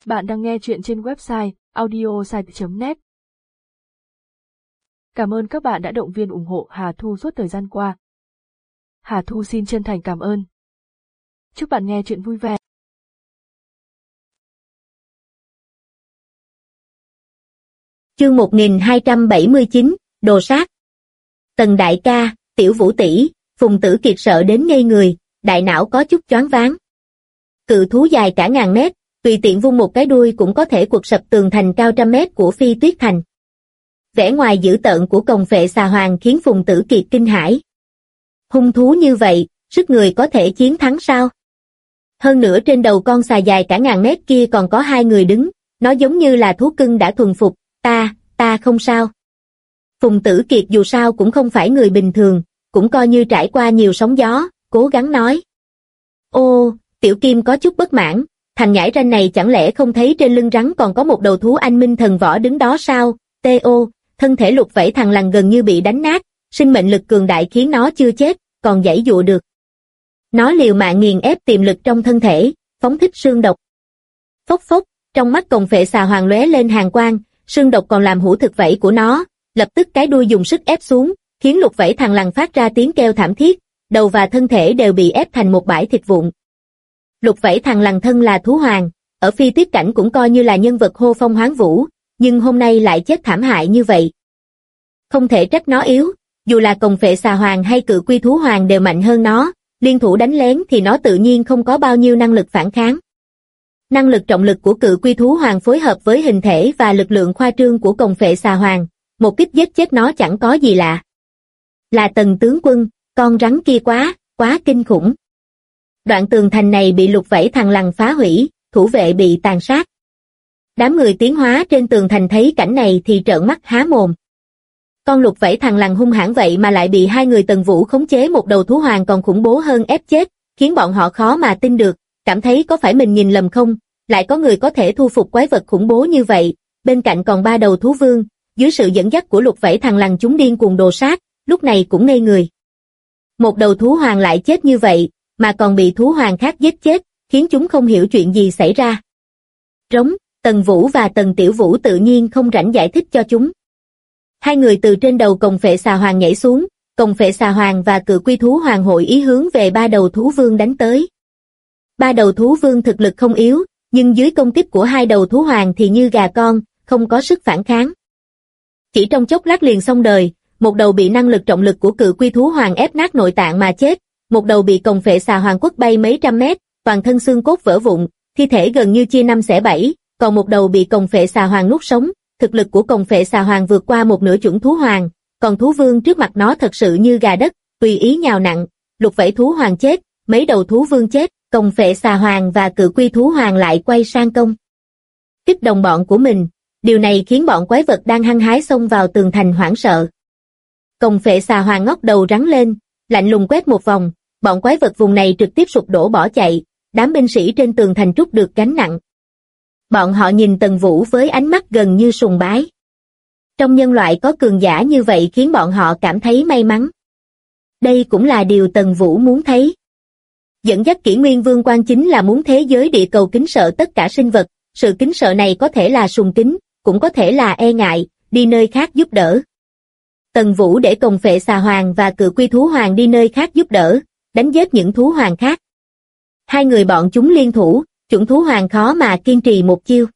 Bạn đang nghe chuyện trên website audiosite.net. Cảm ơn các bạn đã động viên ủng hộ Hà Thu suốt thời gian qua. Hà Thu xin chân thành cảm ơn. Chúc bạn nghe chuyện vui vẻ. Chương 1279, Đồ sát. Tần đại ca, Tiểu Vũ tỷ, Phùng Tử Kiệt sợ đến ngây người, đại não có chút choáng váng. Cự thú dài cả ngàn mét, tùy tiện vung một cái đuôi cũng có thể quật sập tường thành cao trăm mét của Phi Tuyết Thành. Vẻ ngoài dữ tợn của cồng phệ xà hoàng khiến Phùng Tử Kiệt kinh hãi. Hung thú như vậy, sức người có thể chiến thắng sao? Hơn nữa trên đầu con xà dài cả ngàn mét kia còn có hai người đứng, nó giống như là thú cưng đã thuần phục, ta không sao. Phùng Tử Kiệt dù sao cũng không phải người bình thường, cũng coi như trải qua nhiều sóng gió, cố gắng nói. Ô, Tiểu Kim có chút bất mãn, thằng nhãi ranh này chẳng lẽ không thấy trên lưng rắn còn có một đầu thú anh minh thần võ đứng đó sao? T.O. Thân thể Lục Vảy thằng lằn gần như bị đánh nát, sinh mệnh lực cường đại khiến nó chưa chết, còn giãy dụa được. Nó liều mạng nghiền ép tiềm lực trong thân thể, phóng thích xương độc. Phốc phốc, trong mắt cồng phệ xà hoàng lóe lên hàn quang, xương độc còn làm hủ thực vảy của nó, lập tức cái đuôi dùng sức ép xuống, khiến Lục Vảy thằng lằn phát ra tiếng kêu thảm thiết, đầu và thân thể đều bị ép thành một bãi thịt vụn. Lục Vảy thằng lằn thân là thú hoàng, ở Phi Tuyết Cảnh cũng coi như là nhân vật hô phong hoán vũ, nhưng hôm nay lại chết thảm hại như vậy. Không thể trách nó yếu, dù là cồng phệ xà hoàng hay cự quy thú hoàng đều mạnh hơn nó, liên thủ đánh lén thì nó tự nhiên không có bao nhiêu năng lực phản kháng. Năng lực trọng lực của cự quy thú hoàng phối hợp với hình thể và lực lượng khoa trương của cồng phệ xà hoàng, một kích giết chết nó chẳng có gì lạ. Là Tần tướng quân, con rắn kia quá kinh khủng. Đoạn tường thành này bị Lục Vảy thằng lằn phá hủy, thủ vệ bị tàn sát. Đám người tiến hóa trên tường thành thấy cảnh này thì trợn mắt há mồm. Con Lục Vảy thằng lằn hung hãn vậy mà lại bị hai người Tần Vũ khống chế một đầu thú hoàng còn khủng bố hơn ép chết, khiến bọn họ khó mà tin được, cảm thấy có phải mình nhìn lầm không, lại có người có thể thu phục quái vật khủng bố như vậy, bên cạnh còn ba đầu thú vương, dưới sự dẫn dắt của Lục Vảy thằng lằn chúng điên cuồng đồ sát, lúc này cũng ngây người. Một đầu thú hoàng lại chết như vậy, mà còn bị thú hoàng khác giết chết, khiến chúng không hiểu chuyện gì xảy ra. Rống, Tần Vũ và Tần Tiểu Vũ tự nhiên không rảnh giải thích cho chúng. Hai người từ trên đầu cồng phệ xà hoàng nhảy xuống, cồng phệ xà hoàng và cự quy thú hoàng hội ý hướng về ba đầu thú vương đánh tới. Ba đầu thú vương thực lực không yếu, nhưng dưới công kích của hai đầu thú hoàng thì như gà con, không có sức phản kháng. Chỉ trong chốc lát liền xong đời, một đầu bị năng lực trọng lực của cự quy thú hoàng ép nát nội tạng mà chết, một đầu bị cồng phệ xà hoàng quất bay mấy trăm mét, toàn thân xương cốt vỡ vụn, thi thể gần như chia năm xẻ bảy, còn một đầu bị cồng phệ xà hoàng nuốt sống, thực lực của cồng phệ xà hoàng vượt qua một nửa chuẩn thú hoàng, còn thú vương trước mặt nó thật sự như gà đất, tùy ý nhào nặn, Lục Vảy thú hoàng chết, mấy đầu thú vương chết, cồng phệ xà hoàng và cự quy thú hoàng lại quay sang công kích đồng bọn của mình, điều này khiến bọn quái vật đang hăng hái xông vào tường thành hoảng sợ. Cồng phệ xà hoàng ngóc đầu rắn lên, lạnh lùng quét một vòng, bọn quái vật vùng này trực tiếp sụp đổ bỏ chạy, đám binh sĩ trên tường thành trút được gánh nặng. Bọn họ nhìn Tần Vũ với ánh mắt gần như sùng bái. Trong nhân loại có cường giả như vậy khiến bọn họ cảm thấy may mắn. Đây cũng là điều Tần Vũ muốn thấy. Dẫn dắt Kỷ Nguyên Vương quan chính là muốn thế giới địa cầu kính sợ tất cả sinh vật, sự kính sợ này có thể là sùng kính, cũng có thể là e ngại, đi nơi khác giúp đỡ. Tần Vũ để cồng phệ xà hoàng và cự quy thú hoàng đi nơi khác giúp đỡ, đánh giết những thú hoàng khác. Hai người bọn chúng liên thủ, chuẩn thú hoàng khó mà kiên trì một chiêu.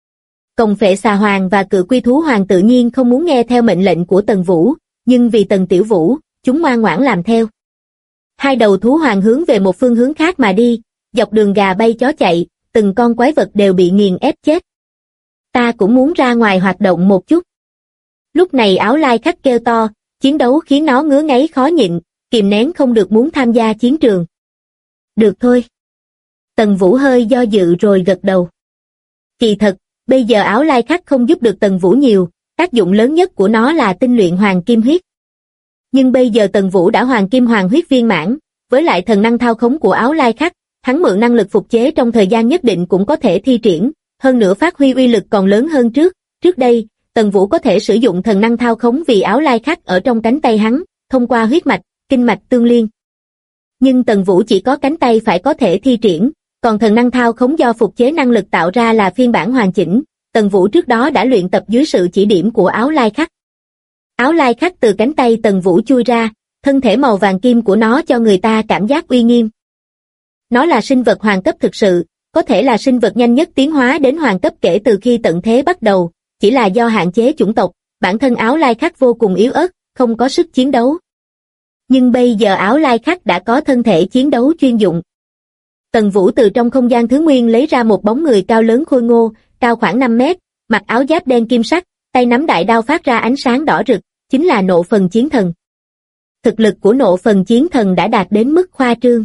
Cồng phệ xà hoàng và cự quy thú hoàng tự nhiên không muốn nghe theo mệnh lệnh của Tần Vũ, nhưng vì Tần Tiểu Vũ, chúng ngoan ngoãn làm theo. Hai đầu thú hoàng hướng về một phương hướng khác mà đi, dọc đường gà bay chó chạy, từng con quái vật đều bị nghiền ép chết. Ta cũng muốn ra ngoài hoạt động một chút. Lúc này Áo Lai Khách kêu to, chiến đấu khiến nó ngứa ngáy khó nhịn, kìm nén không được muốn tham gia chiến trường. Được thôi. Tần Vũ hơi do dự rồi gật đầu. Kỳ thật, bây giờ Áo Lai Khách không giúp được Tần Vũ nhiều, tác dụng lớn nhất của nó là tinh luyện hoàng kim huyết. Nhưng bây giờ Tần Vũ đã hoàng kim hoàng huyết viên mãn, với lại thần năng thao khống của Áo Lai Khách, hắn mượn năng lực phục chế trong thời gian nhất định cũng có thể thi triển, hơn nữa phát huy uy lực còn lớn hơn trước đây. Tần Vũ có thể sử dụng thần năng thao khống vì Áo Lai Khách ở trong cánh tay hắn, thông qua huyết mạch, kinh mạch tương liên. Nhưng Tần Vũ chỉ có cánh tay phải có thể thi triển, còn thần năng thao khống do phục chế năng lực tạo ra là phiên bản hoàn chỉnh, Tần Vũ trước đó đã luyện tập dưới sự chỉ điểm của áo lai khắc. Áo lai khắc từ cánh tay Tần Vũ chui ra, thân thể màu vàng kim của nó cho người ta cảm giác uy nghiêm. Nó là sinh vật hoàng cấp thực sự, có thể là sinh vật nhanh nhất tiến hóa đến hoàng cấp kể từ khi tận thế bắt đầu, chỉ là do hạn chế chủng tộc, bản thân áo lai khắc vô cùng yếu ớt, không có sức chiến đấu. Nhưng bây giờ áo lai khắc đã có thân thể chiến đấu chuyên dụng. Tần Vũ từ trong không gian thứ nguyên lấy ra một bóng người cao lớn khôi ngô, cao khoảng 5 mét, mặc áo giáp đen kim sắc, tay nắm đại đao phát ra ánh sáng đỏ rực, chính là Nộ Phần Chiến Thần. Thực lực của Nộ Phần Chiến Thần đã đạt đến mức khoa trương.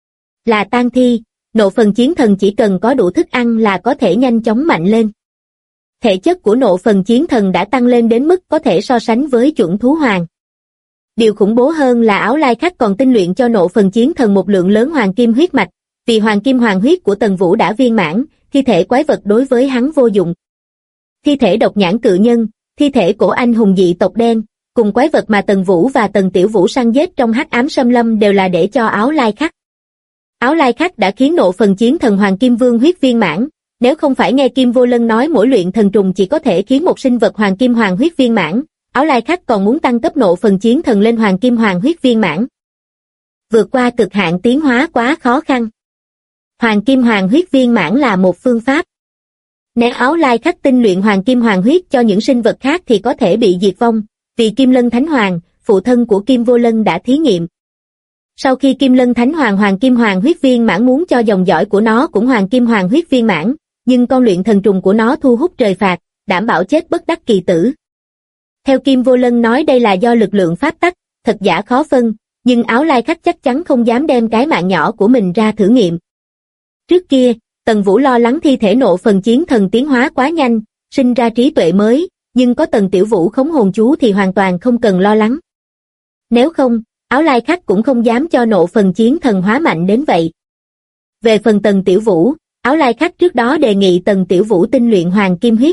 Là tang thi, Nộ Phần Chiến Thần chỉ cần có đủ thức ăn là có thể nhanh chóng mạnh lên. Thể chất của Nộ Phần Chiến Thần đã tăng lên đến mức có thể so sánh với chuẩn thú hoàng. Điều khủng bố hơn là áo lai khắc còn tinh luyện cho Nộ Phần Chiến Thần một lượng lớn hoàng kim huyết mạch, vì hoàng kim hoàng huyết của Tần Vũ đã viên mãn, thi thể quái vật đối với hắn vô dụng. Thi thể độc nhãn cự nhân, thi thể cổ anh hùng dị tộc đen, cùng quái vật mà Tần Vũ và Tần Tiểu Vũ săn giết trong hắc ám xâm lâm đều là để cho áo lai khắc. Áo lai khắc đã khiến Nộ Phần Chiến Thần Hoàng Kim Vương huyết viên mãn, nếu không phải nghe Kim Vô Lân nói mỗi luyện thần trùng chỉ có thể khiến một sinh vật Hoàng Kim Hoàng huyết viên mãn, áo lai khắc còn muốn tăng cấp Nộ Phần Chiến Thần lên Hoàng Kim Hoàng huyết viên mãn. Vượt qua cực hạn tiến hóa quá khó khăn. Hoàng Kim Hoàng huyết viên mãn là một phương pháp. Nếu áo lai khắc tinh luyện Hoàng Kim Hoàng huyết cho những sinh vật khác thì có thể bị diệt vong, vì Kim Lân Thánh Hoàng, phụ thân của Kim Vô Lân đã thí nghiệm. Sau khi Kim Lân Thánh Hoàng Hoàng Kim Hoàng huyết viên mãn muốn cho dòng dõi của nó cũng Hoàng Kim Hoàng huyết viên mãn, nhưng con luyện thần trùng của nó thu hút trời phạt, đảm bảo chết bất đắc kỳ tử. Theo Kim Vô Lân nói đây là do lực lượng pháp tắc, thật giả khó phân, nhưng áo lai khắc chắc chắn không dám đem cái mạng nhỏ của mình ra thử nghiệm. Trước kia, Tần Vũ lo lắng thi thể Nộ Phần Chiến Thần tiến hóa quá nhanh, sinh ra trí tuệ mới, nhưng có Tần Tiểu Vũ khống hồn chú thì hoàn toàn không cần lo lắng. Nếu không, áo lai khắc cũng không dám cho Nộ Phần Chiến Thần hóa mạnh đến vậy. Về phần Tần Tiểu Vũ, áo lai khắc trước đó đề nghị Tần Tiểu Vũ tinh luyện Hoàng Kim huyết.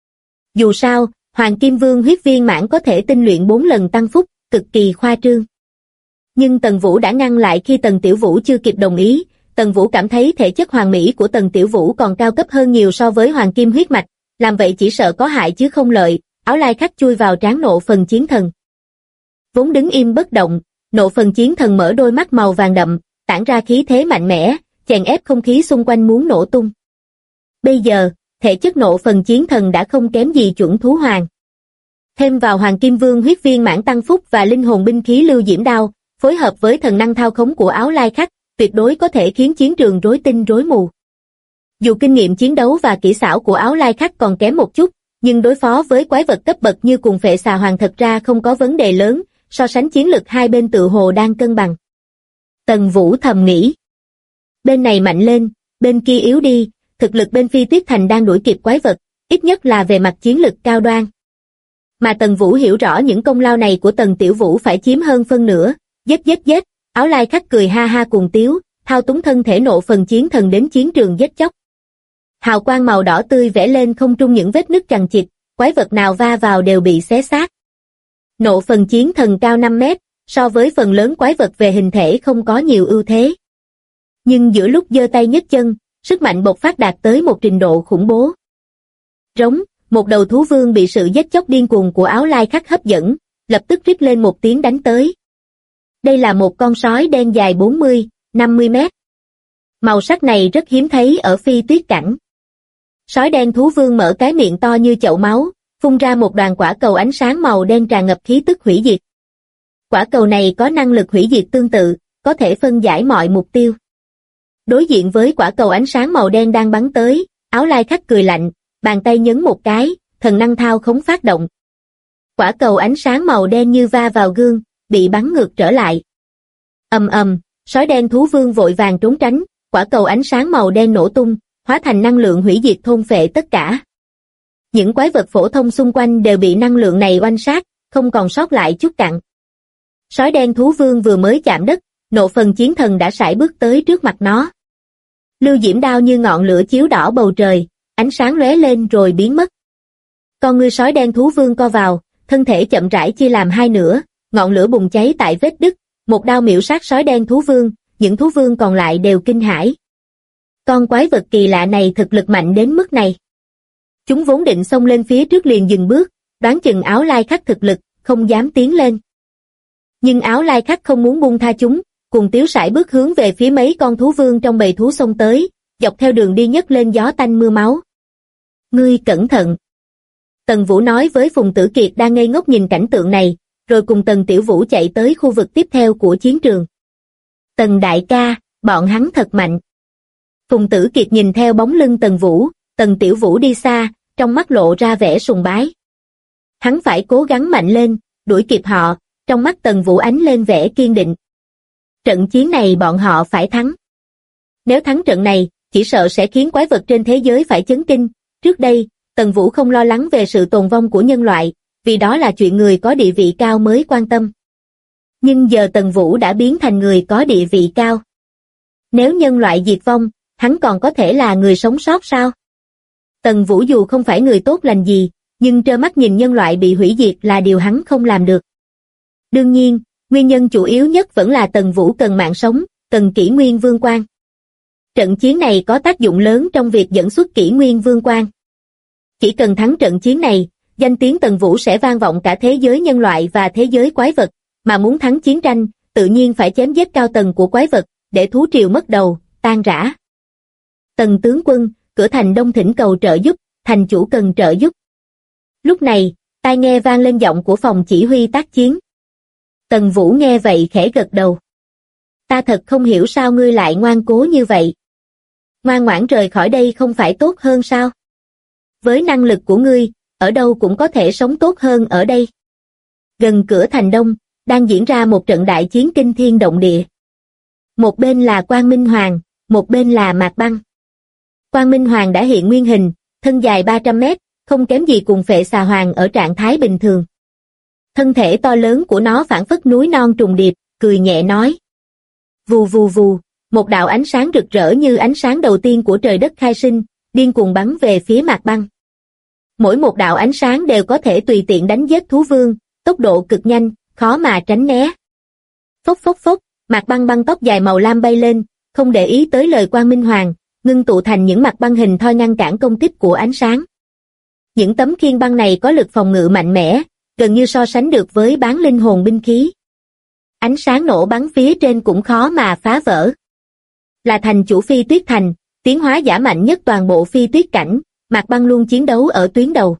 Dù sao, Hoàng Kim Vương huyết viên mãn có thể tinh luyện 4 lần tăng phúc, cực kỳ khoa trương. Nhưng Tần Vũ đã ngăn lại khi Tần Tiểu Vũ chưa kịp đồng ý. Tần Vũ cảm thấy thể chất hoàn mỹ của Tần Tiểu Vũ còn cao cấp hơn nhiều so với Hoàng Kim huyết mạch, làm vậy chỉ sợ có hại chứ không lợi, áo lai khắc chui vào trán Nộ Phần Chiến Thần. Vốn đứng im bất động, Nộ Phần Chiến Thần mở đôi mắt màu vàng đậm, tản ra khí thế mạnh mẽ, chèn ép không khí xung quanh muốn nổ tung. Bây giờ, thể chất Nộ Phần Chiến Thần đã không kém gì chuẩn thú hoàng. Thêm vào Hoàng Kim Vương huyết viên mãn tăng phúc và linh hồn binh khí lưu diễm đao, phối hợp với thần năng thao khống của áo lai khắc, tuyệt đối có thể khiến chiến trường rối tinh rối mù. Dù kinh nghiệm chiến đấu và kỹ xảo của áo lai khắc còn kém một chút, nhưng đối phó với quái vật cấp bậc như cuồng phệ xà hoàng thật ra không có vấn đề lớn, so sánh chiến lực hai bên tự hồ đang cân bằng. Tần Vũ thầm nghĩ. Bên này mạnh lên, bên kia yếu đi, thực lực bên Phi Tuyết Thành đang đuổi kịp quái vật, ít nhất là về mặt chiến lực cao đoan. Mà Tần Vũ hiểu rõ những công lao này của Tần Tiểu Vũ phải chiếm hơn phân nửa, giết, áo lai khắc cười ha ha cuồng tiếu, thao túng thân thể Nộ Phần Chiến Thần đến chiến trường giết chóc. Hào quang màu đỏ tươi vẽ lên không trung những vết nứt chằng chịt, quái vật nào va vào đều bị xé xác. Nộ Phần Chiến Thần cao 5 mét, so với phần lớn quái vật về hình thể không có nhiều ưu thế. Nhưng giữa lúc giơ tay nhấc chân, sức mạnh bộc phát đạt tới một trình độ khủng bố. Rống, một đầu thú vương bị sự giết chóc điên cuồng của áo lai khắc hấp dẫn, lập tức rít lên một tiếng đánh tới. Đây là một con sói đen dài 40-50 mét. Màu sắc này rất hiếm thấy ở Phi Tuyết Cảnh. Sói đen thú vương mở cái miệng to như chậu máu, phun ra một đoàn quả cầu ánh sáng màu đen tràn ngập khí tức hủy diệt. Quả cầu này có năng lực hủy diệt tương tự, có thể phân giải mọi mục tiêu. Đối diện với quả cầu ánh sáng màu đen đang bắn tới, áo lai khắc cười lạnh, bàn tay nhấn một cái, thần năng thao khống phát động. Quả cầu ánh sáng màu đen như va vào gương, bị bắn ngược trở lại. Ầm, sói đen thú vương vội vàng trốn tránh, quả cầu ánh sáng màu đen nổ tung, hóa thành năng lượng hủy diệt thôn phệ tất cả. Những quái vật phổ thông xung quanh đều bị năng lượng này oanh sát, không còn sót lại chút cặn. Sói đen thú vương vừa mới chạm đất, Nộ Phần Chiến Thần đã sải bước tới trước mặt nó. Lưu diễm đao như ngọn lửa chiếu đỏ bầu trời, ánh sáng lóe lên rồi biến mất. Con ngươi sói đen thú vương co vào, thân thể chậm rãi chia làm hai nửa, ngọn lửa bùng cháy tại vết đứt, một đao miểu sát sói đen thú vương, những thú vương còn lại đều kinh hãi. Con quái vật kỳ lạ này thực lực mạnh đến mức này. Chúng vốn định xông lên phía trước liền dừng bước, đoán chừng Áo Lai Khắc thực lực, không dám tiến lên. Nhưng Áo Lai Khắc không muốn buông tha chúng, cùng tiếu sải bước hướng về phía mấy con thú vương trong bầy thú xông tới, dọc theo đường đi nhấc lên gió tanh mưa máu. Ngươi cẩn thận. Tần Vũ nói với Phùng Tử Kiệt đang ngây ngốc nhìn cảnh tượng này, rồi cùng Tần Tiểu Vũ chạy tới khu vực tiếp theo của chiến trường. Tần đại ca, bọn hắn thật mạnh. Phùng Tử Kiệt nhìn theo bóng lưng Tần Vũ, Tần Tiểu Vũ đi xa, trong mắt lộ ra vẻ sùng bái. Hắn phải cố gắng mạnh lên, đuổi kịp họ, trong mắt Tần Vũ ánh lên vẻ kiên định. Trận chiến này bọn họ phải thắng. Nếu thắng trận này, chỉ sợ sẽ khiến quái vật trên thế giới phải chấn kinh. Trước đây, Tần Vũ không lo lắng về sự tồn vong của nhân loại, vì đó là chuyện người có địa vị cao mới quan tâm. Nhưng giờ Tần Vũ đã biến thành người có địa vị cao. Nếu nhân loại diệt vong, hắn còn có thể là người sống sót sao? Tần Vũ dù không phải người tốt lành gì, nhưng trơ mắt nhìn nhân loại bị hủy diệt là điều hắn không làm được. Đương nhiên, nguyên nhân chủ yếu nhất vẫn là Tần Vũ cần mạng sống, cần Kỷ Nguyên Vương Quan. Trận chiến này có tác dụng lớn trong việc dẫn xuất Kỷ Nguyên Vương Quan. Chỉ cần thắng trận chiến này, danh tiếng Tần Vũ sẽ vang vọng cả thế giới nhân loại và thế giới quái vật, mà muốn thắng chiến tranh, tự nhiên phải chém giết cao tầng của quái vật, để thú triều mất đầu, tan rã. Tần tướng quân, cửa thành Đông thỉnh cầu trợ giúp, thành chủ cần trợ giúp. Lúc này, tai nghe vang lên giọng của phòng chỉ huy tác chiến. Tần Vũ nghe vậy khẽ gật đầu. Ta thật không hiểu sao ngươi lại ngoan cố như vậy. Ngoan ngoãn rời khỏi đây không phải tốt hơn sao? Với năng lực của ngươi, ở đâu cũng có thể sống tốt hơn ở đây. Gần cửa thành Đông, đang diễn ra một trận đại chiến kinh thiên động địa. Một bên là Quang Minh Hoàng, một bên là Mạc Băng. Quang Minh Hoàng đã hiện nguyên hình, thân dài 300 mét, không kém gì cùng Phệ Xà Hoàng ở trạng thái bình thường. Thân thể to lớn của nó phảng phất núi non trùng điệp, cười nhẹ nói. Vù vù vù, một đạo ánh sáng rực rỡ như ánh sáng đầu tiên của trời đất khai sinh, điên cuồng bắn về phía Mạc Băng. Mỗi một đạo ánh sáng đều có thể tùy tiện đánh giết thú vương, tốc độ cực nhanh, khó mà tránh né. Phốc phốc phốc, Mạc Băng băng tóc dài màu lam bay lên, không để ý tới lời Quang Minh Hoàng, ngưng tụ thành những mặt băng hình thoi ngăn cản công kích của ánh sáng. Những tấm khiên băng này có lực phòng ngự mạnh mẽ, gần như so sánh được với bán linh hồn binh khí. Ánh sáng nổ bắn phía trên cũng khó mà phá vỡ. Là thành chủ Phi Tuyết Thành, tiến hóa giả mạnh nhất toàn bộ Phi Tuyết cảnh, Mạc Băng luôn chiến đấu ở tuyến đầu.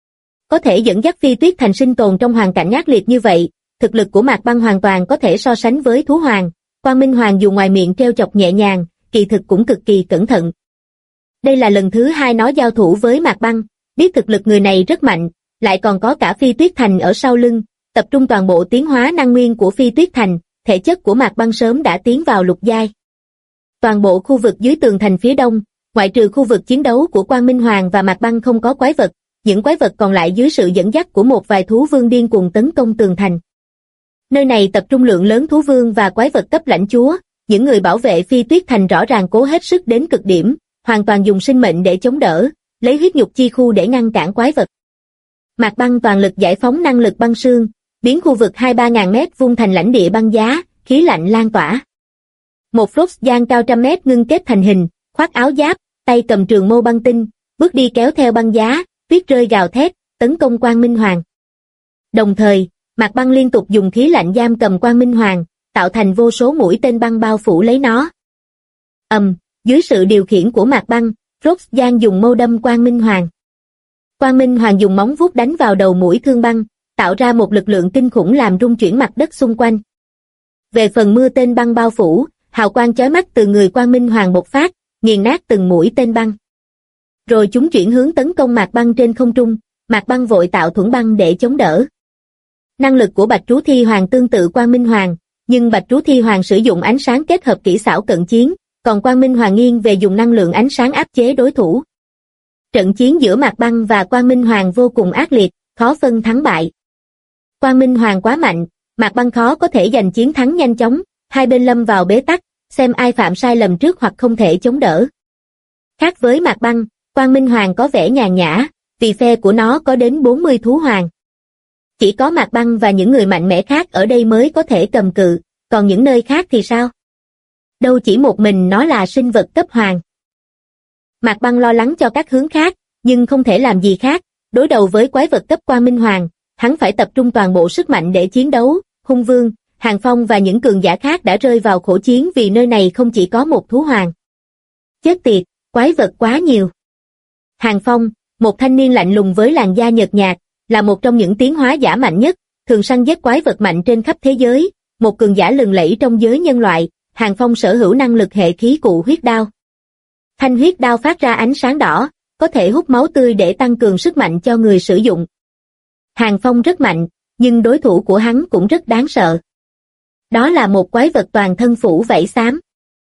Có thể dẫn dắt Phi Tuyết Thành sinh tồn trong hoàn cảnh ác liệt như vậy, thực lực của Mạc Băng hoàn toàn có thể so sánh với thú hoàng. Quang Minh Hoàng dù ngoài miệng trêu chọc nhẹ nhàng, kỳ thực cũng cực kỳ cẩn thận. Đây là lần thứ hai nó giao thủ với Mạc Băng, biết thực lực người này rất mạnh, lại còn có cả Phi Tuyết Thành ở sau lưng, tập trung toàn bộ tiến hóa năng nguyên của Phi Tuyết Thành, thể chất của Mạc Băng sớm đã tiến vào lục giai. Toàn bộ khu vực dưới tường thành phía đông, ngoại trừ khu vực chiến đấu của Quang Minh Hoàng và Mạc Băng không có quái vật, những quái vật còn lại dưới sự dẫn dắt của một vài thú vương điên cuồng tấn công tường thành. Nơi này tập trung lượng lớn thú vương và quái vật cấp lãnh chúa, những người bảo vệ Phi Tuyết Thành rõ ràng cố hết sức đến cực điểm, hoàn toàn dùng sinh mệnh để chống đỡ, lấy huyết nhục chi khu để ngăn cản quái vật. Mạc Băng toàn lực giải phóng năng lực băng sương, biến khu vực 2-3 ngàn mét vung thành lãnh địa băng giá, khí lạnh lan tỏa. Một Phlox giang cao trăm mét ngưng kết thành hình, khoác áo giáp, tay cầm trường mâu băng tinh, bước đi kéo theo băng giá, tuyết rơi gào thét, tấn công Quang Minh Hoàng. Đồng thời, Mạc Băng liên tục dùng khí lạnh giam cầm Quang Minh Hoàng, tạo thành vô số mũi tên băng bao phủ lấy nó. Dưới sự điều khiển của Mạc Băng, Phlox giang dùng mâu đâm Quang Minh Hoàng. Quang Minh Hoàng dùng móng vuốt đánh vào đầu mũi thương băng, tạo ra một lực lượng kinh khủng làm rung chuyển mặt đất xung quanh. Về phần mưa tên băng bao phủ, hào quang chói mắt từ người Quang Minh Hoàng bộc phát, nghiền nát từng mũi tên băng. Rồi chúng chuyển hướng tấn công Mạc Băng trên không trung, Mạc Băng vội tạo thuẫn băng để chống đỡ. Năng lực của Bạch Trú Thi Hoàng tương tự Quang Minh Hoàng, nhưng Bạch Trú Thi Hoàng sử dụng ánh sáng kết hợp kỹ xảo cận chiến, còn Quang Minh Hoàng nghiêng về dùng năng lượng ánh sáng áp chế đối thủ. Trận chiến giữa Mạc Băng và Quang Minh Hoàng vô cùng ác liệt, khó phân thắng bại. Quang Minh Hoàng quá mạnh, Mạc Băng khó có thể giành chiến thắng nhanh chóng, hai bên lâm vào bế tắc, xem ai phạm sai lầm trước hoặc không thể chống đỡ. Khác với Mạc Băng, Quang Minh Hoàng có vẻ nhàn nhã, vì phe của nó có đến 40 thú hoàng. Chỉ có Mạc Băng và những người mạnh mẽ khác ở đây mới có thể cầm cự, còn những nơi khác thì sao? Đâu chỉ một mình nó là sinh vật cấp hoàng. Mạc Băng lo lắng cho các hướng khác, nhưng không thể làm gì khác, đối đầu với quái vật cấp Quang Minh Hoàng, hắn phải tập trung toàn bộ sức mạnh để chiến đấu. Hung Vương, Hàng Phong và những cường giả khác đã rơi vào khổ chiến vì nơi này không chỉ có một thú hoàng. Chết tiệt, quái vật quá nhiều. Hàng Phong, một thanh niên lạnh lùng với làn da nhợt nhạt, là một trong những tiến hóa giả mạnh nhất, thường săn giết quái vật mạnh trên khắp thế giới, một cường giả lừng lẫy trong giới nhân loại. Hàng Phong sở hữu năng lực hệ khí cụ huyết đao. Thanh huyết đao phát ra ánh sáng đỏ, có thể hút máu tươi để tăng cường sức mạnh cho người sử dụng. Hàng Phong rất mạnh, nhưng đối thủ của hắn cũng rất đáng sợ. Đó là một quái vật toàn thân phủ vảy xám.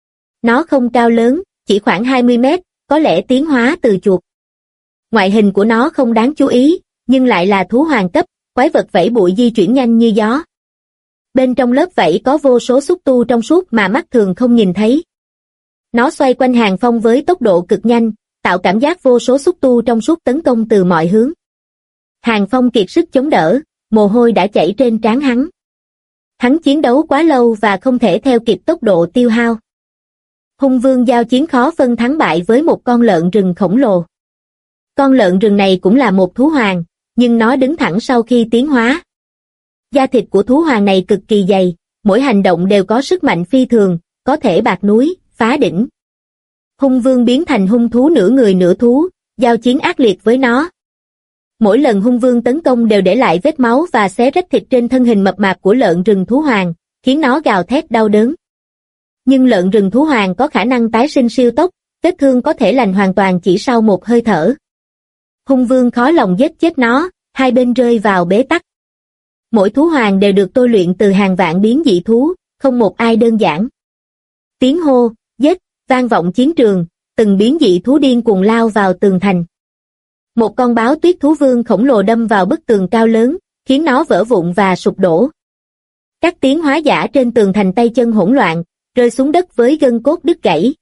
Nó không cao lớn, chỉ khoảng 20 mét, có lẽ tiến hóa từ chuột. Ngoại hình của nó không đáng chú ý, nhưng lại là thú hoàng cấp, quái vật vảy bụi di chuyển nhanh như gió. Bên trong lớp vảy có vô số xúc tu trong suốt mà mắt thường không nhìn thấy. Nó xoay quanh Hàng Phong với tốc độ cực nhanh, tạo cảm giác vô số xúc tu trong suốt tấn công từ mọi hướng. Hàng Phong kiệt sức chống đỡ, mồ hôi đã chảy trên trán hắn. Hắn chiến đấu quá lâu và không thể theo kịp tốc độ tiêu hao. Hung Vương giao chiến khó phân thắng bại với một con lợn rừng khổng lồ. Con lợn rừng này cũng là một thú hoàng, nhưng nó đứng thẳng sau khi tiến hóa. Da thịt của thú hoàng này cực kỳ dày, mỗi hành động đều có sức mạnh phi thường, có thể bạt núi, phá đỉnh. Hung Vương biến thành hung thú nửa người nửa thú, giao chiến ác liệt với nó. Mỗi lần Hung Vương tấn công đều để lại vết máu và xé rách thịt trên thân hình mập mạp của lợn rừng thú hoàng, khiến nó gào thét đau đớn. Nhưng lợn rừng thú hoàng có khả năng tái sinh siêu tốc, vết thương có thể lành hoàn toàn chỉ sau một hơi thở. Hung Vương khó lòng giết chết nó, hai bên rơi vào bế tắc. Mỗi thú hoàng đều được tôi luyện từ hàng vạn biến dị thú, không một ai đơn giản. Tiếng hô, giết, vang vọng chiến trường, từng biến dị thú điên cuồng lao vào tường thành. Một con báo tuyết thú vương khổng lồ đâm vào bức tường cao lớn, khiến nó vỡ vụn và sụp đổ. Các tiến hóa giả trên tường thành tay chân hỗn loạn, rơi xuống đất với gân cốt đứt gãy.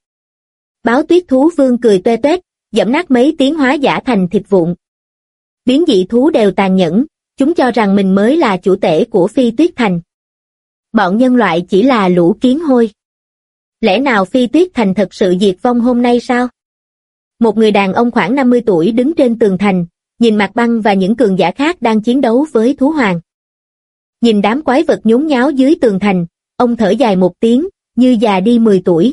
Báo tuyết thú vương cười toe toét, giẫm nát mấy tiến hóa giả thành thịt vụn. Biến dị thú đều tàn nhẫn, chúng cho rằng mình mới là chủ tể của Phi Tuyết Thành. Bọn nhân loại chỉ là lũ kiến hôi. Lẽ nào Phi Tuyết Thành thật sự diệt vong hôm nay sao? Một người đàn ông khoảng 50 tuổi đứng trên tường thành, nhìn Mạc Băng và những cường giả khác đang chiến đấu với thú hoàng. Nhìn đám quái vật nhốn nháo dưới tường thành, ông thở dài một tiếng, như già đi 10 tuổi.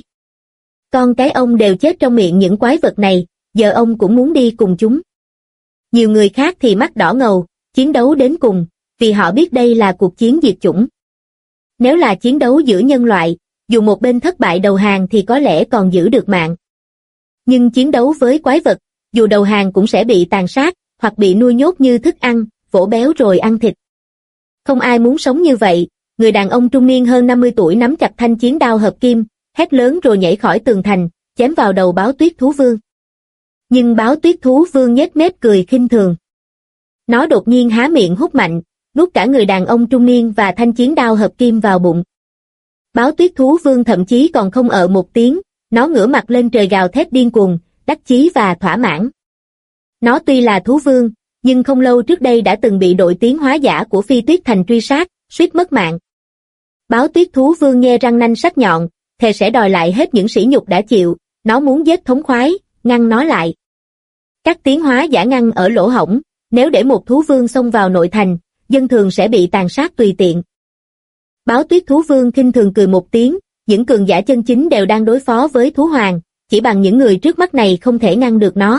Con cái ông đều chết trong miệng những quái vật này, giờ ông cũng muốn đi cùng chúng. Nhiều người khác thì mắt đỏ ngầu, chiến đấu đến cùng, vì họ biết đây là cuộc chiến diệt chủng. Nếu là chiến đấu giữa nhân loại, dù một bên thất bại đầu hàng thì có lẽ còn giữ được mạng. Nhưng chiến đấu với quái vật, dù đầu hàng cũng sẽ bị tàn sát, hoặc bị nuôi nhốt như thức ăn, vỗ béo rồi ăn thịt. Không ai muốn sống như vậy, người đàn ông trung niên hơn 50 tuổi nắm chặt thanh chiến đao hợp kim, hét lớn rồi nhảy khỏi tường thành, chém vào đầu báo tuyết thú vương. Nhưng báo tuyết thú vương nhếch mép cười khinh thường. Nó đột nhiên há miệng hút mạnh, nuốt cả người đàn ông trung niên và thanh chiến đao hợp kim vào bụng. Báo tuyết thú vương thậm chí còn không ợ một tiếng, nó ngửa mặt lên trời gào thét điên cuồng, đắc chí và thỏa mãn. Nó tuy là thú vương, nhưng không lâu trước đây đã từng bị đội tiến hóa giả của Phi Tuyết Thành truy sát, suýt mất mạng. Báo tuyết thú vương nhe răng nanh sắc nhọn, thề sẽ đòi lại hết những sỉ nhục đã chịu, nó muốn giết thống khoái, ngăn nó lại. Các tiến hóa giả ngăn ở lỗ hổng, nếu để một thú vương xông vào nội thành, dân thường sẽ bị tàn sát tùy tiện. Báo tuyết thú vương khinh thường cười một tiếng, những cường giả chân chính đều đang đối phó với thú hoàng, chỉ bằng những người trước mắt này không thể ngăn được nó.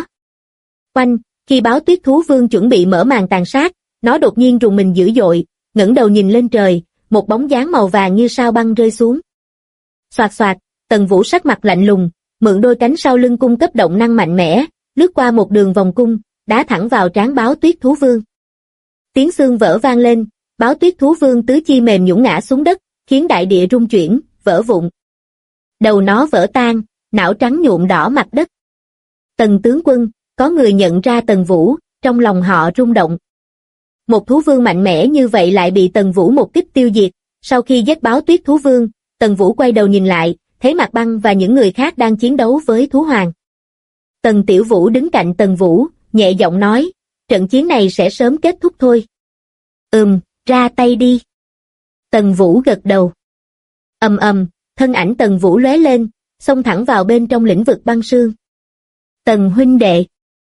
Oanh, khi báo tuyết thú vương chuẩn bị mở màn tàn sát, nó đột nhiên rùng mình dữ dội, ngẩng đầu nhìn lên trời, một bóng dáng màu vàng như sao băng rơi xuống. Xoạt xoạt, Tần Vũ sắc mặt lạnh lùng, mượn đôi cánh sau lưng cung cấp động năng mạnh mẽ, lướt qua một đường vòng cung, đá thẳng vào trán báo tuyết thú vương. Tiếng xương vỡ vang lên, báo tuyết thú vương tứ chi mềm nhũn ngã xuống đất, khiến đại địa rung chuyển, vỡ vụn. Đầu nó vỡ tan, não trắng nhuộm đỏ mặt đất. Tần tướng quân, có người nhận ra Tần Vũ, trong lòng họ rung động. Một thú vương mạnh mẽ như vậy lại bị Tần Vũ một kích tiêu diệt. Sau khi giết báo tuyết thú vương, Tần Vũ quay đầu nhìn lại, thấy Mạc Băng và những người khác đang chiến đấu với thú hoàng. Tần Tiểu Vũ đứng cạnh Tần Vũ, nhẹ giọng nói, trận chiến này sẽ sớm kết thúc thôi. Ra tay đi. Tần Vũ gật đầu. Ầm ầm, thân ảnh Tần Vũ lóe lên, xông thẳng vào bên trong lĩnh vực băng sương. Tần huynh đệ.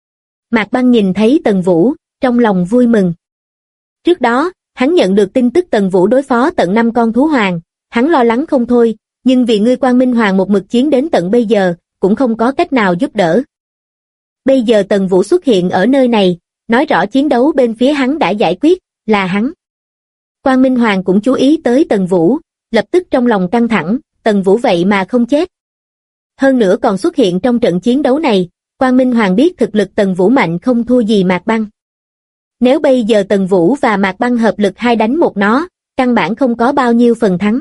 Mạc Băng nhìn thấy Tần Vũ, trong lòng vui mừng. Trước đó, hắn nhận được tin tức Tần Vũ đối phó tận 5 con thú hoàng, hắn lo lắng không thôi, nhưng vì ngươi Quang Minh Hoàng một mực chiến đến tận bây giờ, cũng không có cách nào giúp đỡ. Bây giờ Tần Vũ xuất hiện ở nơi này, nói rõ chiến đấu bên phía hắn đã giải quyết, là hắn. Quang Minh Hoàng cũng chú ý tới Tần Vũ, lập tức trong lòng căng thẳng, Tần Vũ vậy mà không chết. Hơn nữa còn xuất hiện trong trận chiến đấu này, Quang Minh Hoàng biết thực lực Tần Vũ mạnh không thua gì Mạc Băng. Nếu bây giờ Tần Vũ và Mạc Băng hợp lực hai đánh một nó, căn bản không có bao nhiêu phần thắng.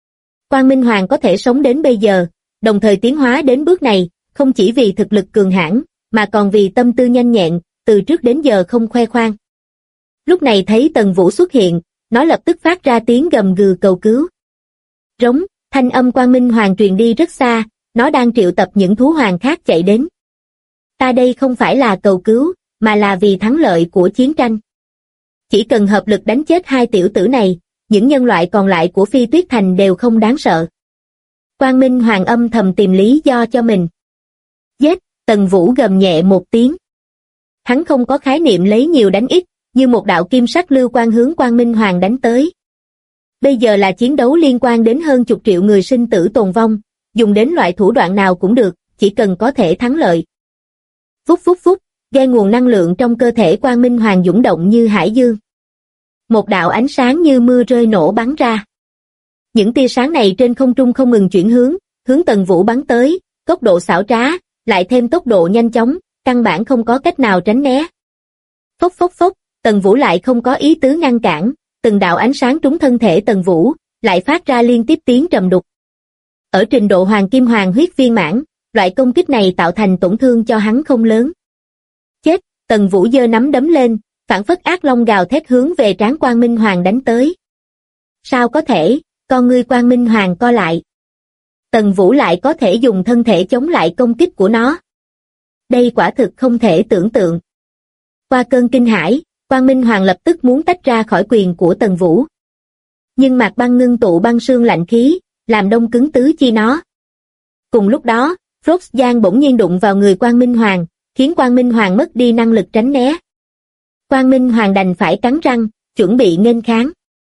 Quang Minh Hoàng có thể sống đến bây giờ, đồng thời tiến hóa đến bước này, không chỉ vì thực lực cường hãn, mà còn vì tâm tư nhanh nhẹn, từ trước đến giờ không khoe khoang. Lúc này thấy Tần Vũ xuất hiện, nó lập tức phát ra tiếng gầm gừ cầu cứu. Rống, thanh âm Quang Minh Hoàng truyền đi rất xa, nó đang triệu tập những thú hoàng khác chạy đến. Ta đây không phải là cầu cứu, mà là vì thắng lợi của chiến tranh. Chỉ cần hợp lực đánh chết hai tiểu tử này, những nhân loại còn lại của Phi Tuyết Thành đều không đáng sợ. Quang Minh Hoàng âm thầm tìm lý do cho mình. Giết, Tần Vũ gầm nhẹ một tiếng. Hắn không có khái niệm lấy nhiều đánh ít, như một đạo kim sắc lưu quang hướng Quang Minh Hoàng đánh tới. Bây giờ là chiến đấu liên quan đến hơn chục triệu người sinh tử tồn vong, dùng đến loại thủ đoạn nào cũng được, chỉ cần có thể thắng lợi. Phút phút phút, ghe nguồn năng lượng trong cơ thể Quang Minh Hoàng dũng động như hải dương. Một đạo ánh sáng như mưa rơi nổ bắn ra. Những tia sáng này trên không trung không ngừng chuyển hướng Tần Vũ bắn tới, tốc độ xảo trá, lại thêm tốc độ nhanh chóng, căn bản không có cách nào tránh né. Phốc phốc phốc, Tần Vũ lại không có ý tứ ngăn cản, từng đạo ánh sáng trúng thân thể Tần Vũ, lại phát ra liên tiếp tiếng trầm đục. Ở trình độ Hoàng Kim Hoàng huyết viên mãn, loại công kích này tạo thành tổn thương cho hắn không lớn. Chết, Tần Vũ giơ nắm đấm lên, phảng phất ác long gào thét hướng về trán Quang Minh Hoàng đánh tới. Sao có thể, con ngươi Quang Minh Hoàng co lại. Tần Vũ lại có thể dùng thân thể chống lại công kích của nó. Đây quả thực không thể tưởng tượng. Qua cơn kinh hãi, Quang Minh Hoàng lập tức muốn tách ra khỏi quyền của Tần Vũ. Nhưng Mạc Băng ngưng tụ băng sương lạnh khí, làm đông cứng tứ chi nó. Cùng lúc đó, Frost bỗng nhiên đụng vào người Quang Minh Hoàng, khiến Quang Minh Hoàng mất đi năng lực tránh né. Quang Minh Hoàng đành phải cắn răng, chuẩn bị nghênh kháng.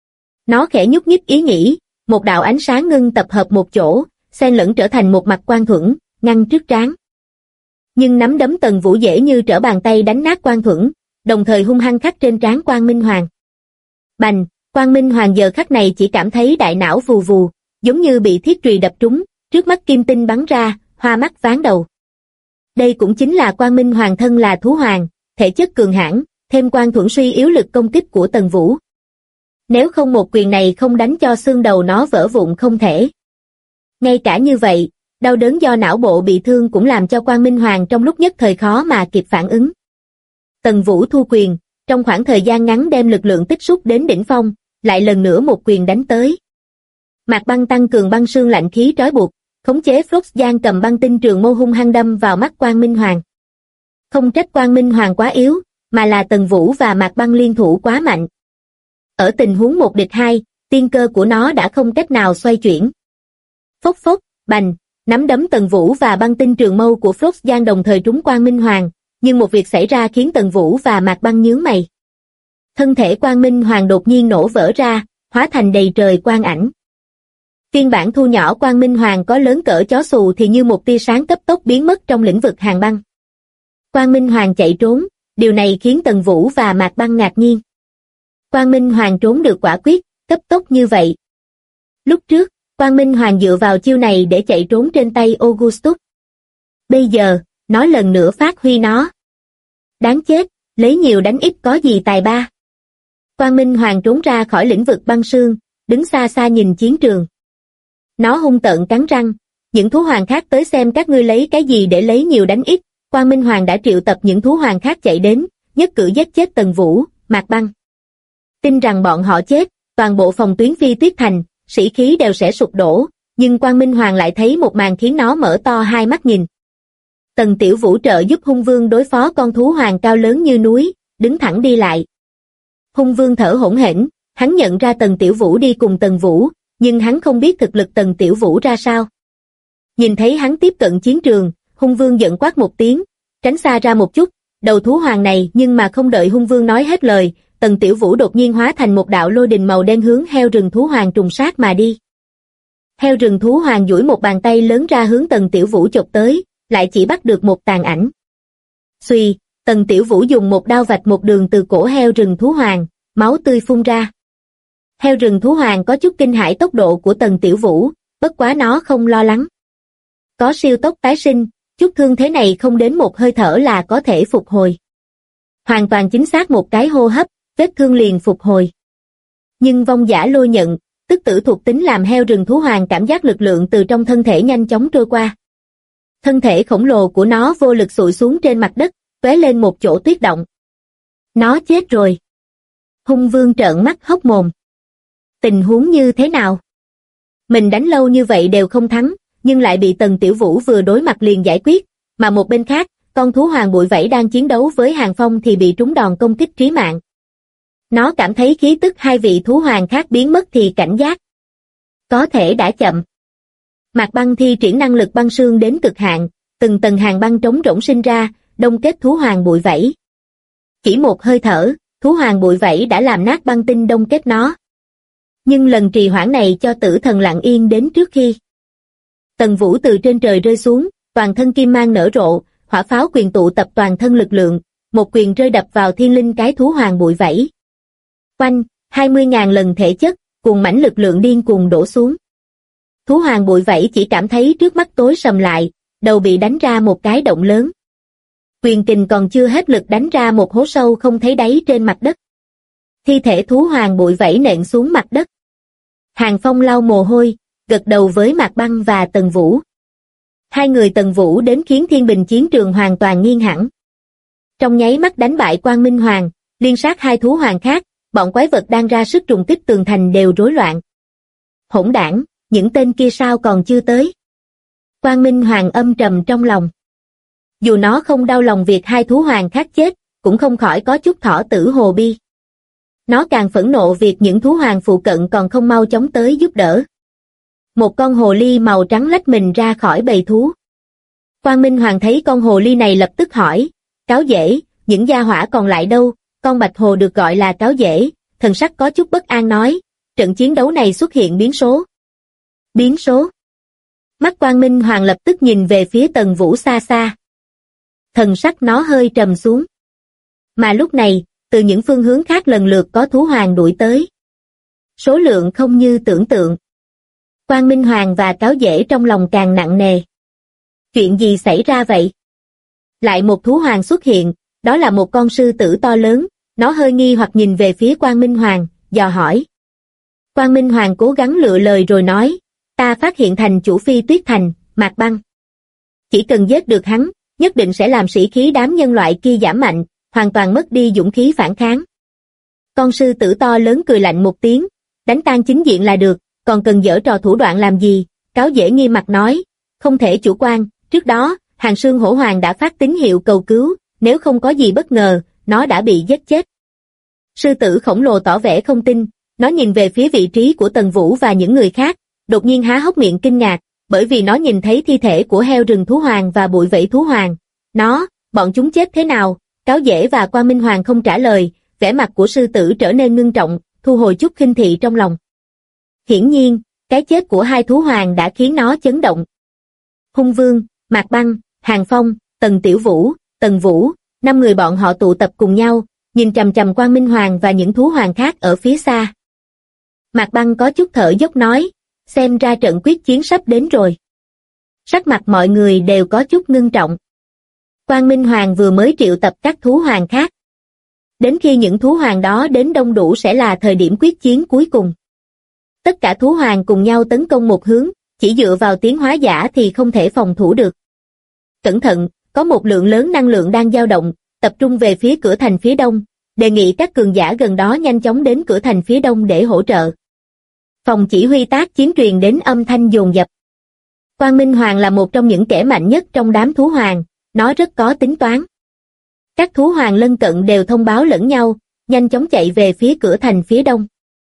Nó khẽ nhúc nhích ý nghĩ, một đạo ánh sáng ngưng tập hợp một chỗ, xen lẫn trở thành một mặt quang thuẫn, ngăn trước trán. Nhưng nắm đấm Tần Vũ dễ như trở bàn tay đánh nát quang thuẫn, đồng thời hung hăng khắc trên trán Quang Minh Hoàng. Bành, Quang Minh Hoàng giờ khắc này chỉ cảm thấy đại não vù vù, giống như bị thiết chùy đập trúng, trước mắt kim tinh bắn ra, hoa mắt váng đầu. Đây cũng chính là Quang Minh Hoàng thân là thú hoàng, thể chất cường hãn, thêm quang thuẫn suy yếu lực công kích của Tần Vũ. Nếu không một quyền này không đánh cho xương đầu nó vỡ vụn không thể. Ngay cả như vậy, đau đớn do não bộ bị thương cũng làm cho Quang Minh Hoàng trong lúc nhất thời khó mà kịp phản ứng. Tần Vũ thu quyền, trong khoảng thời gian ngắn đem lực lượng tích xúc đến đỉnh phong, lại lần nữa một quyền đánh tới. Mạc Băng tăng cường băng sương lạnh khí trói buộc, khống chế Frost cầm băng tinh trường mâu hung hăng đâm vào mắt Quang Minh Hoàng. Không trách Quang Minh Hoàng quá yếu, mà là Tần Vũ và Mạc Băng liên thủ quá mạnh. Ở tình huống 1 địch 2, tiên cơ của nó đã không cách nào xoay chuyển. Phốc phốc, bành, nắm đấm Tần Vũ và băng tinh trường mâu của Frost đồng thời trúng Quang Minh Hoàng, nhưng một việc xảy ra khiến Tần Vũ và Mạc Băng nhướng mày. Thân thể Quang Minh Hoàng đột nhiên nổ vỡ ra, hóa thành đầy trời quang ảnh. Phiên bản thu nhỏ Quang Minh Hoàng có lớn cỡ chó xù thì như một tia sáng cấp tốc biến mất trong lĩnh vực hàng băng. Quang Minh Hoàng chạy trốn, điều này khiến Tần Vũ và Mạc Băng ngạc nhiên. Quang Minh Hoàng trốn được quả quyết, cấp tốc như vậy. Lúc trước, Quang Minh Hoàng dựa vào chiêu này để chạy trốn trên tay Augustus. Bây giờ, nó lần nữa phát huy nó. Đáng chết, lấy nhiều đánh ít có gì tài ba. Quang Minh Hoàng trốn ra khỏi lĩnh vực băng sương, đứng xa xa nhìn chiến trường. Nó hung tợn cắn răng, những thú hoàng khác tới xem các ngươi lấy cái gì để lấy nhiều đánh ít. Quang Minh Hoàng đã triệu tập những thú hoàng khác chạy đến, nhất cử giết chết Tần Vũ, Mạc Băng. Tin rằng bọn họ chết, toàn bộ phòng tuyến Phi Tuyết Thành, sĩ khí đều sẽ sụp đổ, nhưng Quang Minh Hoàng lại thấy một màn khiến nó mở to hai mắt nhìn. Tần Tiểu Vũ trợ giúp Hung Vương đối phó con thú hoàng cao lớn như núi, đứng thẳng đi lại. Hung Vương thở hổn hển, hắn nhận ra Tần Tiểu Vũ đi cùng Tần Vũ, nhưng hắn không biết thực lực Tần Tiểu Vũ ra sao. Nhìn thấy hắn tiếp cận chiến trường, Hung Vương giận quát một tiếng, tránh xa ra một chút, đầu thú hoàng này, nhưng mà không đợi hung vương nói hết lời, Tần Tiểu Vũ đột nhiên hóa thành một đạo lôi đình màu đen hướng heo rừng thú hoàng trùng sát mà đi. Heo rừng thú hoàng duỗi một bàn tay lớn ra hướng Tần Tiểu Vũ chộp tới, lại chỉ bắt được một tàn ảnh. Xuy, Tần Tiểu Vũ dùng một đao vạch một đường từ cổ heo rừng thú hoàng, máu tươi phun ra. Heo rừng thú hoàng có chút kinh hãi tốc độ của Tần Tiểu Vũ, bất quá nó không lo lắng. Có siêu tốc tái sinh, chút thương thế này không đến một hơi thở là có thể phục hồi. Hoàn toàn chính xác một cái hô hấp, vết thương liền phục hồi. Nhưng vong giả lôi nhận, tức tử thuộc tính làm heo rừng thú hoàng cảm giác lực lượng từ trong thân thể nhanh chóng trôi qua. Thân thể khổng lồ của nó vô lực sụi xuống trên mặt đất, tóe lên một chỗ tuyết động. Nó chết rồi. Hung vương trợn mắt hốc mồm. Tình huống như thế nào? Mình đánh lâu như vậy đều không thắng, nhưng lại bị Tần Tiểu Vũ vừa đối mặt liền giải quyết, mà một bên khác, con thú hoàng bụi vẫy đang chiến đấu với Hàng Phong thì bị trúng đòn công kích trí mạng. Nó cảm thấy khí tức hai vị thú hoàng khác biến mất thì cảnh giác. Có thể đã chậm. Mạc Băng thi triển năng lực băng sương đến cực hạn, từng tầng hàng băng trống rỗng sinh ra, đông kết thú hoàng bụi vẫy. Chỉ một hơi thở, thú hoàng bụi vẫy đã làm nát băng tinh đông kết nó. Nhưng lần trì hoãn này cho tử thần lặng yên đến trước khi. Tần Vũ từ trên trời rơi xuống, toàn thân kim mang nở rộ, hỏa pháo quyền tụ tập toàn thân lực lượng, một quyền rơi đập vào thiên linh cái thú hoàng bụi vẫy. Oanh, 20.000 lần thể chất, cùng mãnh lực lượng điên cuồng đổ xuống. Thú hoàng bụi vẫy chỉ cảm thấy trước mắt tối sầm lại, đầu bị đánh ra một cái động lớn. Quyền kình còn chưa hết lực đánh ra một hố sâu không thấy đáy trên mặt đất. Thi thể thú hoàng bụi vẫy nện xuống mặt đất. Hàng Phong lau mồ hôi, gật đầu với Mạc Băng và Tần Vũ. Hai người Tần Vũ đến khiến thiên bình chiến trường hoàn toàn nghiêng hẳn. Trong nháy mắt đánh bại Quang Minh Hoàng, liên sát hai thú hoàng khác, bọn quái vật đang ra sức trùng kích tường thành đều rối loạn. Hỗn đảng, những tên kia sao còn chưa tới? Quang Minh Hoàng âm trầm trong lòng. Dù nó không đau lòng việc hai thú hoàng khác chết, cũng không khỏi có chút thỏ tử hồ bi. Nó càng phẫn nộ việc những thú hoàng phụ cận còn không mau chóng tới giúp đỡ. Một con hồ ly màu trắng lách mình ra khỏi bầy thú. Quang Minh Hoàng thấy con hồ ly này lập tức hỏi, Cáo Dễ, những gia hỏa còn lại đâu? Con bạch hồ được gọi là Cáo Dễ, thần sắc có chút bất an nói, trận chiến đấu này xuất hiện biến số. Biến số? Mắt Quang Minh Hoàng lập tức nhìn về phía Tần Vũ xa xa. Thần sắc nó hơi trầm xuống. Mà lúc này, từ những phương hướng khác lần lượt có thú hoàng đuổi tới. Số lượng không như tưởng tượng. Quang Minh Hoàng và Cáo Dễ trong lòng càng nặng nề. Chuyện gì xảy ra vậy? Lại một thú hoàng xuất hiện, đó là một con sư tử to lớn, nó hơi nghi hoặc nhìn về phía Quang Minh Hoàng, dò hỏi. Quang Minh Hoàng cố gắng lựa lời rồi nói, ta phát hiện thành chủ Phi Tuyết Thành, Mạc Băng. Chỉ cần giết được hắn, nhất định sẽ làm sĩ khí đám nhân loại kia giảm mạnh, hoàn toàn mất đi dũng khí phản kháng. Con sư tử to lớn cười lạnh một tiếng, đánh tan chính diện là được, còn cần giở trò thủ đoạn làm gì? Cáo Dễ nghiêm mặt nói, không thể chủ quan, trước đó, Hàng Sương Hổ Hoàng đã phát tín hiệu cầu cứu, nếu không có gì bất ngờ, nó đã bị giết chết. Sư tử khổng lồ tỏ vẻ không tin, nó nhìn về phía vị trí của Tần Vũ và những người khác, đột nhiên há hốc miệng kinh ngạc, bởi vì nó nhìn thấy thi thể của heo rừng thú hoàng và bụi vẫy thú hoàng. Bọn chúng chết thế nào? Cáo Dễ và Quang Minh Hoàng không trả lời, vẻ mặt của sư tử trở nên ngưng trọng, thu hồi chút khinh thị trong lòng. Hiển nhiên, cái chết của hai thú hoàng đã khiến nó chấn động. Hung Vương, Mạc Băng, Hàng Phong, Tần Tiểu Vũ, Tần Vũ, 5 người bọn họ tụ tập cùng nhau, nhìn chằm chằm Quang Minh Hoàng và những thú hoàng khác ở phía xa. Mạc Băng có chút thở dốc nói, xem ra trận quyết chiến sắp đến rồi. Sắc mặt mọi người đều có chút ngưng trọng. Quang Minh Hoàng vừa mới triệu tập các thú hoàng khác. Đến khi những thú hoàng đó đến đông đủ sẽ là thời điểm quyết chiến cuối cùng. Tất cả thú hoàng cùng nhau tấn công một hướng, chỉ dựa vào tiến hóa giả thì không thể phòng thủ được. Cẩn thận, có một lượng lớn năng lượng đang dao động, tập trung về phía cửa thành phía đông, đề nghị các cường giả gần đó nhanh chóng đến cửa thành phía đông để hỗ trợ. Phòng chỉ huy tác chiến truyền đến âm thanh dồn dập. Quang Minh Hoàng là một trong những kẻ mạnh nhất trong đám thú hoàng, nó rất có tính toán. Các thú hoàng lân cận đều thông báo lẫn nhau, nhanh chóng chạy về phía cửa thành phía đông.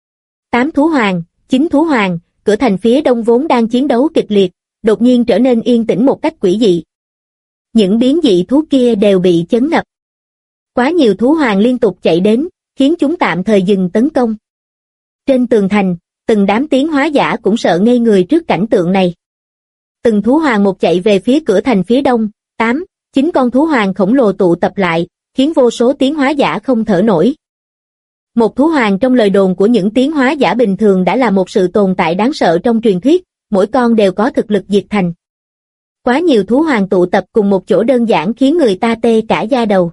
8 thú hoàng, 9 thú hoàng, cửa thành phía đông vốn đang chiến đấu kịch liệt, đột nhiên trở nên yên tĩnh một cách quỷ dị. Những biến dị thú kia đều bị chấn ngập. Quá nhiều thú hoàng liên tục chạy đến, khiến chúng tạm thời dừng tấn công. Trên tường thành, từng đám tiến hóa giả cũng sợ ngây người trước cảnh tượng này. Từng thú hoàng một chạy về phía cửa thành phía đông, 9 con thú hoàng khổng lồ tụ tập lại, khiến vô số tiến hóa giả không thở nổi. Một thú hoàng trong lời đồn của những tiến hóa giả bình thường đã là một sự tồn tại đáng sợ trong truyền thuyết, mỗi con đều có thực lực diệt thành. Quá nhiều thú hoàng tụ tập cùng một chỗ đơn giản khiến người ta tê cả da đầu.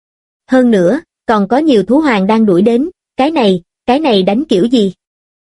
Hơn nữa, còn có nhiều thú hoàng đang đuổi đến, cái này đánh kiểu gì?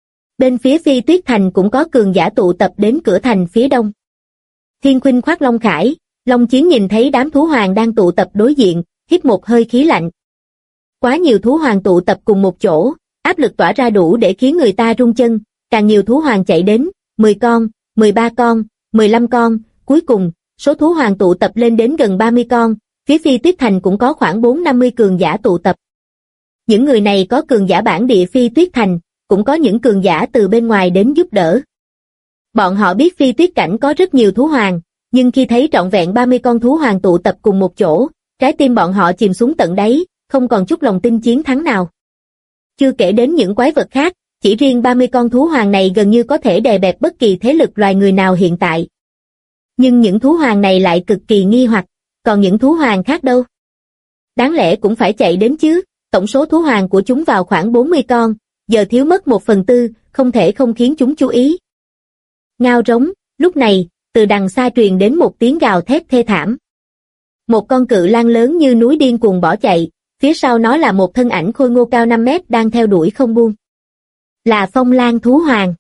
Bên phía Phi Tuyết Thành cũng có cường giả tụ tập đến cửa thành phía đông. Thiên Khuynh khoác Long Khải, Long Chiến nhìn thấy đám thú hoàng đang tụ tập đối diện, hít một hơi khí lạnh. Quá nhiều thú hoàng tụ tập cùng một chỗ, áp lực tỏa ra đủ để khiến người ta rung chân, càng nhiều thú hoàng chạy đến, 10 con, 13 con, 15 con, cuối cùng, số thú hoàng tụ tập lên đến gần 30 con, phía Phi Tuyết Thành cũng có khoảng 4-50 cường giả tụ tập. Những người này có cường giả bản địa Phi Tuyết Thành, cũng có những cường giả từ bên ngoài đến giúp đỡ. Bọn họ biết Phi Tuyết Cảnh có rất nhiều thú hoàng, nhưng khi thấy trọn vẹn 30 con thú hoàng tụ tập cùng một chỗ, trái tim bọn họ chìm xuống tận đáy, không còn chút lòng tin chiến thắng nào. Chưa kể đến những quái vật khác, chỉ riêng 30 con thú hoàng này gần như có thể đè bẹp bất kỳ thế lực loài người nào hiện tại. Nhưng những thú hoàng này lại cực kỳ nghi hoặc, còn những thú hoàng khác đâu? Đáng lẽ cũng phải chạy đến chứ, tổng số thú hoàng của chúng vào khoảng 40 con, giờ thiếu mất 1/4, không thể không khiến chúng chú ý. Ngao rống, lúc này, từ đằng xa truyền đến một tiếng gào thét thê thảm. Một con cự lang lớn như núi điên cuồng bỏ chạy, phía sau nó là một thân ảnh khôi ngô cao 5 mét đang theo đuổi không buông. Là Phong Lang thú hoàng.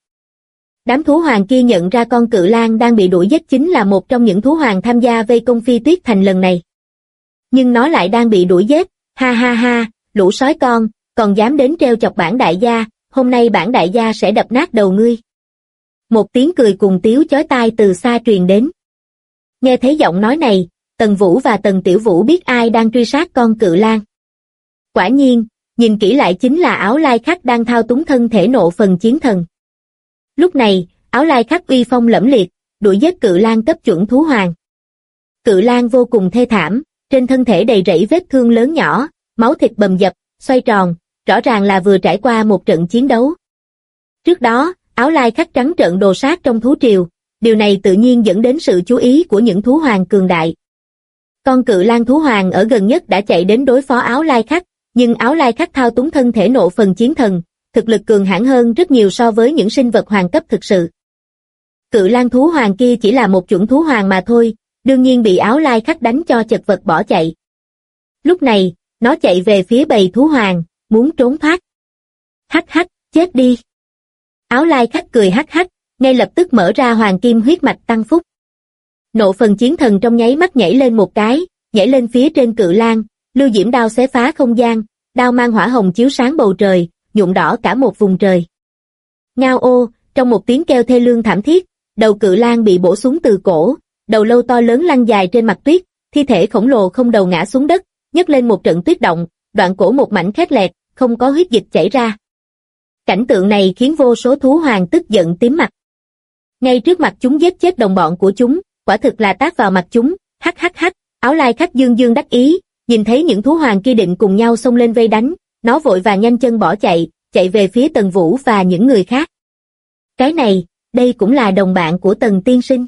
Đám thú hoàng kia nhận ra con cự lang đang bị đuổi giết chính là một trong những thú hoàng tham gia vây công Phi Tuyết Thành lần này. Nhưng nó lại đang bị đuổi giết, ha ha ha, lũ sói con, còn dám đến trêu chọc bản đại gia, hôm nay bản đại gia sẽ đập nát đầu ngươi. Một tiếng cười cùng tiếu chói tai từ xa truyền đến. Nghe thấy giọng nói này, Tần Vũ và Tần Tiểu Vũ biết ai đang truy sát con cự lang. Quả nhiên, nhìn kỹ lại chính là Áo Lai Khắc đang thao túng thân thể Nộ Phần Chiến Thần. Lúc này, Áo Lai Khắc uy phong lẫm liệt, đuổi giết cự lang cấp chuẩn thú hoàng. Cự lang vô cùng thê thảm, trên thân thể đầy rẫy vết thương lớn nhỏ, máu thịt bầm dập, xoay tròn, rõ ràng là vừa trải qua một trận chiến đấu. Trước đó, Áo Lai Khắc trắng trợn đồ sát trong thú triều, điều này tự nhiên dẫn đến sự chú ý của những thú hoàng cường đại. Con cự lang thú hoàng ở gần nhất đã chạy đến đối phó Áo Lai Khắc, nhưng Áo Lai Khắc thao túng thân thể Nộ Phần Chiến Thần, thực lực cường hãn hơn rất nhiều so với những sinh vật hoàng cấp thực sự. Cự lang thú hoàng kia chỉ là một chủng thú hoàng mà thôi, đương nhiên bị Áo Lai Khắc đánh cho chật vật bỏ chạy. Lúc này, nó chạy về phía bầy thú hoàng, muốn trốn thoát. Hắc hắc, chết đi. Áo Lai Khắc cười hắc hắc, ngay lập tức mở ra hoàng kim huyết mạch tăng phúc. Nộ Phần Chiến Thần trong nháy mắt nhảy lên một cái, nhảy lên phía trên cự lang, lưu diễm đao xé phá không gian, đao mang hỏa hồng chiếu sáng bầu trời, nhuộm đỏ cả một vùng trời. Ngao ô, trong một tiếng kêu thê lương thảm thiết, đầu cự lang bị bổ xuống từ cổ, đầu lâu to lớn lăn dài trên mặt tuyết, thi thể khổng lồ không đầu ngã xuống đất, nhấc lên một trận tuyết động, đoạn cổ một mảnh khét lẹt, không có huyết dịch chảy ra. Cảnh tượng này khiến vô số thú hoàng tức giận tím mặt. Ngay trước mặt chúng giết chết đồng bọn của chúng, quả thực là tát vào mặt chúng, hắc hắc hắc, Áo Lai Khắc dương dương đắc ý, nhìn thấy những thú hoàng kia định cùng nhau xông lên vây đánh, nó vội vàng nhanh chân bỏ chạy, chạy về phía Tần Vũ và những người khác. Cái này, đây cũng là đồng bạn của Tần tiên sinh.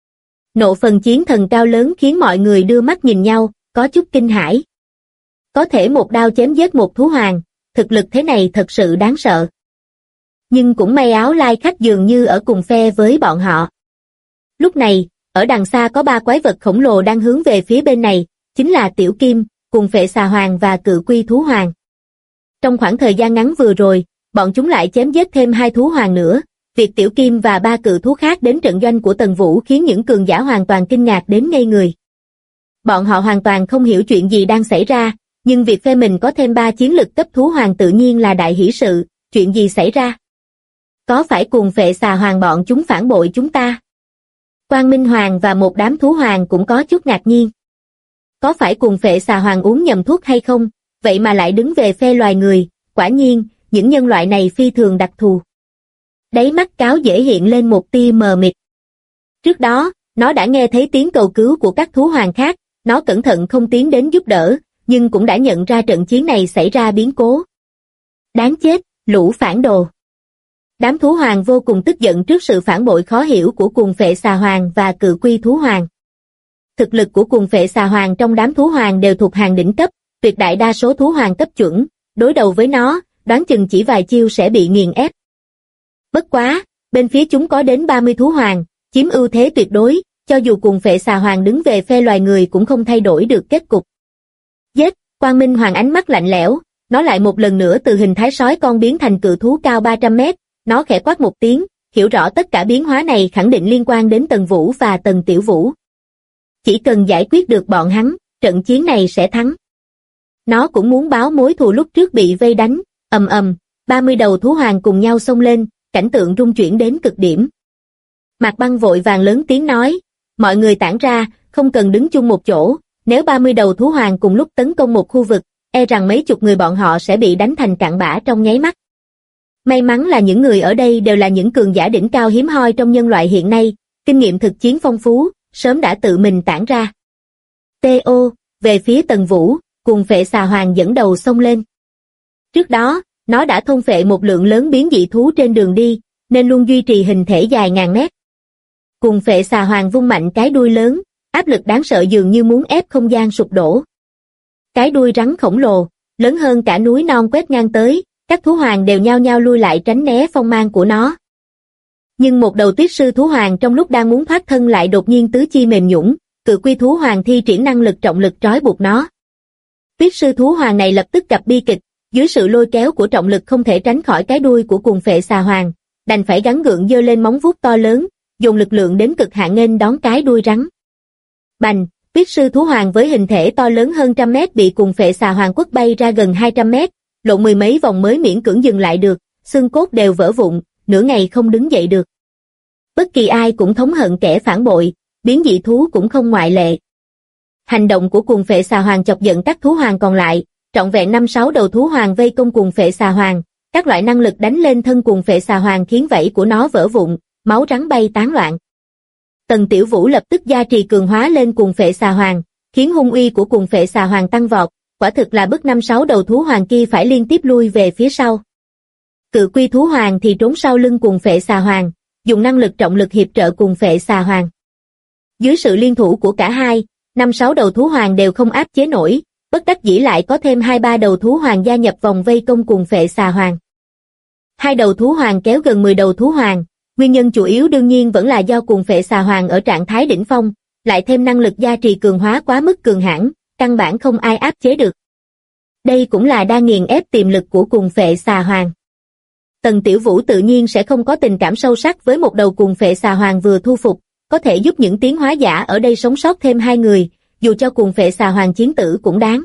Nộ Phần Chiến Thần cao lớn khiến mọi người đưa mắt nhìn nhau, có chút kinh hãi. Có thể một đao chém giết một thú hoàng, thực lực thế này thật sự đáng sợ. Nhưng cũng may Áo Lai Khắc dường như ở cùng phe với bọn họ. Lúc này, ở đằng xa có 3 quái vật khổng lồ đang hướng về phía bên này, chính là Tiểu Kim, cùng Phệ Xà Hoàng và Cự Quy thú hoàng. Trong khoảng thời gian ngắn vừa rồi, bọn chúng lại chém giết thêm 2 thú hoàng nữa. Việc Tiểu Kim và 3 cự thú khác đến trận doanh của Tần Vũ khiến những cường giả hoàn toàn kinh ngạc đến ngây người. Bọn họ hoàn toàn không hiểu chuyện gì đang xảy ra, nhưng việc phe mình có thêm 3 chiến lực cấp thú hoàng tự nhiên là đại hỷ sự, chuyện gì xảy ra? Có phải cùng Phệ Xà Hoàng bọn chúng phản bội chúng ta? Quang Minh Hoàng và một đám thú hoàng cũng có chút ngạc nhiên. Có phải cùng Phệ Xà Hoàng uống nhầm thuốc hay không, vậy mà lại đứng về phe loài người, quả nhiên, những nhân loại này phi thường đặc thù. Đáy mắt Cáo dễ hiện lên một tia mờ mịt. Trước đó, nó đã nghe thấy tiếng cầu cứu của các thú hoàng khác, nó cẩn thận không tiến đến giúp đỡ, nhưng cũng đã nhận ra trận chiến này xảy ra biến cố. Đáng chết, lũ phản đồ. Đám thú hoàng vô cùng tức giận trước sự phản bội khó hiểu của cuồng phệ xà hoàng và cự quy thú hoàng. Thực lực của cuồng phệ xà hoàng trong đám thú hoàng đều thuộc hàng đỉnh cấp, tuyệt đại đa số thú hoàng cấp chuẩn, đối đầu với nó, đoán chừng chỉ vài chiêu sẽ bị nghiền ép. Bất quá, bên phía chúng có đến 30 thú hoàng, chiếm ưu thế tuyệt đối, cho dù cuồng phệ xà hoàng đứng về phe loài người cũng không thay đổi được kết cục. Giết, Quang Minh Hoàng ánh mắt lạnh lẽo, nó lại một lần nữa từ hình thái sói con biến thành cự thú cao 300 mét, nó khẽ quát một tiếng, hiểu rõ tất cả biến hóa này khẳng định liên quan đến Tần Vũ và Tần Tiểu Vũ. Chỉ cần giải quyết được bọn hắn, trận chiến này sẽ thắng. Nó cũng muốn báo mối thù lúc trước bị vây đánh, 30 đầu thú hoàng cùng nhau xông lên, cảnh tượng rung chuyển đến cực điểm. Mạc Băng vội vàng lớn tiếng nói, mọi người tản ra, không cần đứng chung một chỗ, nếu 30 đầu thú hoàng cùng lúc tấn công một khu vực, e rằng mấy chục người bọn họ sẽ bị đánh thành cặn bã trong nháy mắt. May mắn là những người ở đây đều là những cường giả đỉnh cao hiếm hoi trong nhân loại hiện nay, kinh nghiệm thực chiến phong phú, sớm đã tự mình tản ra. T.O. Về phía Tần Vũ, cuồng phệ xà hoàng dẫn đầu xông lên. Trước đó, nó đã thôn phệ một lượng lớn biến dị thú trên đường đi, nên luôn duy trì hình thể dài ngàn mét. Cuồng phệ xà hoàng vung mạnh cái đuôi lớn, áp lực đáng sợ dường như muốn ép không gian sụp đổ. Cái đuôi rắn khổng lồ, lớn hơn cả núi non quét ngang tới, các thú hoàng đều nhao nhao lui lại tránh né phong mang của nó. Nhưng một đầu tuyết sư thú hoàng trong lúc đang muốn thoát thân lại đột nhiên tứ chi mềm nhũn, cự quy thú hoàng thi triển năng lực trọng lực trói buộc nó. Tuyết sư thú hoàng này lập tức gặp bi kịch, dưới sự lôi kéo của trọng lực không thể tránh khỏi cái đuôi của cuồng phệ xà hoàng, đành phải gắng gượng giơ lên móng vuốt to lớn, dùng lực lượng đến cực hạn nghênh đón cái đuôi rắn. Bành, tuyết sư thú hoàng với hình thể to lớn hơn 100 mét bị cuồng phệ xà hoàng quất bay ra gần 200 mét, lộn mười mấy vòng mới miễn cưỡng dừng lại được, xương cốt đều vỡ vụn, nửa ngày không đứng dậy được. Bất kỳ ai cũng thống hận kẻ phản bội, biến dị thú cũng không ngoại lệ. Hành động của cuồng phệ xà hoàng chọc giận các thú hoàng còn lại, trọn vẹn 5-6 đầu thú hoàng vây công cuồng phệ xà hoàng, các loại năng lực đánh lên thân cuồng phệ xà hoàng khiến vảy của nó vỡ vụn, máu rắn bay tán loạn. Tần Tiểu Vũ lập tức gia trì cường hóa lên cuồng phệ xà hoàng, khiến hung uy của cuồng phệ xà hoàng tăng vọt, quả thực là bức 5-6 đầu thú hoàng kia phải liên tiếp lui về phía sau. Cự quy thú hoàng thì trốn sau lưng cuồng phệ xà hoàng, dùng năng lực trọng lực hiệp trợ cuồng phệ xà hoàng. Dưới sự liên thủ của cả hai, 5-6 đầu thú hoàng đều không áp chế nổi, bất đắc dĩ lại có thêm 2-3 đầu thú hoàng gia nhập vòng vây công cuồng phệ xà hoàng. Hai đầu thú hoàng kéo gần 10 đầu thú hoàng, nguyên nhân chủ yếu đương nhiên vẫn là do cuồng phệ xà hoàng ở trạng thái đỉnh phong, lại thêm năng lực gia trì cường hóa quá mức cường hãn, căn bản không ai áp chế được. Đây cũng là đang nghiền ép tiềm lực của cuồng phệ xà hoàng. Tần Tiểu Vũ tự nhiên sẽ không có tình cảm sâu sắc với một đầu cuồng phệ xà hoàng vừa thu phục, có thể giúp những tiến hóa giả ở đây sống sót thêm 2 người, dù cho cuồng phệ xà hoàng chiến tử cũng đáng.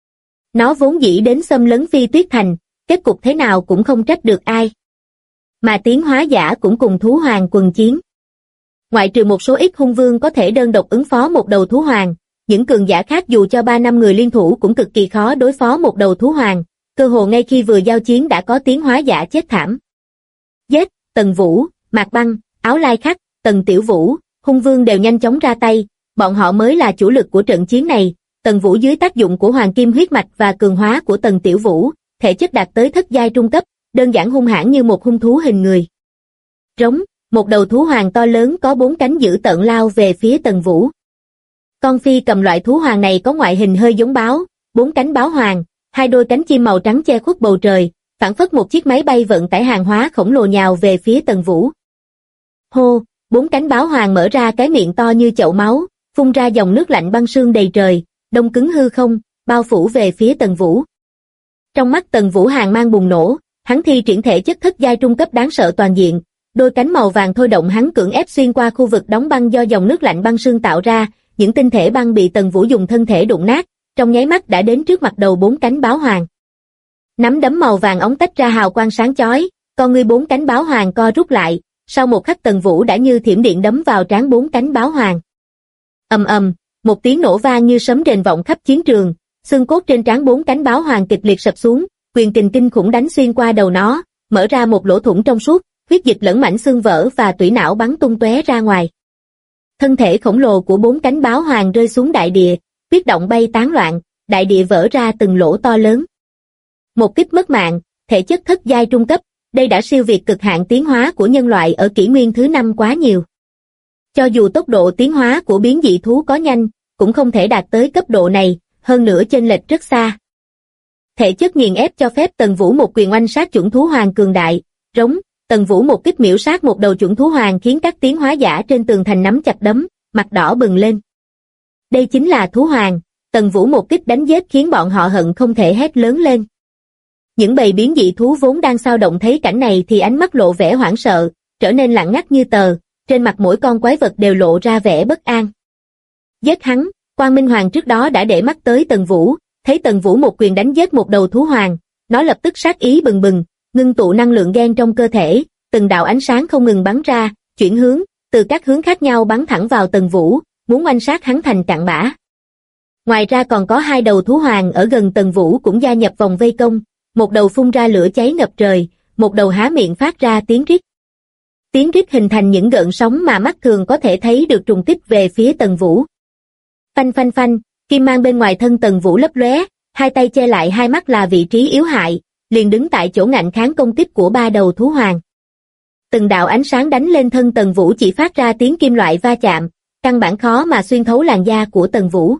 Nó vốn dĩ đến xâm lấn Phi Tuyết Thành, kết cục thế nào cũng không trách được ai. Mà tiến hóa giả cũng cùng thú hoàng quần chiến. Ngoại trừ một số ít hung vương có thể đơn độc ứng phó một đầu thú hoàng, những cường giả khác dù cho 3-5 người liên thủ cũng cực kỳ khó đối phó một đầu thú hoàng, cơ hồ ngay khi vừa giao chiến đã có tiến hóa giả chết thảm. Giết, Tần Vũ, Mạc Băng, Áo Lai Khắc, Tần Tiểu Vũ, hung vương đều nhanh chóng ra tay, bọn họ mới là chủ lực của trận chiến này. Tần Vũ dưới tác dụng của hoàng kim huyết mạch và cường hóa của Tần Tiểu Vũ, thể chất đạt tới thất giai trung cấp, đơn giản hung hãn như một hung thú hình người. Rống, một đầu thú hoàng to lớn có 4 cánh dữ tợn lao về phía Tần Vũ. Con phi cầm loại thú hoàng này có ngoại hình hơi giống báo, 4 cánh báo hoàng, 2 đôi cánh chim màu trắng che khuất bầu trời, phảng phất một chiếc máy bay vận tải hàng hóa khổng lồ nhào về phía Tần Vũ. Hô, 4 cánh báo hoàng mở ra cái miệng to như chậu máu, phun ra dòng nước lạnh băng sương đầy trời, đông cứng hư không, bao phủ về phía Tần Vũ. Trong mắt Tần Vũ hàn mang bùng nổ, hắn thi triển thể chất thất giai trung cấp đáng sợ toàn diện, đôi cánh màu vàng thôi động hắn cưỡng ép xuyên qua khu vực đóng băng do dòng nước lạnh băng sương tạo ra, những tinh thể băng bị Tần Vũ dùng thân thể đụng nát, trong nháy mắt đã đến trước mặt đầu 4 cánh báo hoàng. Nắm đấm màu vàng óng tách ra hào quang sáng chói, con ngươi 4 cánh báo hoàng co rút lại, sau một khắc Tần Vũ đã như thiểm điện đấm vào trán 4 cánh báo hoàng. Ầm ầm, một tiếng nổ vang như sấm rền vọng khắp chiến trường, xương cốt trên trán 4 cánh báo hoàng kịch liệt sập xuống, quyền kình kinh khủng đánh xuyên qua đầu nó, mở ra một lỗ thủng trong suốt, huyết dịch lẫn mảnh xương vỡ và tủy não bắn tung tóe ra ngoài. Thân thể khổng lồ của 4 cánh báo hoàng rơi xuống đại địa, tuyết động bay tán loạn, đại địa vỡ ra từng lỗ to lớn. Một kích mất mạng, thể chất thất giai trung cấp, đây đã siêu việt cực hạn tiến hóa của nhân loại ở kỷ nguyên thứ 5 quá nhiều. Cho dù tốc độ tiến hóa của biến dị thú có nhanh, cũng không thể đạt tới cấp độ này, hơn nữa chênh lệch rất xa. Thể chất nghiền ép cho phép Tần Vũ một quyền oanh sát chủng thú hoàng cường đại, rống, Tần Vũ một kích miểu sát một đầu chủng thú hoàng khiến các tiến hóa giả trên tường thành nắm chặt đấm, mặt đỏ bừng lên. Đây chính là thú hoàng, Tần Vũ một kích đánh giết khiến bọn họ hận không thể hét lớn lên. Những bầy biến dị thú vốn đang xao động thấy cảnh này thì ánh mắt lộ vẻ hoảng sợ, trở nên lặng ngắt như tờ, trên mặt mỗi con quái vật đều lộ ra vẻ bất an. Giết hắn, Quang Minh Hoàng trước đó đã để mắt tới Tần Vũ, thấy Tần Vũ một quyền đánh giết một đầu thú hoàng, nó lập tức sát ý bừng bừng, ngưng tụ năng lượng ghen trong cơ thể, từng đạo ánh sáng không ngừng bắn ra, chuyển hướng, từ các hướng khác nhau bắn thẳng vào Tần Vũ, muốn oanh sát hắn thành cặn bã. Ngoài ra còn có 2 đầu thú hoàng ở gần Tần Vũ cũng gia nhập vòng vây công, một đầu phun ra lửa cháy ngập trời, một đầu há miệng phát ra tiếng rít. Tiếng rít hình thành những gợn sóng mà mắt thường có thể thấy được trùng kích về phía Tần Vũ. Phanh phanh phanh, kim mang bên ngoài thân Tần Vũ lấp lóe, hai tay che lại hai mắt là vị trí yếu hại, liền đứng tại chỗ ngạnh kháng công kích của 3 đầu thú hoàng. Từng đạo ánh sáng đánh lên thân Tần Vũ chỉ phát ra tiếng kim loại va chạm, căn bản khó mà xuyên thấu làn da của Tần Vũ.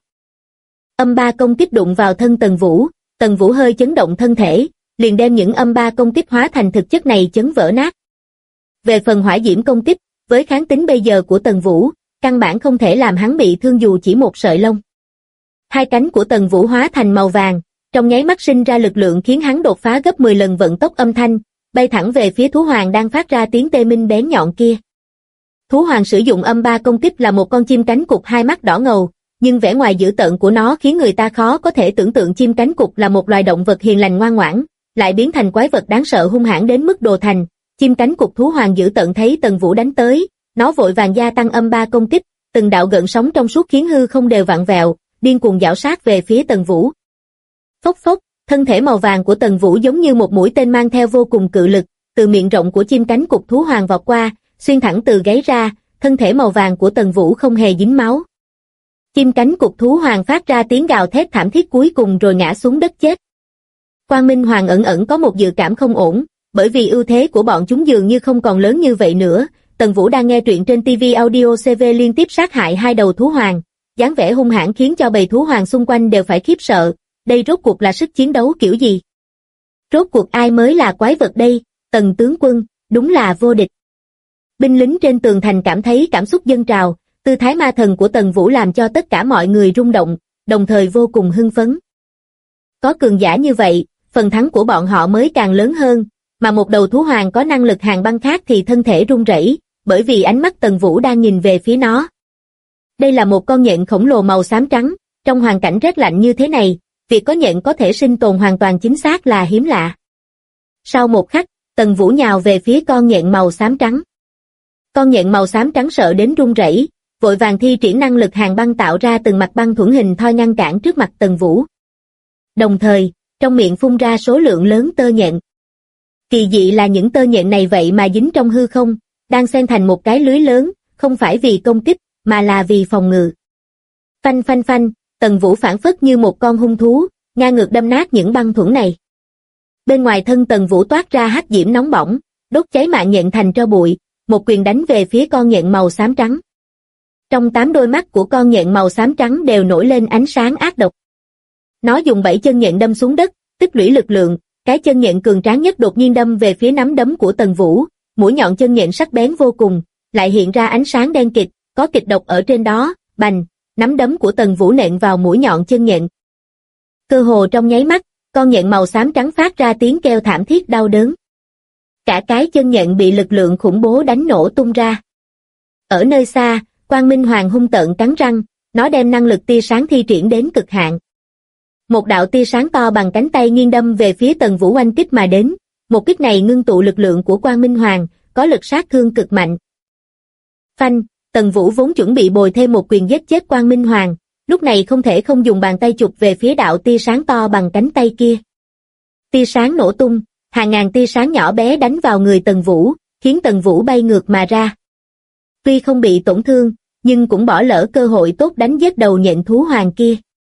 Âm ba công kích đụng vào thân Tần Vũ hơi chấn động thân thể, liền đem những âm ba công kích hóa thành thực chất này chấn vỡ nát. Về phần hỏa diễm công kích, với kháng tính bây giờ của Tần Vũ, căn bản không thể làm hắn bị thương dù chỉ một sợi lông. Hai cánh của Tần Vũ hóa thành màu vàng, trong nháy mắt sinh ra lực lượng khiến hắn đột phá gấp 10 lần vận tốc âm thanh, bay thẳng về phía thú hoàng đang phát ra tiếng tê minh bén nhọn kia. Thú hoàng sử dụng âm ba công kích là một con chim cánh cụt hai mắt đỏ ngầu, nhưng vẻ ngoài dữ tợn của nó khiến người ta khó có thể tưởng tượng chim cánh cụt là một loài động vật hiền lành ngoan ngoãn, lại biến thành quái vật đáng sợ hung hãn đến mức đồ thành. Chim cánh cụt thú hoàng dữ tợn thấy Tần Vũ đánh tới, nó vội vàng gia tăng âm ba công kích, từng đạo gợn sóng trong suốt khiến hư không đều vặn vẹo, điên cuồng giảo sát về phía Tần Vũ. Phốc phốc, thân thể màu vàng của Tần Vũ giống như một mũi tên mang theo vô cùng cự lực, từ miệng rộng của chim cánh cụt thú hoàng vọt qua, xuyên thẳng từ gáy ra, thân thể màu vàng của Tần Vũ không hề dính máu. Chim cánh cụt thú hoàng phát ra tiếng gào thét thảm thiết cuối cùng rồi ngã xuống đất chết. Quang Minh Hoàng ẩn ẩn có một dự cảm không ổn, bởi vì ưu thế của bọn chúng dường như không còn lớn như vậy nữa. Tần Vũ đang nghe truyện trên TV Audio CV liên tiếp sát hại 2 đầu thú hoàng, dáng vẻ hung hãn khiến cho bầy thú hoàng xung quanh đều phải khiếp sợ, đây rốt cuộc là sức chiến đấu kiểu gì? Rốt cuộc ai mới là quái vật đây? Tần tướng quân, đúng là vô địch. Binh lính trên tường thành cảm thấy cảm xúc dâng trào, tư thái ma thần của Tần Vũ làm cho tất cả mọi người rung động, đồng thời vô cùng hưng phấn. Có cường giả như vậy, phần thắng của bọn họ mới càng lớn hơn, mà một đầu thú hoàng có năng lực hàn băng khác thì thân thể run rẩy, bởi vì ánh mắt Tần Vũ đang nhìn về phía nó. Đây là một con nhện khổng lồ màu xám trắng, trong hoàn cảnh rét lạnh như thế này, việc có nhện có thể sinh tồn hoàn toàn chính xác là hiếm lạ. Sau một khắc, Tần Vũ nhào về phía con nhện màu xám trắng. Con nhện màu xám trắng sợ đến run rẩy, vội vàng thi triển năng lực hàn băng tạo ra từng mặt băng thuẫn hình thoi ngăn cản trước mặt Tần Vũ. Đồng thời, trong miệng phun ra số lượng lớn tơ nhện. Kỳ dị là những tơ nhện này vậy mà dính trong hư không, đang xen thành một cái lưới lớn, không phải vì công kích, mà là vì phòng ngự. Phanh phanh phanh, Tần Vũ phảng phất như một con hung thú, ngang ngược đâm nát những băng thuẫn này. Bên ngoài thân Tần Vũ toát ra hắc diễm nóng bỏng, đốt cháy mạng nhện thành tro bụi, một quyền đánh về phía con nhện màu xám trắng. Trong 8 đôi mắt của con nhện màu xám trắng đều nổi lên ánh sáng ác độc. Nó dùng 7 chân nhện đâm xuống đất, tích lũy lực lượng, cái chân nhện cường tráng nhất đột nhiên đâm về phía nắm đấm của Tần Vũ, mũi nhọn chân nhện sắc bén vô cùng, lại hiện ra ánh sáng đen kịt, có kịch độc ở trên đó, bành, nắm đấm của Tần Vũ nện vào mũi nhọn chân nhện. Cơ hồ trong nháy mắt, con nhện màu xám trắng phát ra tiếng kêu thảm thiết đau đớn. Cả cái chân nhện bị lực lượng khủng bố đánh nổ tung ra. Ở nơi xa, Quang Minh Hoàng hung tợn cắn răng, nó đem năng lực tia sáng thi triển đến cực hạn. Một đạo tia sáng to bằng cánh tay nghiêng đâm về phía Tần Vũ oanh kích mà đến, một kích này ngưng tụ lực lượng của Quang Minh Hoàng, có lực sát thương cực mạnh. Phanh, Tần Vũ vốn chuẩn bị bồi thêm một quyền giết chết Quang Minh Hoàng, lúc này không thể không dùng bàn tay chụp về phía đạo tia sáng to bằng cánh tay kia. Tia sáng nổ tung, hàng ngàn tia sáng nhỏ bé đánh vào người Tần Vũ, khiến Tần Vũ bay ngược mà ra. Tuy không bị tổn thương, nhưng cũng bỏ lỡ cơ hội tốt đánh giết đầu nhện thú hoàng kia.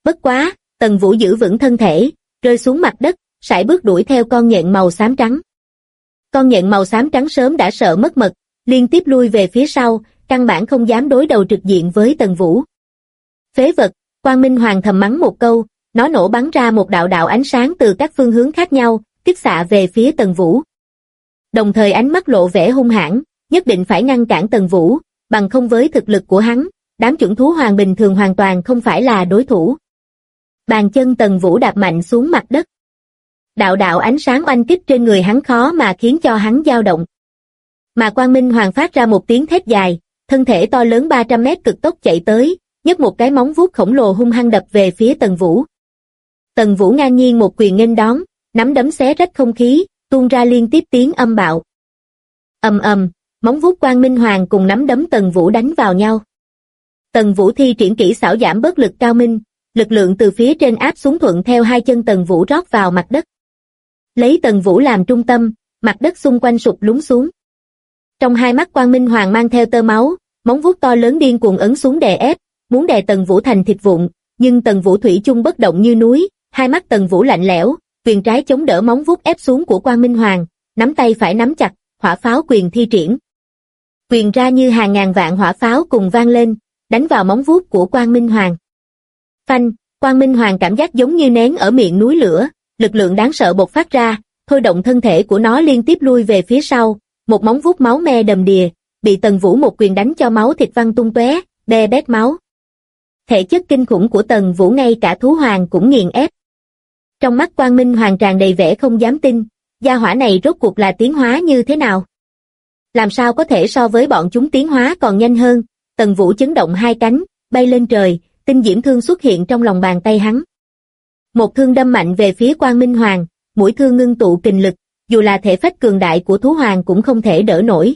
Bất quá, Tần Vũ giữ vững thân thể, rơi xuống mặt đất, sải bước đuổi theo con nhện màu xám trắng. Con nhện màu xám trắng sớm đã sợ mất mật, liên tiếp lui về phía sau, căn bản không dám đối đầu trực diện với Tần Vũ. Phế vật, Quang Minh Hoàng thầm mắng một câu, nó nổ bắn ra một đạo đạo ánh sáng từ các phương hướng khác nhau, kích xạ về phía Tần Vũ. Đồng thời ánh mắt lộ vẻ hung hãn, nhất định phải ngăn cản Tần Vũ, bằng không với thực lực của hắn, đám chuẩn thú hoàng bình thường hoàn toàn không phải là đối thủ. Bàn chân Tần Vũ đạp mạnh xuống mặt đất. Đạo đạo ánh sáng oanh kích trên người hắn khó mà khiến cho hắn dao động. Mà Quang Minh Hoàng phát ra một tiếng thét dài, thân thể to lớn 300 mét cực tốc chạy tới, nhấc một cái móng vuốt khổng lồ hung hăng đập về phía Tần Vũ. Tần Vũ ngang nhiên một quyền nghênh đón, nắm đấm xé rách không khí, tuôn ra liên tiếp tiếng âm bạo. Ầm ầm, móng vuốt Quang Minh Hoàng cùng nắm đấm Tần Vũ đánh vào nhau. Tần Vũ thi triển kỹ xảo giảm bớt lực cao minh, lực lượng từ phía trên áp xuống thuận theo hai chân Tần Vũ rót vào mặt đất. Lấy Tần Vũ làm trung tâm, mặt đất xung quanh sụp lún xuống. Trong hai mắt Quang Minh Hoàng mang theo tơ máu, móng vuốt to lớn điên cuồng ấn xuống đè ép, muốn đè Tần Vũ thành thịt vụn, nhưng Tần Vũ thủy chung bất động như núi, hai mắt Tần Vũ lạnh lẽo, quyền trái chống đỡ móng vuốt ép xuống của Quang Minh Hoàng, nắm tay phải nắm chặt, hỏa pháo quyền thi triển. Quyền ra như hàng ngàn vạn hỏa pháo cùng vang lên, đánh vào móng vuốt của Quang Minh Hoàng. Phanh, Quang Minh Hoàng cảm giác giống như nén ở miệng núi lửa, lực lượng đáng sợ bộc phát ra, thôi động thân thể của nó liên tiếp lui về phía sau, một móng vuốt máu me đầm đìa, bị Tần Vũ một quyền đánh cho máu thịt văng tung tóe, be bét máu. Thể chất kinh khủng của Tần Vũ ngay cả thú hoàng cũng nghiền ép. Trong mắt Quang Minh Hoàng tràn đầy vẻ không dám tin, gia hỏa này rốt cuộc là tiến hóa như thế nào? Làm sao có thể so với bọn chúng tiến hóa còn nhanh hơn? Tần Vũ chấn động hai cánh, bay lên trời, tinh diễm thương xuất hiện trong lòng bàn tay hắn. Một thương đâm mạnh về phía Quang Minh Hoàng, mũi thương ngưng tụ kình lực, dù là thể phách cường đại của thú hoàng cũng không thể đỡ nổi.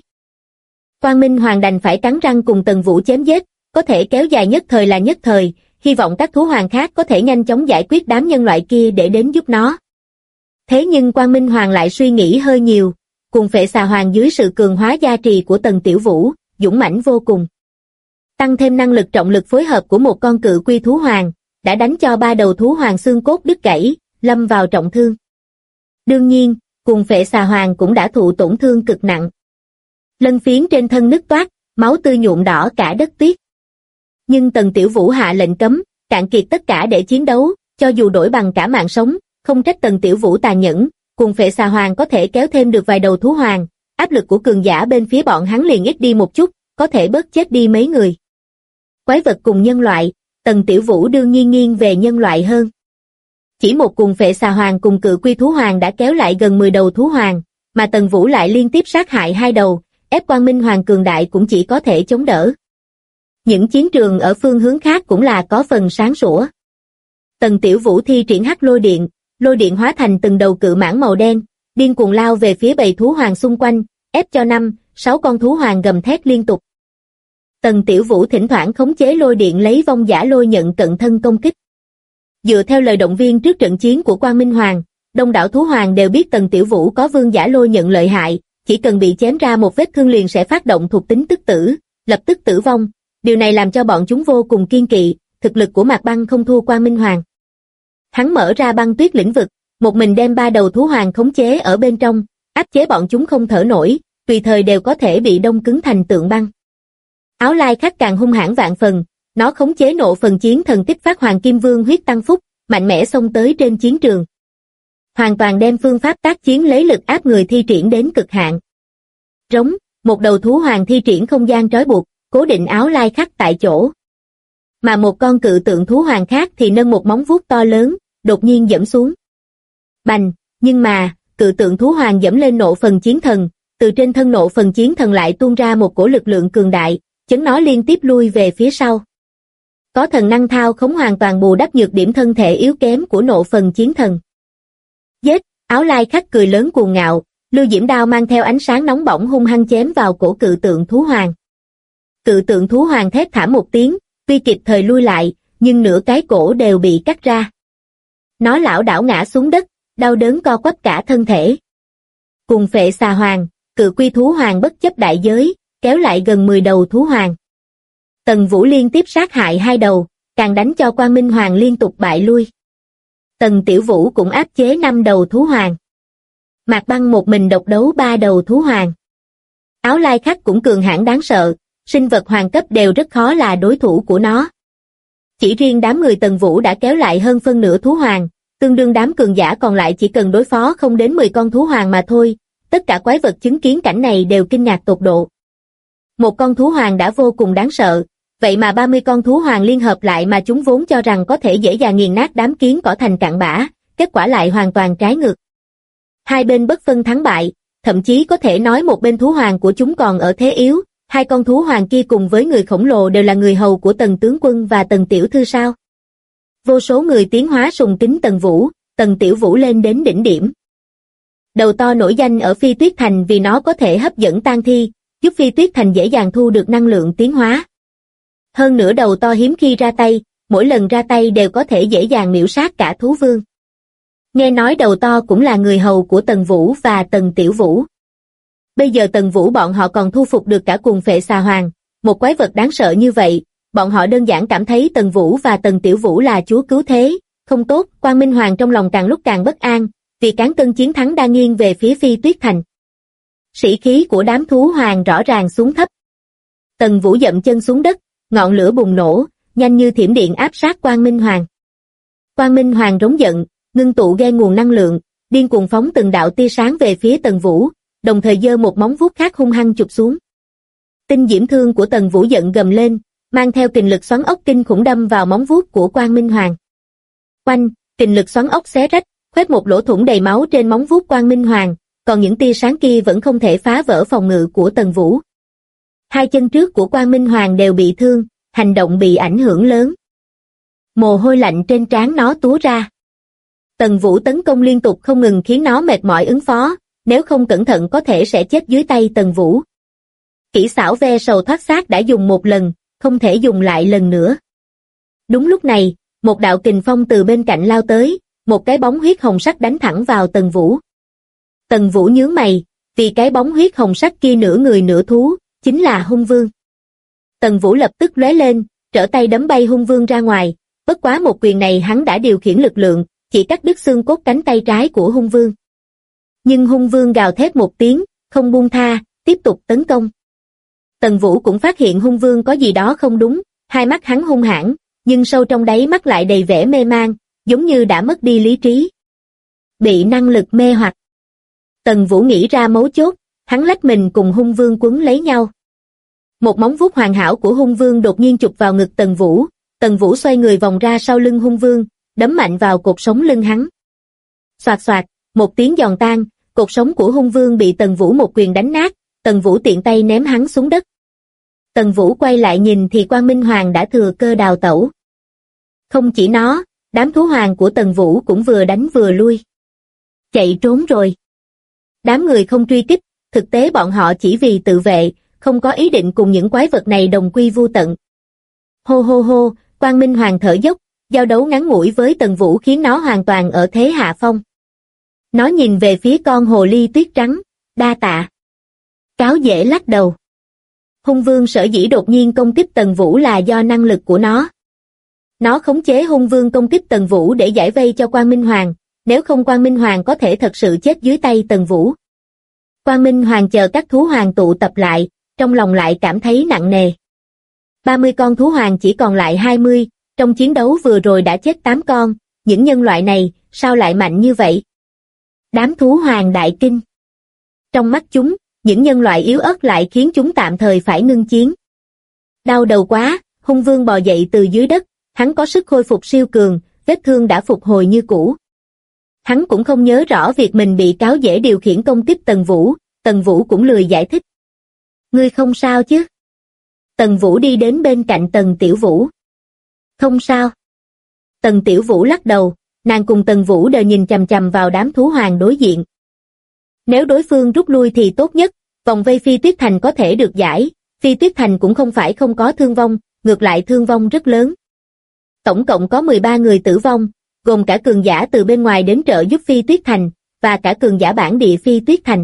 Quang Minh Hoàng đành phải cắn răng cùng Tần Vũ chém giết, có thể kéo dài nhất thời là nhất thời, hy vọng các thú hoàng khác có thể nhanh chóng giải quyết đám nhân loại kia để đến giúp nó. Thế nhưng Quang Minh Hoàng lại suy nghĩ hơi nhiều, cùng Phệ Xà Hoàng dưới sự cường hóa gia trì của Tần Tiểu Vũ, dũng mãnh vô cùng. Tăng thêm năng lực trọng lực phối hợp của một con cự quy thú hoàng, đã đánh cho ba đầu thú hoàng xương cốt đứt gãy, lâm vào trọng thương. Đương nhiên, cùng Phệ Xà Hoàng cũng đã thụ tổn thương cực nặng. Lân phiến trên thân nứt toát, máu tươi nhuộm đỏ cả đất tuyết. Nhưng Tần Tiểu Vũ hạ lệnh cấm, cạn kiệt tất cả để chiến đấu, cho dù đổi bằng cả mạng sống, không trách Tần Tiểu Vũ tàn nhẫn, cùng Phệ Xà Hoàng có thể kéo thêm được vài đầu thú hoàng, áp lực của cường giả bên phía bọn hắn liền ít đi một chút, có thể bớt chết đi mấy người. Quái vật cùng nhân loại, Tần Tiểu Vũ đương nhiên nghiêng về nhân loại hơn. Chỉ một cùng Phệ Xà Hoàng cùng cự quy thú hoàng đã kéo lại gần 10 đầu thú hoàng, mà Tần Vũ lại liên tiếp sát hại hai đầu, ép Quang Minh Hoàng cường đại cũng chỉ có thể chống đỡ. Những chiến trường ở phương hướng khác cũng là có phần sáng sủa. Tần Tiểu Vũ thi triển hắc lôi điện hóa thành từng đầu cự mãng màu đen, điên cuồng lao về phía bầy thú hoàng xung quanh, ép cho 5-6 con thú hoàng gầm thét liên tục. Tần Tiểu Vũ thỉnh thoảng khống chế lôi điện lấy vong giả lôi nhận cận thân công kích. Dựa theo lời động viên trước trận chiến của Quang Minh Hoàng, đông đảo thú hoàng đều biết Tần Tiểu Vũ có vương giả lôi nhận lợi hại, chỉ cần bị chém ra một vết thương liền sẽ phát động thuộc tính tức tử, lập tức tử vong. Điều này làm cho bọn chúng vô cùng kiên kỵ, thực lực của Mạc Băng không thua Quang Minh Hoàng. Hắn mở ra băng tuyết lĩnh vực, một mình đem ba đầu thú hoàng khống chế ở bên trong, áp chế bọn chúng không thở nổi, tùy thời đều có thể bị đông cứng thành tượng băng. Áo Lai Khắc càng hung hãn vạn phần, nó khống chế nộ phần chiến thần kích phát Hoàng Kim Vương huyết tăng phúc, mạnh mẽ xông tới trên chiến trường. Hoàn toàn đem phương pháp tác chiến lấy lực áp người thi triển đến cực hạn. Rống, một đầu thú hoàng thi triển không gian trói buộc, cố định Áo Lai Khắc tại chỗ. Mà một con cự tượng thú hoàng khác thì nâng một móng vuốt to lớn, đột nhiên giẫm xuống. Bành, nhưng mà, cự tượng thú hoàng giẫm lên nộ phần chiến thần, từ trên thân nộ phần chiến thần lại tuôn ra một cổ lực lượng cường đại, chấn nó liên tiếp lui về phía sau. Có thần năng thao khống hoàn toàn bù đắp nhược điểm thân thể yếu kém của nộ phần chiến thần. Giết, Áo Lai Khắc cười lớn cuồng ngạo, lưu diễm đao mang theo ánh sáng nóng bỏng hung hăng chém vào cổ cự tượng thú hoàng. Cự tượng thú hoàng thét thảm một tiếng, tuy kịp thời lui lại, nhưng nửa cái cổ đều bị cắt ra. Nó lảo đảo ngã xuống đất, đau đớn co quắp cả thân thể. Cùng Phệ Xà Hoàng, cự quy thú hoàng bất chấp đại giới, kéo lại gần 10 đầu thú hoàng. Tần Vũ liên tiếp sát hại hai đầu, càng đánh cho Quang Minh Hoàng liên tục bại lui. Tần Tiểu Vũ cũng áp chế 5 đầu thú hoàng. Mạc Băng một mình độc đấu 3 đầu thú hoàng. Áo Lai Khắc cũng cường hãn đáng sợ, sinh vật hoàng cấp đều rất khó là đối thủ của nó. Chỉ riêng đám người Tần Vũ đã kéo lại hơn phân nửa thú hoàng, tương đương đám cường giả còn lại chỉ cần đối phó không đến 10 con thú hoàng mà thôi. Tất cả quái vật chứng kiến cảnh này đều kinh ngạc tột độ. Một con thú hoàng đã vô cùng đáng sợ, vậy mà 30 con thú hoàng liên hợp lại mà chúng vốn cho rằng có thể dễ dàng nghiền nát đám kiến cỏ thành cặn bã, kết quả lại hoàn toàn trái ngược. Hai bên bất phân thắng bại, thậm chí có thể nói một bên thú hoàng của chúng còn ở thế yếu, hai con thú hoàng kia cùng với người khổng lồ đều là người hầu của Tần tướng quân và Tần tiểu thư sao? Vô số người tiến hóa sùng kính Tần Tiểu Vũ lên đến đỉnh điểm. Đầu to nổi danh ở Phi Tuyết Thành vì nó có thể hấp dẫn tang thi, giúp Phi Tuyết Thành dễ dàng thu được năng lượng tiến hóa. Hơn nữa đầu to hiếm khi ra tay, mỗi lần ra tay đều có thể dễ dàng miểu sát cả thú vương. Nghe nói đầu to cũng là người hầu của Tần Vũ và Tần Tiểu Vũ. Bây giờ Tần Vũ bọn họ còn thu phục được cả cuồng phệ xà hoàng, một quái vật đáng sợ như vậy, bọn họ đơn giản cảm thấy Tần Vũ và Tần Tiểu Vũ là chúa cứu thế, không tốt. Quang Minh Hoàng trong lòng càng lúc càng bất an, vì cán cân chiến thắng đang nghiêng về phía Phi Tuyết Thành. Sĩ khí của đám thú hoàng rõ ràng xuống thấp. Tần Vũ dậm chân xuống đất, ngọn lửa bùng nổ, nhanh như thiểm điện áp sát Quang Minh Hoàng. Quang Minh Hoàng rống giận, ngưng tụ ghe nguồn năng lượng, điên cuồng phóng từng đạo tia sáng về phía Tần Vũ, đồng thời giơ một móng vuốt khác hung hăng chụp xuống. Tinh diễm thương của Tần Vũ giận gầm lên, mang theo kình lực xoắn ốc kinh khủng đâm vào móng vuốt của Quang Minh Hoàng. Oanh, kình lực xoắn ốc xé rách, khoét một lỗ thủng đầy máu trên móng vuốt Quang Minh Hoàng, còn những tia sáng kia vẫn không thể phá vỡ phòng ngự của Tần Vũ. Hai chân trước của Quang Minh Hoàng đều bị thương, hành động bị ảnh hưởng lớn. Mồ hôi lạnh trên trán nó túa ra. Tần Vũ tấn công liên tục không ngừng khiến nó mệt mỏi ứng phó, nếu không cẩn thận có thể sẽ chết dưới tay Tần Vũ. Kỹ xảo ve sầu thoát xác đã dùng một lần, không thể dùng lại lần nữa. Đúng lúc này, một đạo kình phong từ bên cạnh lao tới, một cái bóng huyết hồng sắc đánh thẳng vào Tần Vũ. Tần Vũ nhướng mày, vì cái bóng huyết hồng sắc kia nửa người nửa thú, chính là hung vương. Tần Vũ lập tức lóe lên, trở tay đấm bay hung vương ra ngoài, bất quá một quyền này hắn đã điều khiển lực lượng, chỉ cắt đứt xương cốt cánh tay trái của hung vương. Nhưng hung vương gào thét một tiếng, không buông tha, tiếp tục tấn công. Tần Vũ cũng phát hiện hung vương có gì đó không đúng, hai mắt hắn hung hãn, nhưng sâu trong đáy mắt lại đầy vẻ mê man, giống như đã mất đi lý trí. Bị năng lực mê hoặc. Tần Vũ nghĩ ra mấu chốt, hắn lách mình cùng hung vương quấn lấy nhau. Một móng vuốt hoàn hảo của hung vương đột nhiên chụp vào ngực Tần Vũ xoay người vòng ra sau lưng hung vương, đấm mạnh vào cột sống lưng hắn. Xoạt xoạt, một tiếng giòn tan, cột sống của hung vương bị Tần Vũ một quyền đánh nát, Tần Vũ tiện tay ném hắn xuống đất. Tần Vũ quay lại nhìn thì Quang Minh Hoàng đã thừa cơ đào tẩu. Không chỉ nó, đám thú hoàng của Tần Vũ cũng vừa đánh vừa lui. Chạy trốn rồi. Đám người không truy kích, thực tế bọn họ chỉ vì tự vệ, không có ý định cùng những quái vật này đồng quy vu tận. Hô hô hô, Quang Minh Hoàng thở dốc, giao đấu ngắn ngủi với Tần Vũ khiến nó hoàn toàn ở thế hạ phong. Nó nhìn về phía con hồ ly tuyết trắng, đa tạ. Cáo dễ lắc đầu. Hung vương sở dĩ đột nhiên công kích Tần Vũ là do năng lực của nó. Nó khống chế hung vương công kích Tần Vũ để giải vây cho Quang Minh Hoàng, nếu không Quang Minh Hoàng có thể thật sự chết dưới tay Tần Vũ. Quang Minh Hoàng chờ các thú hoàng tụ tập lại, trong lòng lại cảm thấy nặng nề. 30 con thú hoàng chỉ còn lại 20, trong chiến đấu vừa rồi đã chết 8 con, những nhân loại này, sao lại mạnh như vậy? Đám thú hoàng đại kinh. Trong mắt chúng, những nhân loại yếu ớt lại khiến chúng tạm thời phải ngưng chiến. Đau đầu quá, hung vương bò dậy từ dưới đất, hắn có sức khôi phục siêu cường, vết thương đã phục hồi như cũ. Hắn cũng không nhớ rõ việc mình bị cáo dễ điều khiển công kích Tần Vũ cũng lười giải thích. Ngươi không sao chứ? Tần Vũ đi đến bên cạnh Tần Tiểu Vũ. Không sao. Tần Tiểu Vũ lắc đầu, nàng cùng Tần Vũ đều nhìn chằm chằm vào đám thú hoàng đối diện. Nếu đối phương rút lui thì tốt nhất, vòng vây Phi Tuyết Thành có thể được giải, Phi Tuyết Thành cũng không phải không có thương vong, ngược lại thương vong rất lớn. Tổng cộng có 13 người tử vong, gồm cả cường giả từ bên ngoài đến trợ giúp Phi Tuyết Thành, và cả cường giả bản địa Phi Tuyết Thành.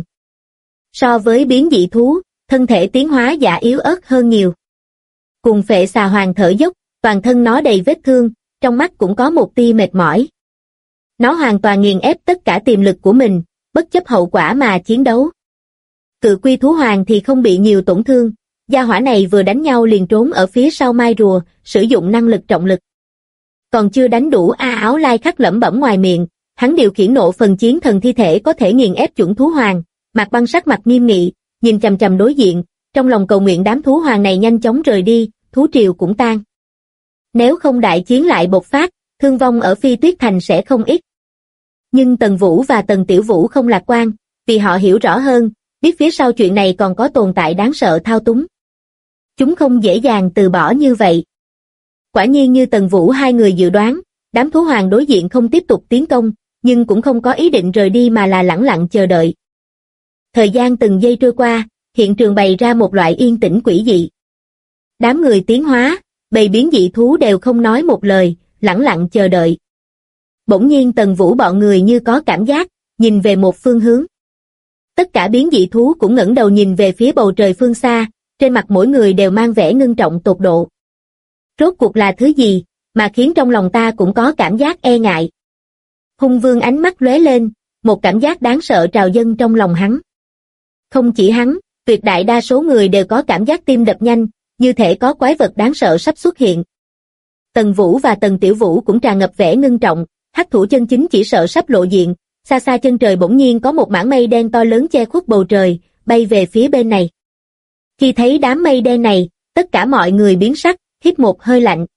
So với biến dị thú, thân thể tiến hóa giả yếu ớt hơn nhiều. Cùng phệ xà hoàng thở dốc, toàn thân nó đầy vết thương, trong mắt cũng có một tia mệt mỏi. Nó hoàn toàn nghiền ép tất cả tiềm lực của mình, bất chấp hậu quả mà chiến đấu. Cự quy thú hoàng thì không bị nhiều tổn thương, gia hỏa này vừa đánh nhau liền trốn ở phía sau mai rùa, sử dụng năng lực trọng lực. Còn chưa đánh đủ Áo Lai Khắc lẩm bẩm ngoài miệng, hắn điều khiển nộ phần chiến thần thi thể có thể nghiền ép chuẩn thú hoàng, Mạc Băng sắc mặt nghiêm nghị, nhìn chằm chằm đối diện, trong lòng cầu nguyện đám thú hoàng này nhanh chóng rời đi, thú triều cũng tan. Nếu không đại chiến lại bộc phát, thương vong ở Phi Tuyết Thành sẽ không ít. Nhưng Tần Vũ và Tần Tiểu Vũ không lạc quan, vì họ hiểu rõ hơn, biết phía sau chuyện này còn có tồn tại đáng sợ thao túng. Chúng không dễ dàng từ bỏ như vậy. Quả nhiên như Tần Vũ hai người dự đoán, đám thú hoàng đối diện không tiếp tục tiến công, nhưng cũng không có ý định rời đi mà là lẳng lặng chờ đợi. Thời gian từng giây trôi qua, hiện trường bày ra một loại yên tĩnh quỷ dị. Đám người tiến hóa, bầy biến dị thú đều không nói một lời, lẳng lặng chờ đợi. Bỗng nhiên Tần Vũ bọn người như có cảm giác, nhìn về một phương hướng. Tất cả biến dị thú cũng ngẩng đầu nhìn về phía bầu trời phương xa, trên mặt mỗi người đều mang vẻ ngưng trọng tột độ. Rốt cuộc là thứ gì, mà khiến trong lòng ta cũng có cảm giác e ngại. Hung Vương ánh mắt lóe lên, một cảm giác đáng sợ trào dâng trong lòng hắn. Không chỉ hắn, tuyệt đại đa số người đều có cảm giác tim đập nhanh, như thể có quái vật đáng sợ sắp xuất hiện. Tần Vũ và Tần Tiểu Vũ cũng tràn ngập vẻ ngưng trọng, hắc thủ chân chính chỉ sợ sắp lộ diện, xa xa chân trời bỗng nhiên có một mảng mây đen to lớn che khuất bầu trời, bay về phía bên này. Khi thấy đám mây đen này, tất cả mọi người biến sắc, hít một hơi lạnh.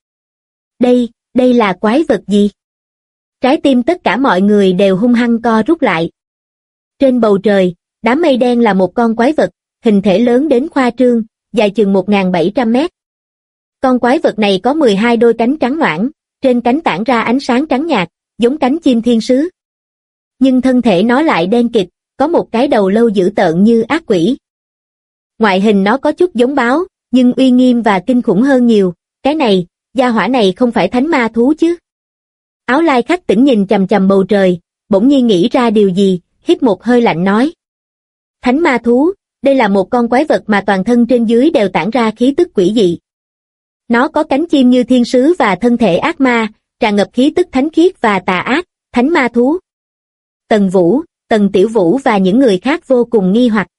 Đây là quái vật gì? Trái tim tất cả mọi người đều hung hăng co rút lại. Trên bầu trời, đám mây đen là một con quái vật, hình thể lớn đến khoa trương, dài chừng 1.700 mét. Con quái vật này có 12 đôi cánh trắng noãn, trên cánh tản ra ánh sáng trắng nhạt, giống cánh chim thiên sứ. Nhưng thân thể nó lại đen kịt, có một cái đầu lâu dữ tợn như ác quỷ. Ngoại hình nó có chút giống báo, nhưng uy nghiêm và kinh khủng hơn nhiều. Cái này, gia hỏa này không phải thánh ma thú chứ? Áo Lai Khắc tỉnh nhìn chằm chằm bầu trời, bỗng nhiên nghĩ ra điều gì, hít một hơi lạnh nói. Thánh ma thú, đây là một con quái vật mà toàn thân trên dưới đều tản ra khí tức quỷ dị. Nó có cánh chim như thiên sứ và thân thể ác ma, tràn ngập khí tức thánh khiết và tà ác, thánh ma thú. Tần Vũ, Tần Tiểu Vũ và những người khác vô cùng nghi hoặc.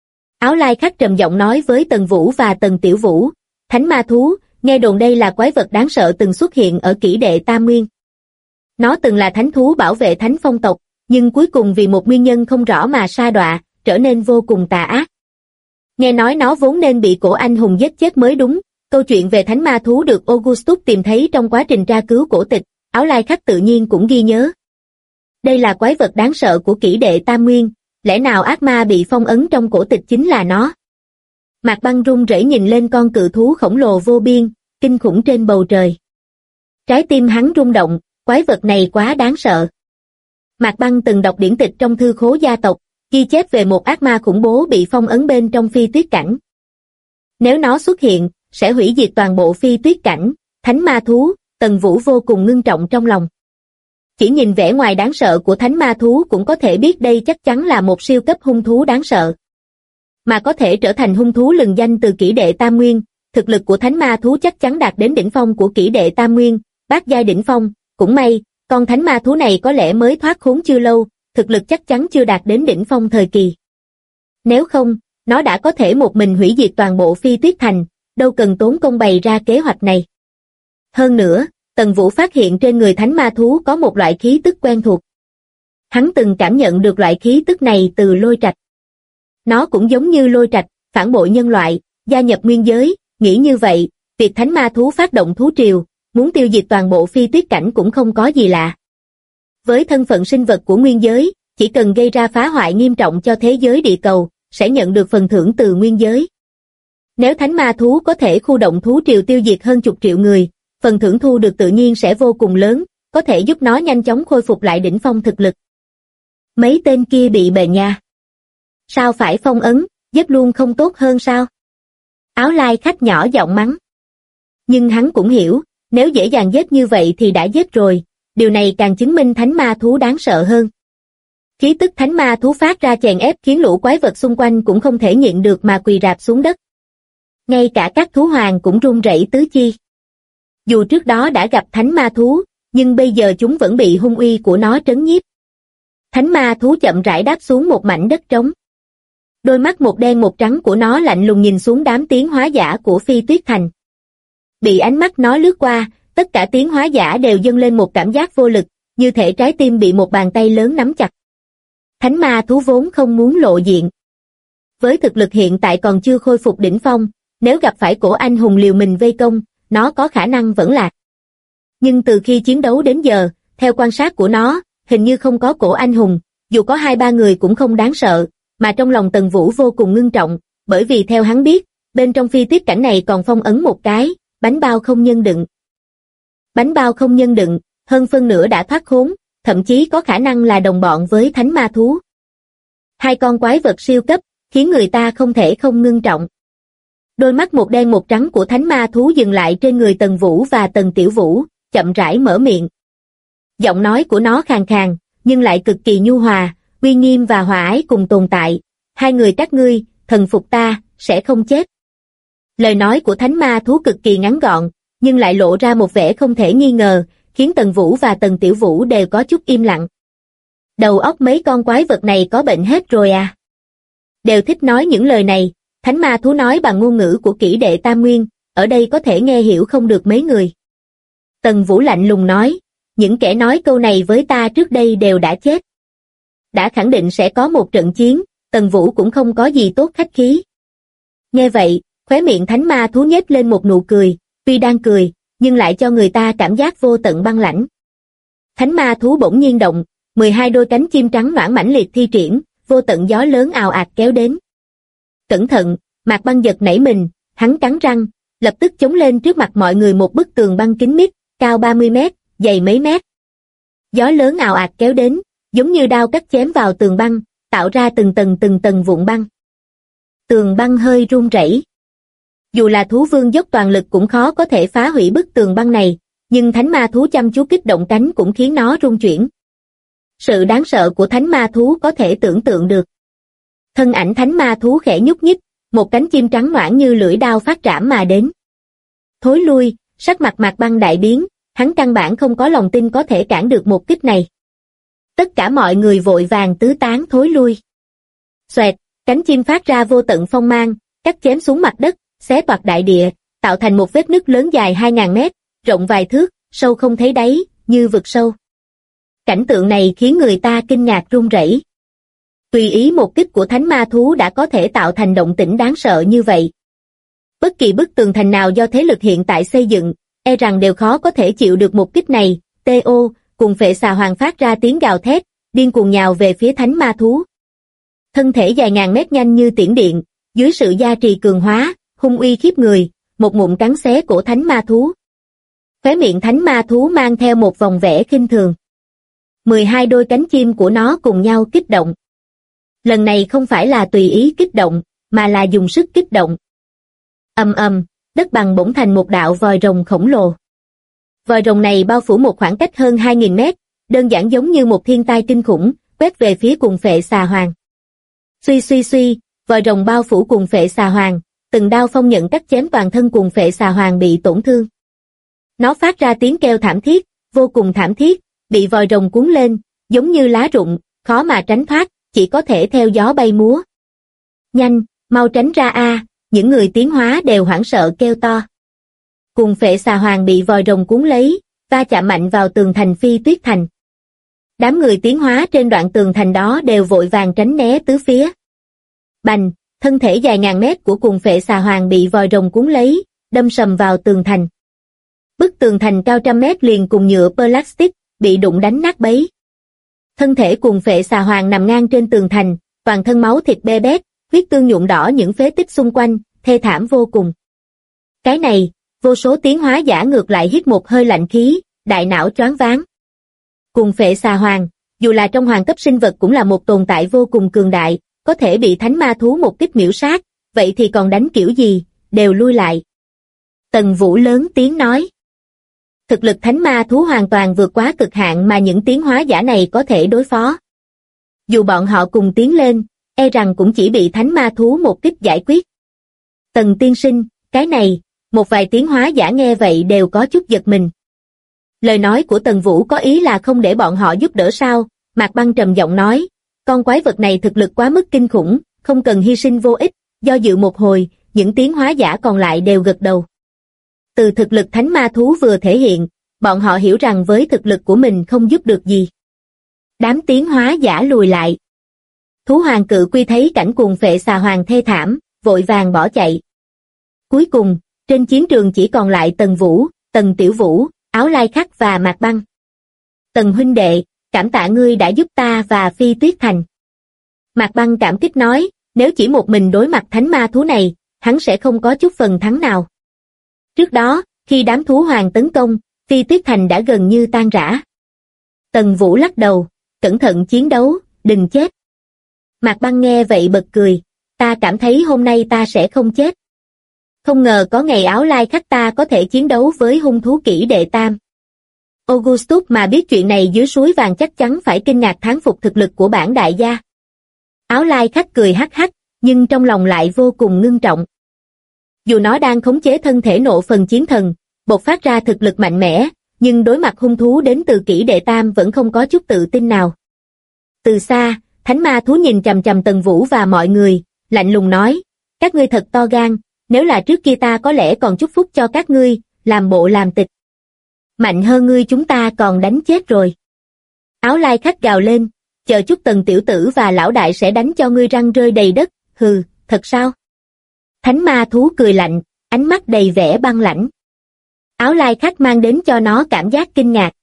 Áo Lai Khắc trầm giọng nói với Tần Vũ và Tần Tiểu Vũ, thánh ma thú, nghe đồn đây là quái vật đáng sợ từng xuất hiện ở Kỷ Đệ Tam Nguyên. Nó từng là thánh thú bảo vệ thánh phong tộc, nhưng cuối cùng vì một nguyên nhân không rõ mà sa đọa, trở nên vô cùng tà ác. Nghe nói nó vốn nên bị cổ anh hùng giết chết mới đúng, câu chuyện về thánh ma thú được Augustus tìm thấy trong quá trình tra cứu cổ tịch, Áo Lai Khắc tự nhiên cũng ghi nhớ. Đây là quái vật đáng sợ của Kỷ Đệ Tam Nguyên, lẽ nào ác ma bị phong ấn trong cổ tịch chính là nó? Mạc Băng run rẩy nhìn lên con cự thú khổng lồ vô biên, kinh khủng trên bầu trời. Trái tim hắn rung động, quái vật này quá đáng sợ. Mạc Băng từng đọc điển tịch trong thư khố gia tộc, ghi chép về một ác ma khủng bố bị phong ấn bên trong Phi Tuyết Cảnh. Nếu nó xuất hiện, sẽ hủy diệt toàn bộ Phi Tuyết Cảnh, thánh ma thú, Tần Vũ vô cùng ngưng trọng trong lòng. Chỉ nhìn vẻ ngoài đáng sợ của thánh ma thú cũng có thể biết đây chắc chắn là một siêu cấp hung thú đáng sợ. Mà có thể trở thành hung thú lừng danh từ Kỷ Đệ Tam Nguyên, thực lực của thánh ma thú chắc chắn đạt đến đỉnh phong của Kỷ Đệ Tam Nguyên, bát giai đỉnh phong, cũng may, con thánh ma thú này có lẽ mới thoát khốn chưa lâu, thực lực chắc chắn chưa đạt đến đỉnh phong thời kỳ. Nếu không, nó đã có thể một mình hủy diệt toàn bộ Phi Tuyết Thành, đâu cần tốn công bày ra kế hoạch này. Hơn nữa, Tần Vũ phát hiện trên người thánh ma thú có một loại khí tức quen thuộc. Hắn từng cảm nhận được loại khí tức này từ Lôi Trạch. Nó cũng giống như Lôi Trạch, phản bội nhân loại, gia nhập nguyên giới, nghĩ như vậy, việc thánh ma thú phát động thú triều, muốn tiêu diệt toàn bộ Phi Tuyết Cảnh cũng không có gì lạ. Với thân phận sinh vật của nguyên giới, chỉ cần gây ra phá hoại nghiêm trọng cho thế giới địa cầu, sẽ nhận được phần thưởng từ nguyên giới. Nếu thánh ma thú có thể khu động thú triều tiêu diệt hơn chục triệu người, phần thưởng thu được tự nhiên sẽ vô cùng lớn, có thể giúp nó nhanh chóng khôi phục lại đỉnh phong thực lực. Mấy tên kia bị bệnh nha. Sao phải phong ấn, giết luôn không tốt hơn sao? Áo Lai Khắc nhỏ giọng mắng. Nhưng hắn cũng hiểu, nếu dễ dàng giết như vậy thì đã giết rồi, điều này càng chứng minh thánh ma thú đáng sợ hơn. Khí tức thánh ma thú phát ra chèn ép khiến lũ quái vật xung quanh cũng không thể nhịn được mà quỳ rạp xuống đất. Ngay cả các thú hoàng cũng run rẩy tứ chi. Dù trước đó đã gặp thánh ma thú, nhưng bây giờ chúng vẫn bị hung uy của nó trấn nhiếp. Thánh ma thú chậm rãi đáp xuống một mảnh đất trống. Đôi mắt một đen một trắng của nó lạnh lùng nhìn xuống đám tiến hóa giả của Phi Tuyết Thành. Bị ánh mắt nó lướt qua, tất cả tiến hóa giả đều dâng lên một cảm giác vô lực, như thể trái tim bị một bàn tay lớn nắm chặt. Thánh ma thú vốn không muốn lộ diện. Với thực lực hiện tại còn chưa khôi phục đỉnh phong, nếu gặp phải cổ anh hùng liều mình vây công, nó có khả năng vẫn lạc. Nhưng từ khi chiến đấu đến giờ, theo quan sát của nó, hình như không có cổ anh hùng, dù có 2-3 người cũng không đáng sợ, mà trong lòng Tần Vũ vô cùng ngưng trọng, bởi vì theo hắn biết, bên trong phi tuyết cảnh này còn phong ấn một cái, bánh bao không nhân đựng. Bánh bao không nhân đựng, hơn phân nửa đã thoát khốn, thậm chí có khả năng là đồng bọn với thánh ma thú. Hai con quái vật siêu cấp, khiến người ta không thể không ngưng trọng. Đôi mắt một đen một trắng của thánh ma thú dừng lại trên người Tần Vũ và Tần Tiểu Vũ, chậm rãi mở miệng. Giọng nói của nó khàn khàn, nhưng lại cực kỳ nhu hòa, uy nghiêm và hòa ái cùng tồn tại. Hai người các ngươi, thần phục ta, sẽ không chết. Lời nói của thánh ma thú cực kỳ ngắn gọn, nhưng lại lộ ra một vẻ không thể nghi ngờ, khiến Tần Vũ và Tần Tiểu Vũ đều có chút im lặng. Đầu óc mấy con quái vật này có bệnh hết rồi à? Đều thích nói những lời này, thánh ma thú nói bằng ngôn ngữ của kỷ đệ Tam Nguyên, ở đây có thể nghe hiểu không được mấy người. Tần Vũ lạnh lùng nói, những kẻ nói câu này với ta trước đây đều đã chết. Đã khẳng định sẽ có một trận chiến, Tần Vũ cũng không có gì tốt khách khí. Nghe vậy, khóe miệng thánh ma thú nhếch lên một nụ cười, tuy đang cười, nhưng lại cho người ta cảm giác vô tận băng lãnh. Thánh ma thú bỗng nhiên động, 12 đôi cánh chim trắng noãn mãnh liệt thi triển, vô tận gió lớn ào ạt kéo đến. Cẩn thận, Mạc Băng giật nảy mình, hắn cắn răng, lập tức chống lên trước mặt mọi người một bức tường băng kín mít, cao 30 mét, dày mấy mét. Gió lớn ào ạt kéo đến, giống như đao cắt chém vào tường băng, tạo ra từng tầng vụn băng. Tường băng hơi rung rẩy. Dù là thú vương dốc toàn lực cũng khó có thể phá hủy bức tường băng này, nhưng thánh ma thú chăm chú kích động cánh cũng khiến nó rung chuyển. Sự đáng sợ của thánh ma thú có thể tưởng tượng được. Thân ảnh thánh ma thú khẽ nhúc nhích, một cánh chim trắng noãn như lưỡi đao phát trảm mà đến. Thối lui, sắc mặt Mạc Băng đại biến, hắn căn bản không có lòng tin có thể cản được một kích này. Tất cả mọi người vội vàng tứ tán thối lui. Xoẹt, cánh chim phát ra vô tận phong mang, cắt chém xuống mặt đất, xé toạc đại địa, tạo thành một vết nứt lớn dài 2.000 mét, rộng vài thước, sâu không thấy đáy, như vực sâu. Cảnh tượng này khiến người ta kinh ngạc run rẩy. Tùy ý một kích của thánh ma thú đã có thể tạo thành động tĩnh đáng sợ như vậy. Bất kỳ bức tường thành nào do thế lực hiện tại xây dựng, e rằng đều khó có thể chịu được một kích này. T.O. cùng phệ xà hoàng phát ra tiếng gào thét, điên cuồng nhào về phía thánh ma thú. Thân thể dài ngàn mét nhanh như tiễn điện, dưới sự gia trì cường hóa, hung uy khiếp người, một ngụm cắn xé cổ thánh ma thú. Khóe miệng thánh ma thú mang theo một vòng vẻ khinh thường. 12 đôi cánh chim của nó cùng nhau kích động. Lần này không phải là tùy ý kích động, mà là dùng sức kích động. Ầm ầm, đất bằng bỗng thành một đạo vòi rồng khổng lồ. Vòi rồng này bao phủ một khoảng cách hơn 2.000 mét, đơn giản giống như một thiên tai kinh khủng, quét về phía cùng phệ xà hoàng. Suy suy suy, vòi rồng bao phủ cùng phệ xà hoàng, từng đao phong nhận cắt chém toàn thân cùng phệ xà hoàng bị tổn thương. Nó phát ra tiếng kêu thảm thiết, vô cùng thảm thiết, bị vòi rồng cuốn lên, giống như lá rụng, khó mà tránh thoát, chỉ có thể theo gió bay múa. Nhanh, mau tránh ra a! Những người tiến hóa đều hoảng sợ kêu to. Cùng phệ xà hoàng bị vòi rồng cuốn lấy, va chạm mạnh vào tường thành Phi Tuyết Thành. Đám người tiến hóa trên đoạn tường thành đó đều vội vàng tránh né tứ phía. Bành, thân thể dài ngàn mét của cùng phệ xà hoàng bị vòi rồng cuốn lấy, đâm sầm vào tường thành. Bức tường thành cao 100 mét liền cùng nhựa plastic, bị đụng đánh nát bấy. Thân thể cùng phệ xà hoàng nằm ngang trên tường thành, toàn thân máu thịt be bét, huyết tương nhuộm đỏ những phế tích xung quanh, thê thảm vô cùng. Cái này, vô số tiến hóa giả ngược lại hít một hơi lạnh khí, đại não choáng váng. Cùng phệ xà hoàng, dù là trong hoàng cấp sinh vật cũng là một tồn tại vô cùng cường đại, có thể bị thánh ma thú một kích miểu sát, vậy thì còn đánh kiểu gì, đều lui lại. Tần Vũ lớn tiếng nói. Thực lực thánh ma thú hoàn toàn vượt quá cực hạn mà những tiến hóa giả này có thể đối phó. Dù bọn họ cùng tiến lên, e rằng cũng chỉ bị thánh ma thú một kích giải quyết. Tần tiên sinh, cái này, Một vài tiến hóa giả nghe vậy đều có chút giật mình. Lời nói của Tần Vũ có ý là không để bọn họ giúp đỡ sao? Mạc Băng trầm giọng nói, con quái vật này thực lực quá mức kinh khủng, không cần hy sinh vô ích. Do dự một hồi, những tiến hóa giả còn lại đều gật đầu. Từ thực lực thánh ma thú vừa thể hiện, bọn họ hiểu rằng với thực lực của mình không giúp được gì. Đám tiến hóa giả lùi lại. Thú hoàng cự quy thấy cảnh cuồng phệ xà hoàng thê thảm, vội vàng bỏ chạy. Cuối cùng, trên chiến trường chỉ còn lại Tần Vũ, Tần Tiểu Vũ, Áo Lai Khắc và Mạc Băng. Tần huynh đệ, cảm tạ ngươi đã giúp ta và Phi Tuyết Thành. Mạc Băng cảm kích nói, nếu chỉ một mình đối mặt thánh ma thú này, hắn sẽ không có chút phần thắng nào. Trước đó, khi đám thú hoàng tấn công, Phi Tuyết Thành đã gần như tan rã. Tần Vũ lắc đầu, cẩn thận chiến đấu, đừng chết. Mạc Băng nghe vậy bật cười, ta cảm thấy hôm nay ta sẽ không chết. Không ngờ có ngày Áo Lai Khắc ta có thể chiến đấu với hung thú kỷ đệ tam. Augustus mà biết chuyện này dưới suối vàng chắc chắn phải kinh ngạc thán phục thực lực của bản đại gia. Áo Lai Khắc cười hắc hắc, nhưng trong lòng lại vô cùng ngưng trọng. Dù nó đang khống chế thân thể nộ phần chiến thần, bộc phát ra thực lực mạnh mẽ, nhưng đối mặt hung thú đến từ kỷ đệ tam vẫn không có chút tự tin nào. Từ xa, thánh ma thú nhìn chằm chằm Tần Vũ và mọi người, lạnh lùng nói, các ngươi thật to gan, nếu là trước kia ta có lẽ còn chúc phúc cho các ngươi, làm bộ làm tịch. Mạnh hơn ngươi chúng ta còn đánh chết rồi. Áo Lai Khắc gào lên, chờ chút Tần tiểu tử và lão đại sẽ đánh cho ngươi răng rơi đầy đất, hừ, thật sao? Thánh ma thú cười lạnh, ánh mắt đầy vẻ băng lãnh. Áo Lai Khắc mang đến cho nó cảm giác kinh ngạc.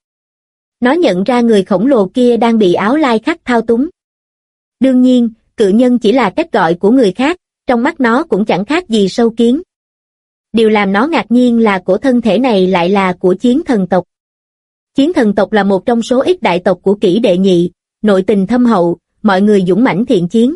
Nó nhận ra người khổng lồ kia đang bị Áo Lai Khắc thao túng. Đương nhiên, cự nhân chỉ là cách gọi của người khác, trong mắt nó cũng chẳng khác gì sâu kiến. Điều làm nó ngạc nhiên là cổ thân thể này lại là của chiến thần tộc. Chiến thần tộc là một trong số ít đại tộc của kỷ đệ nhị, nội tình thâm hậu, mọi người dũng mãnh thiện chiến.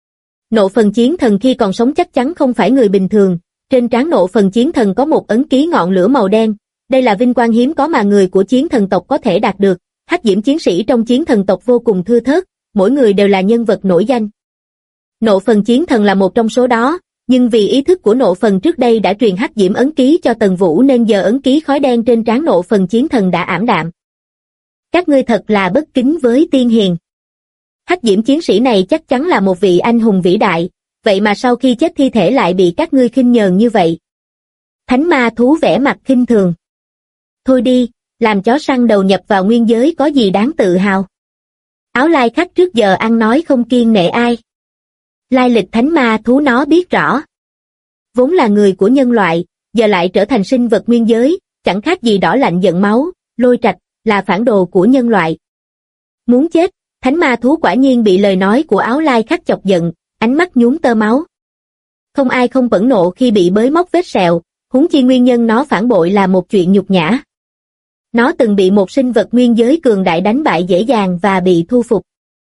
Nộ phần chiến thần khi còn sống chắc chắn không phải người bình thường, trên trán nộ phần chiến thần có một ấn ký ngọn lửa màu đen, đây là vinh quang hiếm có mà người của chiến thần tộc có thể đạt được. Hắc diễm chiến sĩ trong chiến thần tộc vô cùng thưa thớt, mỗi người đều là nhân vật nổi danh. Nộ phần chiến thần là một trong số đó, nhưng vì ý thức của nộ phần trước đây đã truyền hắc diễm ấn ký cho Tần Vũ nên giờ ấn ký khói đen trên trán nộ phần chiến thần đã ảm đạm. Các ngươi thật là bất kính với tiên hiền. Hắc diễm chiến sĩ này chắc chắn là một vị anh hùng vĩ đại, vậy mà sau khi chết thi thể lại bị các ngươi khinh nhờn như vậy. Thánh ma thú vẻ mặt khinh thường. Thôi đi, làm chó săn đầu nhập vào nguyên giới có gì đáng tự hào. Áo Lai Khắc trước giờ ăn nói không kiêng nể ai. Lai lịch thánh ma thú nó biết rõ. Vốn là người của nhân loại, giờ lại trở thành sinh vật nguyên giới, chẳng khác gì đỏ lạnh giận máu, Lôi Trạch, là phản đồ của nhân loại. Muốn chết, thánh ma thú quả nhiên bị lời nói của Áo Lai Khắc chọc giận, ánh mắt nhuốm tơ máu. Không ai không phẫn nộ khi bị bới móc vết sẹo, huống chi nguyên nhân nó phản bội là một chuyện nhục nhã. Nó từng bị một sinh vật nguyên giới cường đại đánh bại dễ dàng và bị thu phục.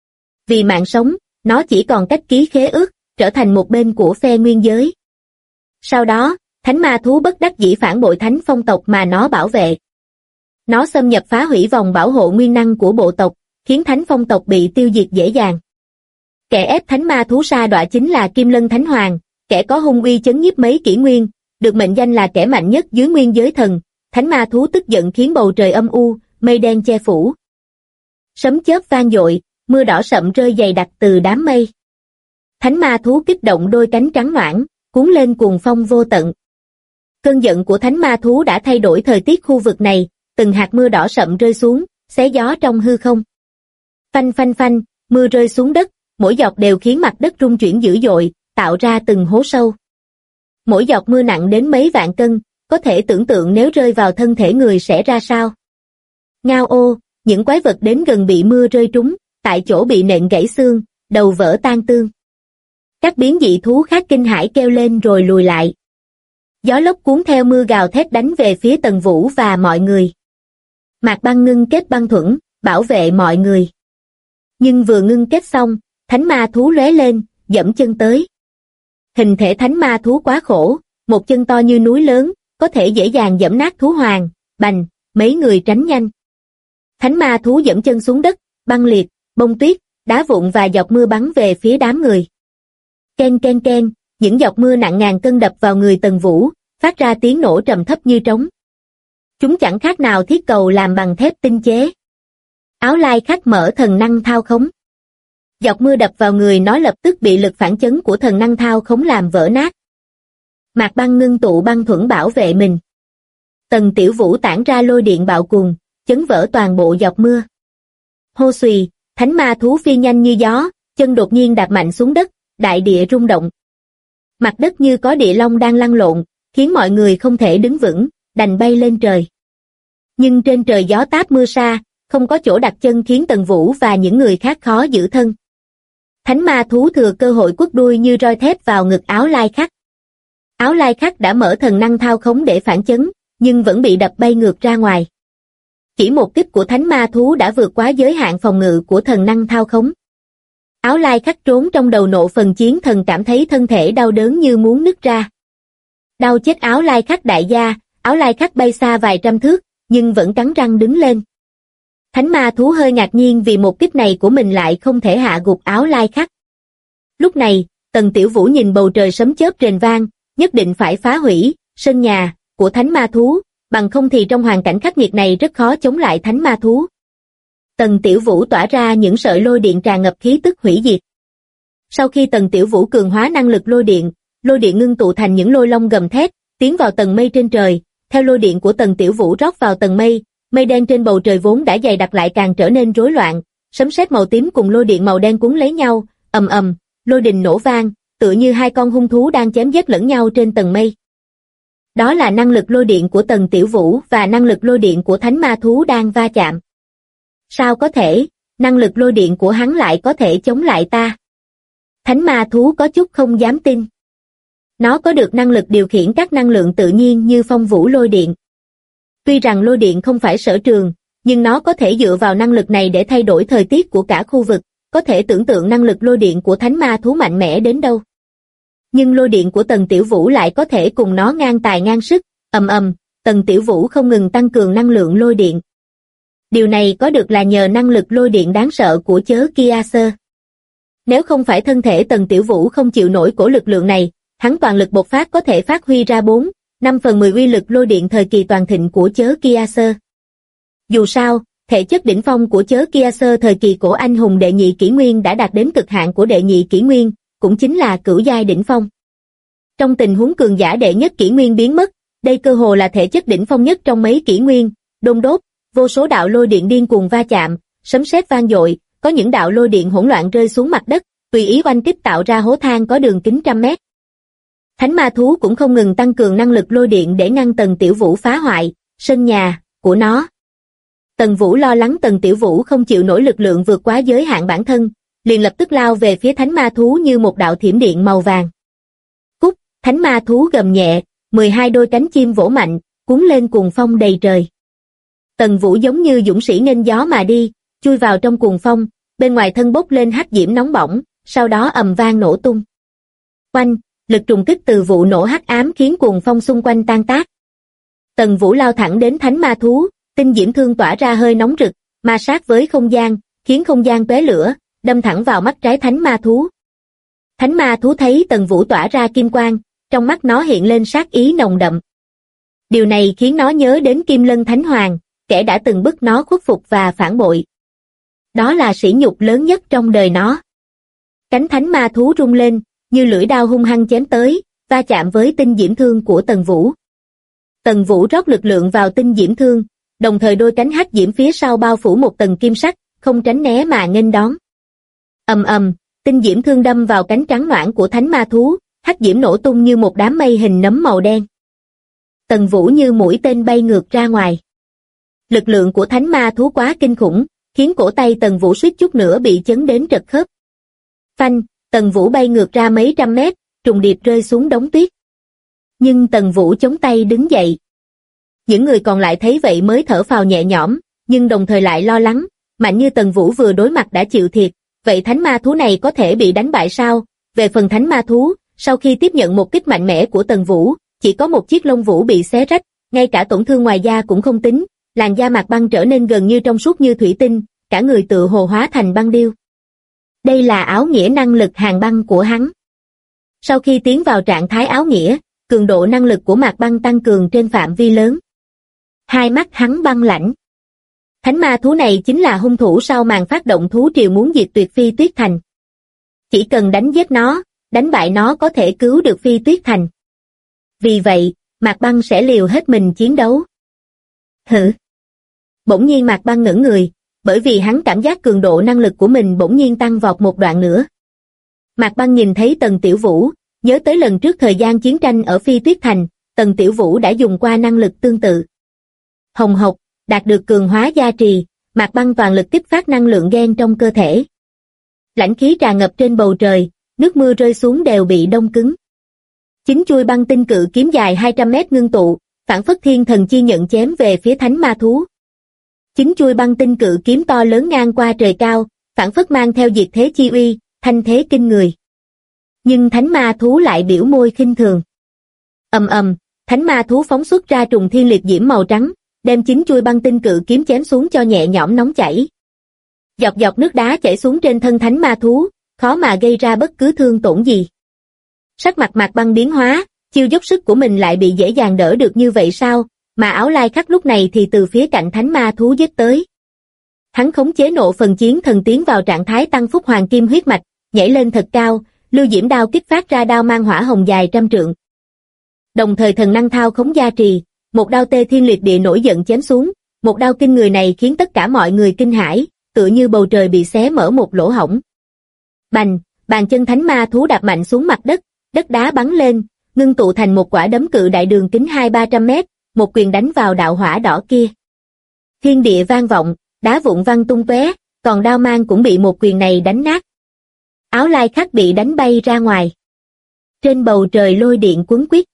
Vì mạng sống, nó chỉ còn cách ký khế ước, trở thành một bên của phe nguyên giới. Sau đó, thánh ma thú bất đắc dĩ phản bội thánh phong tộc mà nó bảo vệ. Nó xâm nhập phá hủy vòng bảo hộ nguyên năng của bộ tộc, khiến thánh phong tộc bị tiêu diệt dễ dàng. Kẻ ép thánh ma thú sa đọa chính là Kim Lân Thánh Hoàng, kẻ có hung uy chấn nhiếp mấy kỷ nguyên, được mệnh danh là kẻ mạnh nhất dưới nguyên giới thần. Thánh ma thú tức giận khiến bầu trời âm u, mây đen che phủ. Sấm chớp vang dội, mưa đỏ sậm rơi dày đặc từ đám mây. Thánh ma thú kích động đôi cánh trắng noãn, cuốn lên cuồng phong vô tận. Cơn giận của thánh ma thú đã thay đổi thời tiết khu vực này, từng hạt mưa đỏ sậm rơi xuống, xé gió trong hư không. Phanh phanh phanh, mưa rơi xuống đất, mỗi giọt đều khiến mặt đất rung chuyển dữ dội, tạo ra từng hố sâu. Mỗi giọt mưa nặng đến mấy vạn cân, có thể tưởng tượng nếu rơi vào thân thể người sẽ ra sao. Ngao ô, những quái vật đến gần bị mưa rơi trúng, tại chỗ bị nện gãy xương, đầu vỡ tan tương. Các biến dị thú khác kinh hãi kêu lên rồi lùi lại. Gió lốc cuốn theo mưa gào thét đánh về phía Tần Vũ và mọi người. Mạc Băng ngưng kết băng thuẫn, bảo vệ mọi người. Nhưng vừa ngưng kết xong, thánh ma thú lóe lên, giẫm chân tới. Hình thể thánh ma thú quá khổ, một chân to như núi lớn, có thể dễ dàng giẫm nát thú hoàng, bành, mấy người tránh nhanh. Thánh ma thú giẫm chân xuống đất, băng liệt, bông tuyết, đá vụn và giọt mưa bắn về phía đám người. Ken ken ken, những giọt mưa nặng ngàn cân đập vào người Tần Vũ, phát ra tiếng nổ trầm thấp như trống. Chúng chẳng khác nào thiết cầu làm bằng thép tinh chế. Áo lai khắc mở thần năng thao khống. Giọt mưa đập vào người nó lập tức bị lực phản chấn của thần năng thao khống làm vỡ nát. Mạc Băng ngưng tụ băng thuẫn bảo vệ mình. Tần Tiểu Vũ tản ra lôi điện bạo cuồng, chấn vỡ toàn bộ giọt mưa. Hô xùy, thánh ma thú phi nhanh như gió, chân đột nhiên đạp mạnh xuống đất, đại địa rung động. Mặt đất như có địa long đang lăn lộn, khiến mọi người không thể đứng vững, đành bay lên trời. Nhưng trên trời gió táp mưa sa, không có chỗ đặt chân khiến Tần Vũ và những người khác khó giữ thân. Thánh ma thú thừa cơ hội quất đuôi như roi thép vào ngực áo lai khắc. Áo lai khắc đã mở thần năng thao khống để phản chấn, nhưng vẫn bị đập bay ngược ra ngoài. Chỉ một kích của thánh ma thú đã vượt quá giới hạn phòng ngự của thần năng thao khống. Áo lai khắc trốn trong đầu nộ phần chiến thần cảm thấy thân thể đau đớn như muốn nứt ra. Đau chết áo lai khắc đại gia, áo lai khắc bay xa vài trăm thước, nhưng vẫn cắn răng đứng lên. Thánh ma thú hơi ngạc nhiên vì một kích này của mình lại không thể hạ gục áo lai khắc. Lúc này, Tần Tiểu Vũ nhìn bầu trời sấm chớp rền vang, nhất định phải phá hủy sân nhà của thánh ma thú, bằng không thì trong hoàn cảnh khắc nghiệt này rất khó chống lại thánh ma thú. Tần Tiểu Vũ tỏa ra những sợi lôi điện tràn ngập khí tức hủy diệt. Sau khi Tần Tiểu Vũ cường hóa năng lực lôi điện ngưng tụ thành những lôi long gầm thét, tiến vào tầng mây trên trời. Theo lôi điện của Tần Tiểu Vũ rót vào tầng mây, mây đen trên bầu trời vốn đã dày đặc lại càng trở nên rối loạn, sấm sét màu tím cùng lôi điện màu đen cuốn lấy nhau, ầm ầm, lôi đình nổ vang, tựa như hai con hung thú đang chém giết lẫn nhau trên tầng mây. Đó là năng lực lôi điện của Tần Tiểu Vũ và năng lực lôi điện của thánh ma thú đang va chạm. Sao có thể, năng lực lôi điện của hắn lại có thể chống lại ta? Thánh ma thú có chút không dám tin. Nó có được năng lực điều khiển các năng lượng tự nhiên như phong vũ lôi điện. Tuy rằng lôi điện không phải sở trường, nhưng nó có thể dựa vào năng lực này để thay đổi thời tiết của cả khu vực, có thể tưởng tượng năng lực lôi điện của thánh ma thú mạnh mẽ đến đâu. Nhưng lôi điện của Tần Tiểu Vũ lại có thể cùng nó ngang tài ngang sức, ầm ầm, Tần Tiểu Vũ không ngừng tăng cường năng lượng lôi điện. Điều này có được là nhờ năng lực lôi điện đáng sợ của chớ Kiaser. Nếu không phải thân thể Tần Tiểu Vũ không chịu nổi cổ lực lượng này, hắn toàn lực bộc phát có thể phát huy ra 4-5/10 uy lực lôi điện thời kỳ toàn thịnh của chớ Kiaser. Dù sao, thể chất đỉnh phong của chớ Kiaser thời kỳ cổ anh hùng đệ nhị kỷ nguyên đã đạt đến cực hạn của đệ nhị kỷ nguyên, cũng chính là cửu giai đỉnh phong. Trong tình huống cường giả đệ nhất kỷ nguyên biến mất, đây cơ hồ là thể chất đỉnh phong nhất trong mấy kỷ nguyên, đôn đốt, vô số đạo lôi điện điên cuồng va chạm, sấm sét vang dội, có những đạo lôi điện hỗn loạn rơi xuống mặt đất, tùy ý oanh kích tạo ra hố than có đường kính trăm mét. Thánh ma thú cũng không ngừng tăng cường năng lực lôi điện để ngăn Tần Tiểu Vũ phá hoại sân nhà của nó. Tần Vũ lo lắng Tần Tiểu Vũ không chịu nổi lực lượng vượt quá giới hạn bản thân, liền lập tức lao về phía thánh ma thú như một đạo thiểm điện màu vàng. Cút, thánh ma thú gầm nhẹ, 12 đôi cánh chim vỗ mạnh, cuốn lên cuồng phong đầy trời. Tần Vũ giống như dũng sĩ nghênh gió mà đi, chui vào trong cuồng phong, bên ngoài thân bốc lên hắc diễm nóng bỏng, sau đó ầm vang nổ tung. Oanh, lực trùng kích từ vụ nổ hắc ám khiến cuồng phong xung quanh tan tác. Tần Vũ lao thẳng đến thánh ma thú, tinh diễm thương tỏa ra hơi nóng rực, ma sát với không gian, khiến không gian tóe lửa, đâm thẳng vào mắt trái thánh ma thú. Thánh ma thú thấy Tần Vũ tỏa ra kim quang, trong mắt nó hiện lên sát ý nồng đậm. Điều này khiến nó nhớ đến Kim Lân Thánh Hoàng, kẻ đã từng bức nó khuất phục và phản bội. Đó là sỉ nhục lớn nhất trong đời nó. Cánh thánh ma thú rung lên, như lưỡi đao hung hăng chém tới, va chạm với tinh diễm thương của Tần Vũ. Tần Vũ rót lực lượng vào tinh diễm thương, đồng thời đôi cánh hắc diễm phía sau bao phủ một tầng kim sắc, không tránh né mà nghênh đón. Ầm ầm, tinh diễm thương đâm vào cánh trắng noãn của thánh ma thú, hắc diễm nổ tung như một đám mây hình nấm màu đen. Tần Vũ như mũi tên bay ngược ra ngoài. Lực lượng của thánh ma thú quá kinh khủng, khiến cổ tay Tần Vũ suýt chút nữa bị chấn đến trật khớp. Phanh, Tần Vũ bay ngược ra mấy trăm mét, trùng điệp rơi xuống đống tuyết. Nhưng Tần Vũ chống tay đứng dậy. Những người còn lại thấy vậy mới thở phào nhẹ nhõm, nhưng đồng thời lại lo lắng, mạnh như Tần Vũ vừa đối mặt đã chịu thiệt, vậy thánh ma thú này có thể bị đánh bại sao? Về phần thánh ma thú, sau khi tiếp nhận một kích mạnh mẽ của Tần Vũ, chỉ có một chiếc lông vũ bị xé rách, ngay cả tổn thương ngoài da cũng không tính, làn da Mạc Băng trở nên gần như trong suốt như thủy tinh, cả người tựa hồ hóa thành băng điêu. Đây là áo nghĩa năng lực hàn băng của hắn. Sau khi tiến vào trạng thái áo nghĩa, cường độ năng lực của Mạc Băng tăng cường trên phạm vi lớn. Hai mắt hắn băng lãnh. Thánh ma thú này chính là hung thủ sau màn phát động thú triều muốn diệt tuyệt Phi Tuyết Thành. Chỉ cần đánh giết nó, đánh bại nó có thể cứu được Phi Tuyết Thành. Vì vậy, Mạc Băng sẽ liều hết mình chiến đấu. Hử? Bỗng nhiên Mạc Băng ngẩn người, bởi vì hắn cảm giác cường độ năng lực của mình bỗng nhiên tăng vọt một đoạn nữa. Mạc Băng nhìn thấy Tần Tiểu Vũ, nhớ tới lần trước thời gian chiến tranh ở Phi Tuyết Thành, Tần Tiểu Vũ đã dùng qua năng lực tương tự. Hồng hộc, đạt được cường hóa gia trì, Mạc Băng toàn lực kích phát năng lượng gen trong cơ thể. Lãnh khí tràn ngập trên bầu trời, nước mưa rơi xuống đều bị đông cứng. Chính chuôi băng tinh cự kiếm dài 200 mét ngưng tụ, phảng phất thiên thần chi nhận chém về phía thánh ma thú. Chính chuôi băng tinh cự kiếm to lớn ngang qua trời cao, phảng phất mang theo diệt thế chi uy, thanh thế kinh người. Nhưng thánh ma thú lại biểu môi khinh thường. Ầm ầm, thánh ma thú phóng xuất ra trùng thiên liệt diễm màu trắng, đem chính chuôi băng tinh cự kiếm chém xuống cho nhẹ nhõm nóng chảy. Giọt giọt nước đá chảy xuống trên thân thánh ma thú, khó mà gây ra bất cứ thương tổn gì. Sắc mặt Mạc Băng biến hóa, chiêu dốc sức của mình lại bị dễ dàng đỡ được như vậy sao, mà Áo Lai Khắc lúc này thì từ phía cạnh thánh ma thú giết tới. Hắn khống chế nộ phần chiến thần tiến vào trạng thái tăng phúc hoàng kim huyết mạch, nhảy lên thật cao, lưu diễm đao kích phát ra đao mang hỏa hồng dài trăm trượng. Đồng thời thần năng thao khống gia trì, một đao tê thiên liệt địa nổi giận chém xuống, một đao kinh người này khiến tất cả mọi người kinh hãi, tựa như bầu trời bị xé mở một lỗ hổng. Bành, bàn chân thánh ma thú đạp mạnh xuống mặt đất, đất đá bắn lên, ngưng tụ thành một quả đấm cự đại đường kính 200-300 mét, một quyền đánh vào đạo hỏa đỏ kia. Thiên địa vang vọng, đá vụn văng tung tóe, còn đao mang cũng bị một quyền này đánh nát. Áo Lai Khắc bị đánh bay ra ngoài. Trên bầu trời lôi điện cuốn quýt.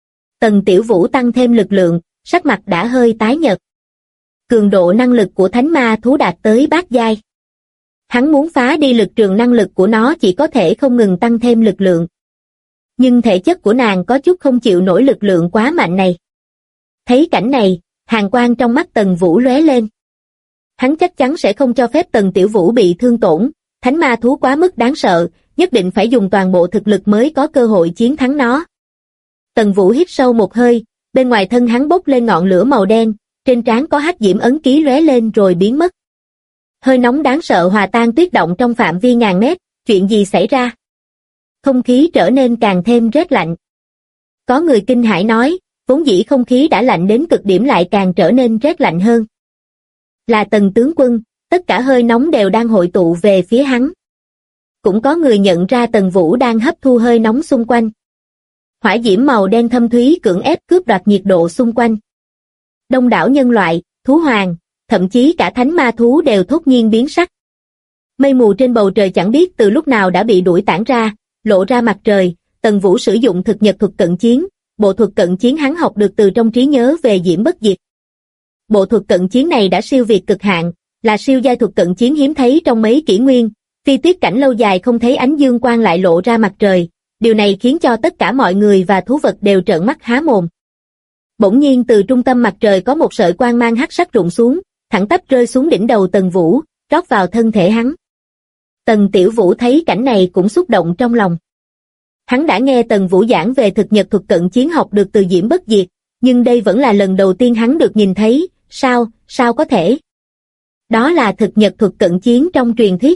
Tần Tiểu Vũ tăng thêm lực lượng, sắc mặt đã hơi tái nhợt. Cường độ năng lực của thánh ma thú đạt tới bát giai. Hắn muốn phá đi lực trường năng lực của nó chỉ có thể không ngừng tăng thêm lực lượng. Nhưng thể chất của nàng có chút không chịu nổi lực lượng quá mạnh này. Thấy cảnh này, hàn quang trong mắt Tần Vũ lóe lên. Hắn chắc chắn sẽ không cho phép Tần Tiểu Vũ bị thương tổn, thánh ma thú quá mức đáng sợ, nhất định phải dùng toàn bộ thực lực mới có cơ hội chiến thắng nó. Tần Vũ hít sâu một hơi, bên ngoài thân hắn bốc lên ngọn lửa màu đen, trên trán có hắc diễm ấn ký lóe lên rồi biến mất. Hơi nóng đáng sợ hòa tan tuyết động trong phạm vi ngàn mét, chuyện gì xảy ra? Không khí trở nên càng thêm rét lạnh. Có người kinh hãi nói, vốn dĩ không khí đã lạnh đến cực điểm lại càng trở nên rét lạnh hơn. Là Tần tướng quân, tất cả hơi nóng đều đang hội tụ về phía hắn. Cũng có người nhận ra Tần Vũ đang hấp thu hơi nóng xung quanh. Hỏa diễm màu đen thâm thúy cưỡng ép cướp đoạt nhiệt độ xung quanh. Đông đảo nhân loại, thú hoàng, thậm chí cả thánh ma thú đều thốt nhiên biến sắc. Mây mù trên bầu trời chẳng biết từ lúc nào đã bị đuổi tản ra, lộ ra mặt trời. Tần Vũ sử dụng thực nhật thuật cận chiến, bộ thuật cận chiến hắn học được từ trong trí nhớ về Diễm Bất Diệt. Bộ thuật cận chiến này đã siêu việt cực hạn, là siêu giai thuật cận chiến hiếm thấy trong mấy kỷ nguyên. Phi tuyết cảnh lâu dài không thấy ánh dương quang lại lộ ra mặt trời, điều này khiến cho tất cả mọi người và thú vật đều trợn mắt há mồm. Bỗng nhiên từ trung tâm mặt trời có một sợi quang mang hắc sắc rụng xuống, thẳng tắp rơi xuống đỉnh đầu Tần Vũ, rót vào thân thể hắn. Tần Tiểu Vũ thấy cảnh này cũng xúc động trong lòng. Hắn đã nghe Tần Vũ giảng về thực nhật thuật cận chiến học được từ Diễm Bất Diệt, nhưng đây vẫn là lần đầu tiên hắn được nhìn thấy, sao có thể? Đó là thực nhật thuật cận chiến trong truyền thuyết.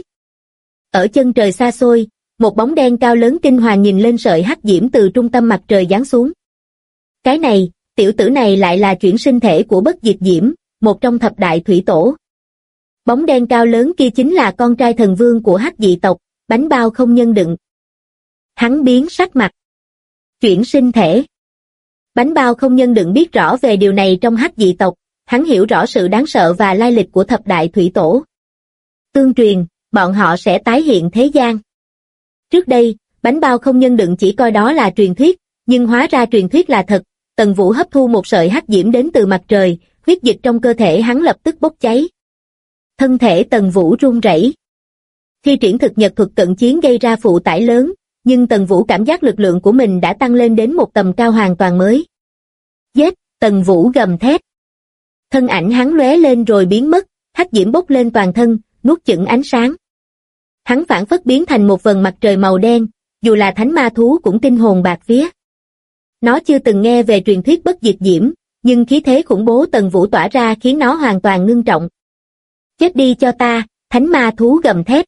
Ở chân trời xa xôi, một bóng đen cao lớn kinh hoàng nhìn lên sợi hắc diễm từ trung tâm mặt trời giáng xuống. Cái này, tiểu tử này lại là chuyển sinh thể của Bất Diệt Diễm, một trong thập đại thủy tổ. Bóng đen cao lớn kia chính là con trai thần vương của hắc dị tộc, bánh bao không nhân đựng. Hắn biến sắc mặt. Chuyển sinh thể. Bánh bao không nhân đựng biết rõ về điều này trong hắc dị tộc, hắn hiểu rõ sự đáng sợ và lai lịch của thập đại thủy tổ. Tương truyền, bọn họ sẽ tái hiện thế gian. Trước đây, bánh bao không nhân đựng chỉ coi đó là truyền thuyết, nhưng hóa ra truyền thuyết là thật. Tần Vũ hấp thu một sợi hắc diễm đến từ mặt trời, huyết dịch trong cơ thể hắn lập tức bốc cháy. Thân thể Tần Vũ run rẩy. Thi triển thực nhật thuật cận chiến gây ra phụ tải lớn, nhưng Tần Vũ cảm giác lực lượng của mình đã tăng lên đến một tầm cao hoàn toàn mới. Giết, Tần Vũ gầm thét. Thân ảnh hắn lóe lên rồi biến mất, hắc diễm bốc lên toàn thân, nuốt chửng ánh sáng. Hắn phảng phất biến thành một vầng mặt trời màu đen, dù là thánh ma thú cũng kinh hồn bạt vía. Nó chưa từng nghe về truyền thuyết bất diệt diễm, nhưng khí thế khủng bố Tần Vũ tỏa ra khiến nó hoàn toàn ngưng trọng. Chết đi cho ta, thánh ma thú gầm thét.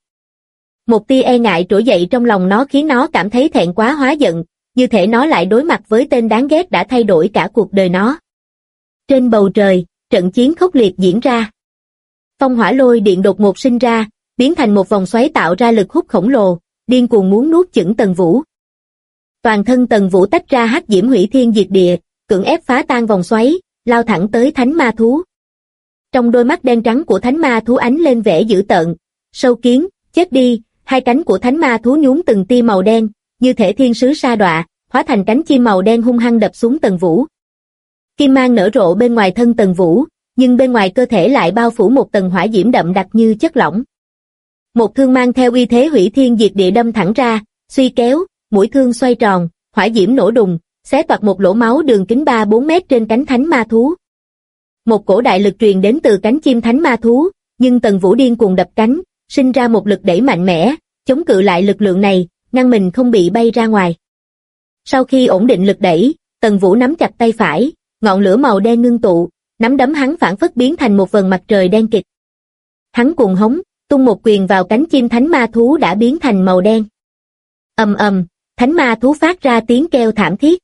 Một tia e ngại trỗi dậy trong lòng nó khiến nó cảm thấy thẹn quá hóa giận, như thể nó lại đối mặt với tên đáng ghét đã thay đổi cả cuộc đời nó. Trên bầu trời, trận chiến khốc liệt diễn ra. Phong hỏa lôi điện đột ngột sinh ra, biến thành một vòng xoáy tạo ra lực hút khổng lồ, điên cuồng muốn nuốt chửng Tần Vũ. Toàn thân Tần Vũ tách ra hắc diễm hủy thiên diệt địa, cưỡng ép phá tan vòng xoáy, lao thẳng tới thánh ma thú. Trong đôi mắt đen trắng của thánh ma thú ánh lên vẻ dữ tợn. Sâu kiến, chết đi. Hai cánh của thánh ma thú nhuốm từng tia màu đen, như thể thiên sứ sa đọa, hóa thành cánh chim màu đen hung hăng đập xuống Tần Vũ. Kim mang nở rộ bên ngoài thân Tần Vũ, nhưng bên ngoài cơ thể lại bao phủ một tầng hỏa diễm đậm đặc như chất lỏng. Một thương mang theo uy thế hủy thiên diệt địa đâm thẳng ra, suy kéo, mũi thương xoay tròn, hỏa diễm nổ đùng, xé toạc một lỗ máu đường kính 3-4 mét trên cánh thánh ma thú. Một cổ đại lực truyền đến từ cánh chim thánh ma thú, nhưng Tần Vũ điên cuồng đập cánh, sinh ra một lực đẩy mạnh mẽ, chống cự lại lực lượng này, ngăn mình không bị bay ra ngoài. Sau khi ổn định lực đẩy, Tần Vũ nắm chặt tay phải, ngọn lửa màu đen ngưng tụ, nắm đấm hắn phảng phất biến thành một vầng mặt trời đen kịt. Hắn cuồng hống, tung một quyền vào cánh chim thánh ma thú đã biến thành màu đen. Ầm ầm, thánh ma thú phát ra tiếng kêu thảm thiết.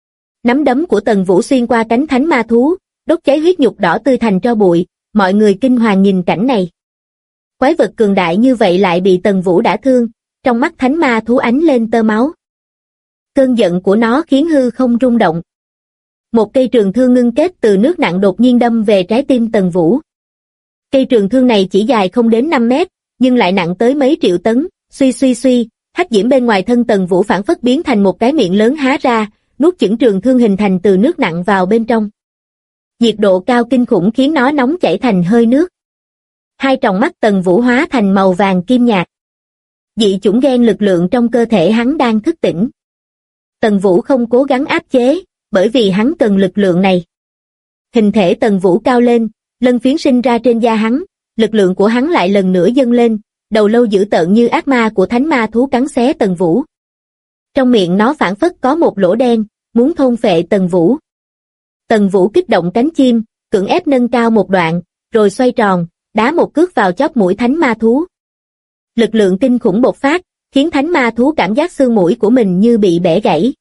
Nắm đấm của Tần Vũ xuyên qua cánh thánh ma thú, đốt cháy huyết nhục đỏ tươi thành tro bụi, mọi người kinh hoàng nhìn cảnh này. Quái vật cường đại như vậy lại bị Tần Vũ đả thương, trong mắt thánh ma thú ánh lên tơ máu. Cơn giận của nó khiến hư không rung động. Một cây trường thương ngưng kết từ nước nặng đột nhiên đâm về trái tim Tần Vũ. Cây trường thương này chỉ dài không đến 5 mét, nhưng lại nặng tới mấy triệu tấn, suy, hắc diễm bên ngoài thân Tần Vũ phản phất biến thành một cái miệng lớn há ra, nuốt chửng trường thương hình thành từ nước nặng vào bên trong. Nhiệt độ cao kinh khủng khiến nó nóng chảy thành hơi nước. Hai tròng mắt Tần Vũ hóa thành màu vàng kim nhạt. Dị chủng gen lực lượng trong cơ thể hắn đang thức tỉnh. Tần Vũ không cố gắng áp chế, bởi vì hắn cần lực lượng này. Hình thể Tần Vũ cao lên, lân phiến sinh ra trên da hắn, lực lượng của hắn lại lần nữa dâng lên, đầu lâu dữ tợn như ác ma của thánh ma thú cắn xé Tần Vũ. Trong miệng nó phảng phất có một lỗ đen, muốn thôn phệ Tần Vũ. Tần Vũ kích động cánh chim, cưỡng ép nâng cao một đoạn, rồi xoay tròn, đá một cước vào chóp mũi thánh ma thú. Lực lượng kinh khủng bộc phát, khiến thánh ma thú cảm giác xương mũi của mình như bị bẻ gãy.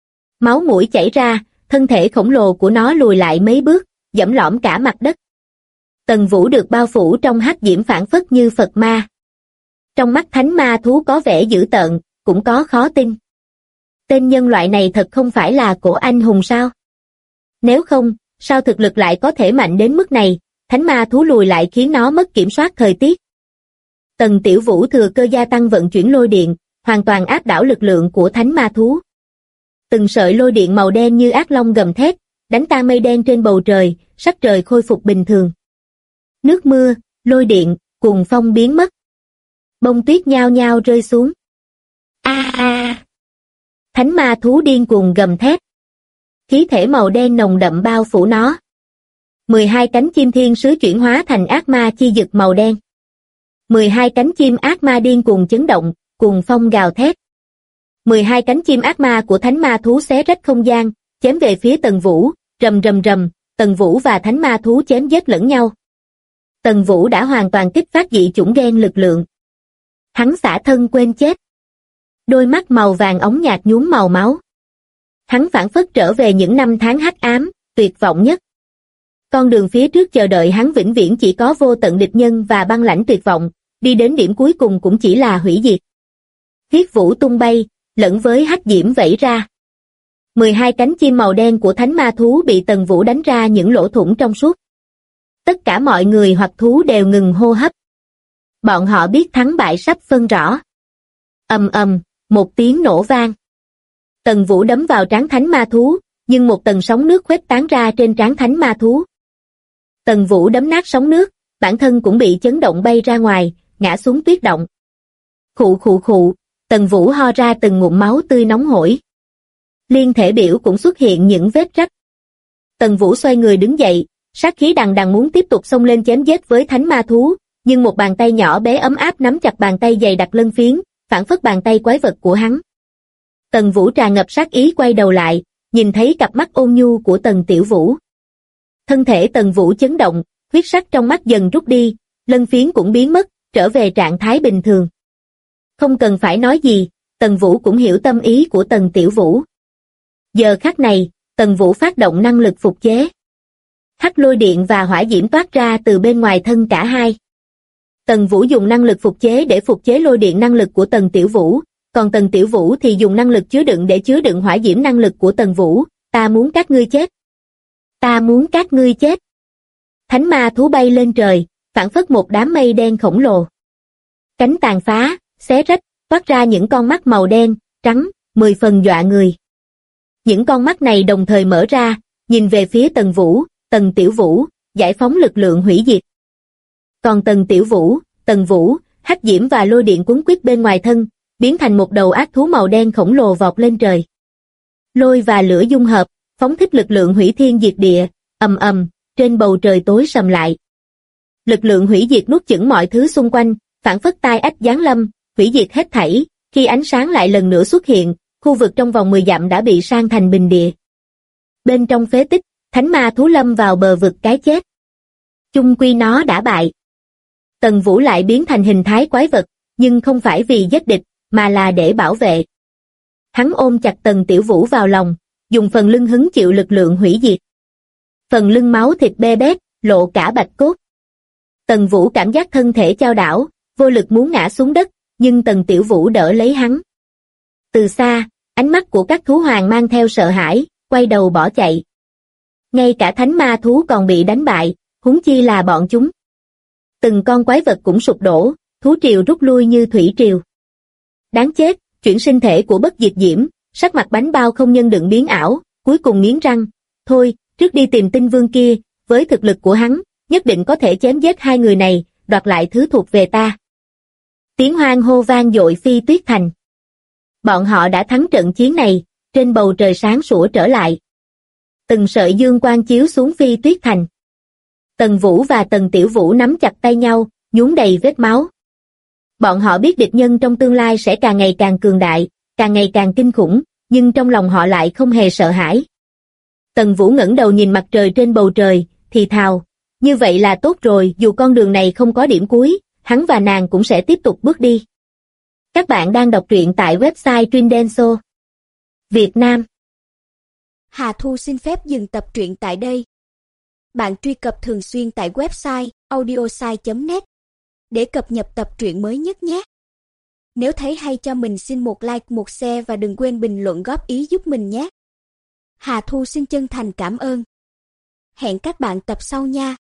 Máu mũi chảy ra, thân thể khổng lồ của nó lùi lại mấy bước, giẫm lõm cả mặt đất. Tần Vũ được bao phủ trong hắc diễm phảng phất như Phật ma. Trong mắt thánh ma thú có vẻ dữ tợn, cũng có khó tin. Tên nhân loại này thật không phải là cổ anh hùng sao? Nếu không, sao thực lực lại có thể mạnh đến mức này? Thánh ma thú lùi lại khiến nó mất kiểm soát thời tiết. Tần Tiểu Vũ thừa cơ gia tăng vận chuyển lôi điện, hoàn toàn áp đảo lực lượng của thánh ma thú. Từng sợi lôi điện màu đen như ác long gầm thét, đánh tan mây đen trên bầu trời, sắc trời khôi phục bình thường. Nước mưa, lôi điện, cuồng phong biến mất. Bông tuyết nhao nhao rơi xuống. Thánh ma thú điên cuồng gầm thét. Khí thể màu đen nồng đậm bao phủ nó. 12 cánh chim thiên sứ chuyển hóa thành ác ma chi dực màu đen. 12 cánh chim ác ma điên cuồng chấn động, cuồng phong gào thét. 12 cánh chim ác ma của thánh ma thú xé rách không gian, chém về phía Tần Vũ, rầm, Tần Vũ và thánh ma thú chém giết lẫn nhau. Tần Vũ đã hoàn toàn kích phát dị chủng gen lực lượng. Hắn xả thân quên chết. Đôi mắt màu vàng óng nhạt nhuốm màu máu. Hắn phảng phất trở về những năm tháng hắc ám, tuyệt vọng nhất. Con đường phía trước chờ đợi hắn vĩnh viễn chỉ có vô tận địch nhân và băng lãnh tuyệt vọng, đi đến điểm cuối cùng cũng chỉ là hủy diệt. Huyết vũ tung bay, lẫn với hắc diễm vẩy ra. 12 cánh chim màu đen của thánh ma thú bị Tần Vũ đánh ra những lỗ thủng trong suốt. Tất cả mọi người hoặc thú đều ngừng hô hấp. Bọn họ biết thắng bại sắp phân rõ. Ầm ầm, một tiếng nổ vang. Tần Vũ đấm vào trán thánh ma thú, nhưng một tầng sóng nước khuếch tán ra trên trán thánh ma thú. Tần Vũ đấm nát sóng nước, bản thân cũng bị chấn động bay ra ngoài, ngã xuống tuyết động. Khụ, Tần Vũ ho ra từng ngụm máu tươi nóng hổi. Liên thể biểu cũng xuất hiện những vết rách. Tần Vũ xoay người đứng dậy, sát khí đằng đằng muốn tiếp tục xông lên chém giết với thánh ma thú, nhưng một bàn tay nhỏ bé ấm áp nắm chặt bàn tay dày đặc lân phiến, phảng phất bàn tay quái vật của hắn. Tần Vũ tràn ngập sát ý quay đầu lại, nhìn thấy cặp mắt ôn nhu của Tần Tiểu Vũ. Thân thể Tần Vũ chấn động, huyết sắc trong mắt dần rút đi, lân phiến cũng biến mất, trở về trạng thái bình thường. Không cần phải nói gì, Tần Vũ cũng hiểu tâm ý của Tần Tiểu Vũ. Giờ khắc này, Tần Vũ phát động năng lực phục chế. Hắc lôi điện và hỏa diễm toát ra từ bên ngoài thân cả hai. Tần Vũ dùng năng lực phục chế để phục chế lôi điện năng lực của Tần Tiểu Vũ, còn Tần Tiểu Vũ thì dùng năng lực chứa đựng để chứa đựng hỏa diễm năng lực của Tần Vũ. Ta muốn các ngươi chết. Ta muốn các ngươi chết. Thánh ma thú bay lên trời, phảng phất một đám mây đen khổng lồ. Cánh tàn phá, xé rách, toát ra những con mắt màu đen, trắng, 10 phần dọa người. Những con mắt này đồng thời mở ra, nhìn về phía Tần Vũ, Tần Tiểu Vũ, giải phóng lực lượng hủy diệt. Còn Tần Tiểu Vũ, Tần Vũ, hắc diễm và lôi điện cuốn quýt bên ngoài thân, biến thành một đầu ác thú màu đen khổng lồ vọt lên trời. Lôi và lửa dung hợp, phóng thích lực lượng hủy thiên diệt địa, ầm ầm, trên bầu trời tối sầm lại. Lực lượng hủy diệt nuốt chửng mọi thứ xung quanh, phảng phất tai ách giáng lâm, hủy diệt hết thảy. Khi ánh sáng lại lần nữa xuất hiện, khu vực trong vòng 10 dặm đã bị san thành bình địa. Bên trong phế tích, thánh ma thú lâm vào bờ vực cái chết. Chung quy nó đã bại. Tần Vũ lại biến thành hình thái quái vật, nhưng không phải vì giết địch, mà là để bảo vệ. Hắn ôm chặt Tần Tiểu Vũ vào lòng, dùng phần lưng hứng chịu lực lượng hủy diệt. Phần lưng máu thịt bê bết, lộ cả bạch cốt. Tần Vũ cảm giác thân thể chao đảo, vô lực muốn ngã xuống đất, nhưng Tần Tiểu Vũ đỡ lấy hắn. Từ xa, ánh mắt của các thú hoàng mang theo sợ hãi, quay đầu bỏ chạy. Ngay cả thánh ma thú còn bị đánh bại, huống chi là bọn chúng. Từng con quái vật cũng sụp đổ, thú triều rút lui như thủy triều. Đáng chết, chuyển sinh thể của Bất Diệt Diễm, sắc mặt bánh bao không nhân đựng biến ảo, cuối cùng nghiến răng. Thôi, trước đi tìm Tinh Vương kia, với thực lực của hắn, nhất định có thể chém giết hai người này, đoạt lại thứ thuộc về ta. Tiếng hoan hô vang dội Phi Tuyết Thành. Bọn họ đã thắng trận chiến này, trên bầu trời sáng sủa trở lại. Từng sợi dương quang chiếu xuống Phi Tuyết Thành. Tần Vũ và Tần Tiểu Vũ nắm chặt tay nhau, nhuốm đầy vết máu. Bọn họ biết địch nhân trong tương lai sẽ càng ngày càng cường đại, càng ngày càng kinh khủng, nhưng trong lòng họ lại không hề sợ hãi. Tần Vũ ngẩng đầu nhìn mặt trời trên bầu trời, thì thào, như vậy là tốt rồi, dù con đường này không có điểm cuối, hắn và nàng cũng sẽ tiếp tục bước đi. Các bạn đang đọc truyện tại website Trindenso, Việt Nam. Hà Thu xin phép dừng tập truyện tại đây. Bạn truy cập thường xuyên tại website audiosai.net để cập nhật tập truyện mới nhất nhé. Nếu thấy hay cho mình xin một like, một share và đừng quên bình luận góp ý giúp mình nhé. Hà Thu xin chân thành cảm ơn. Hẹn các bạn tập sau nha.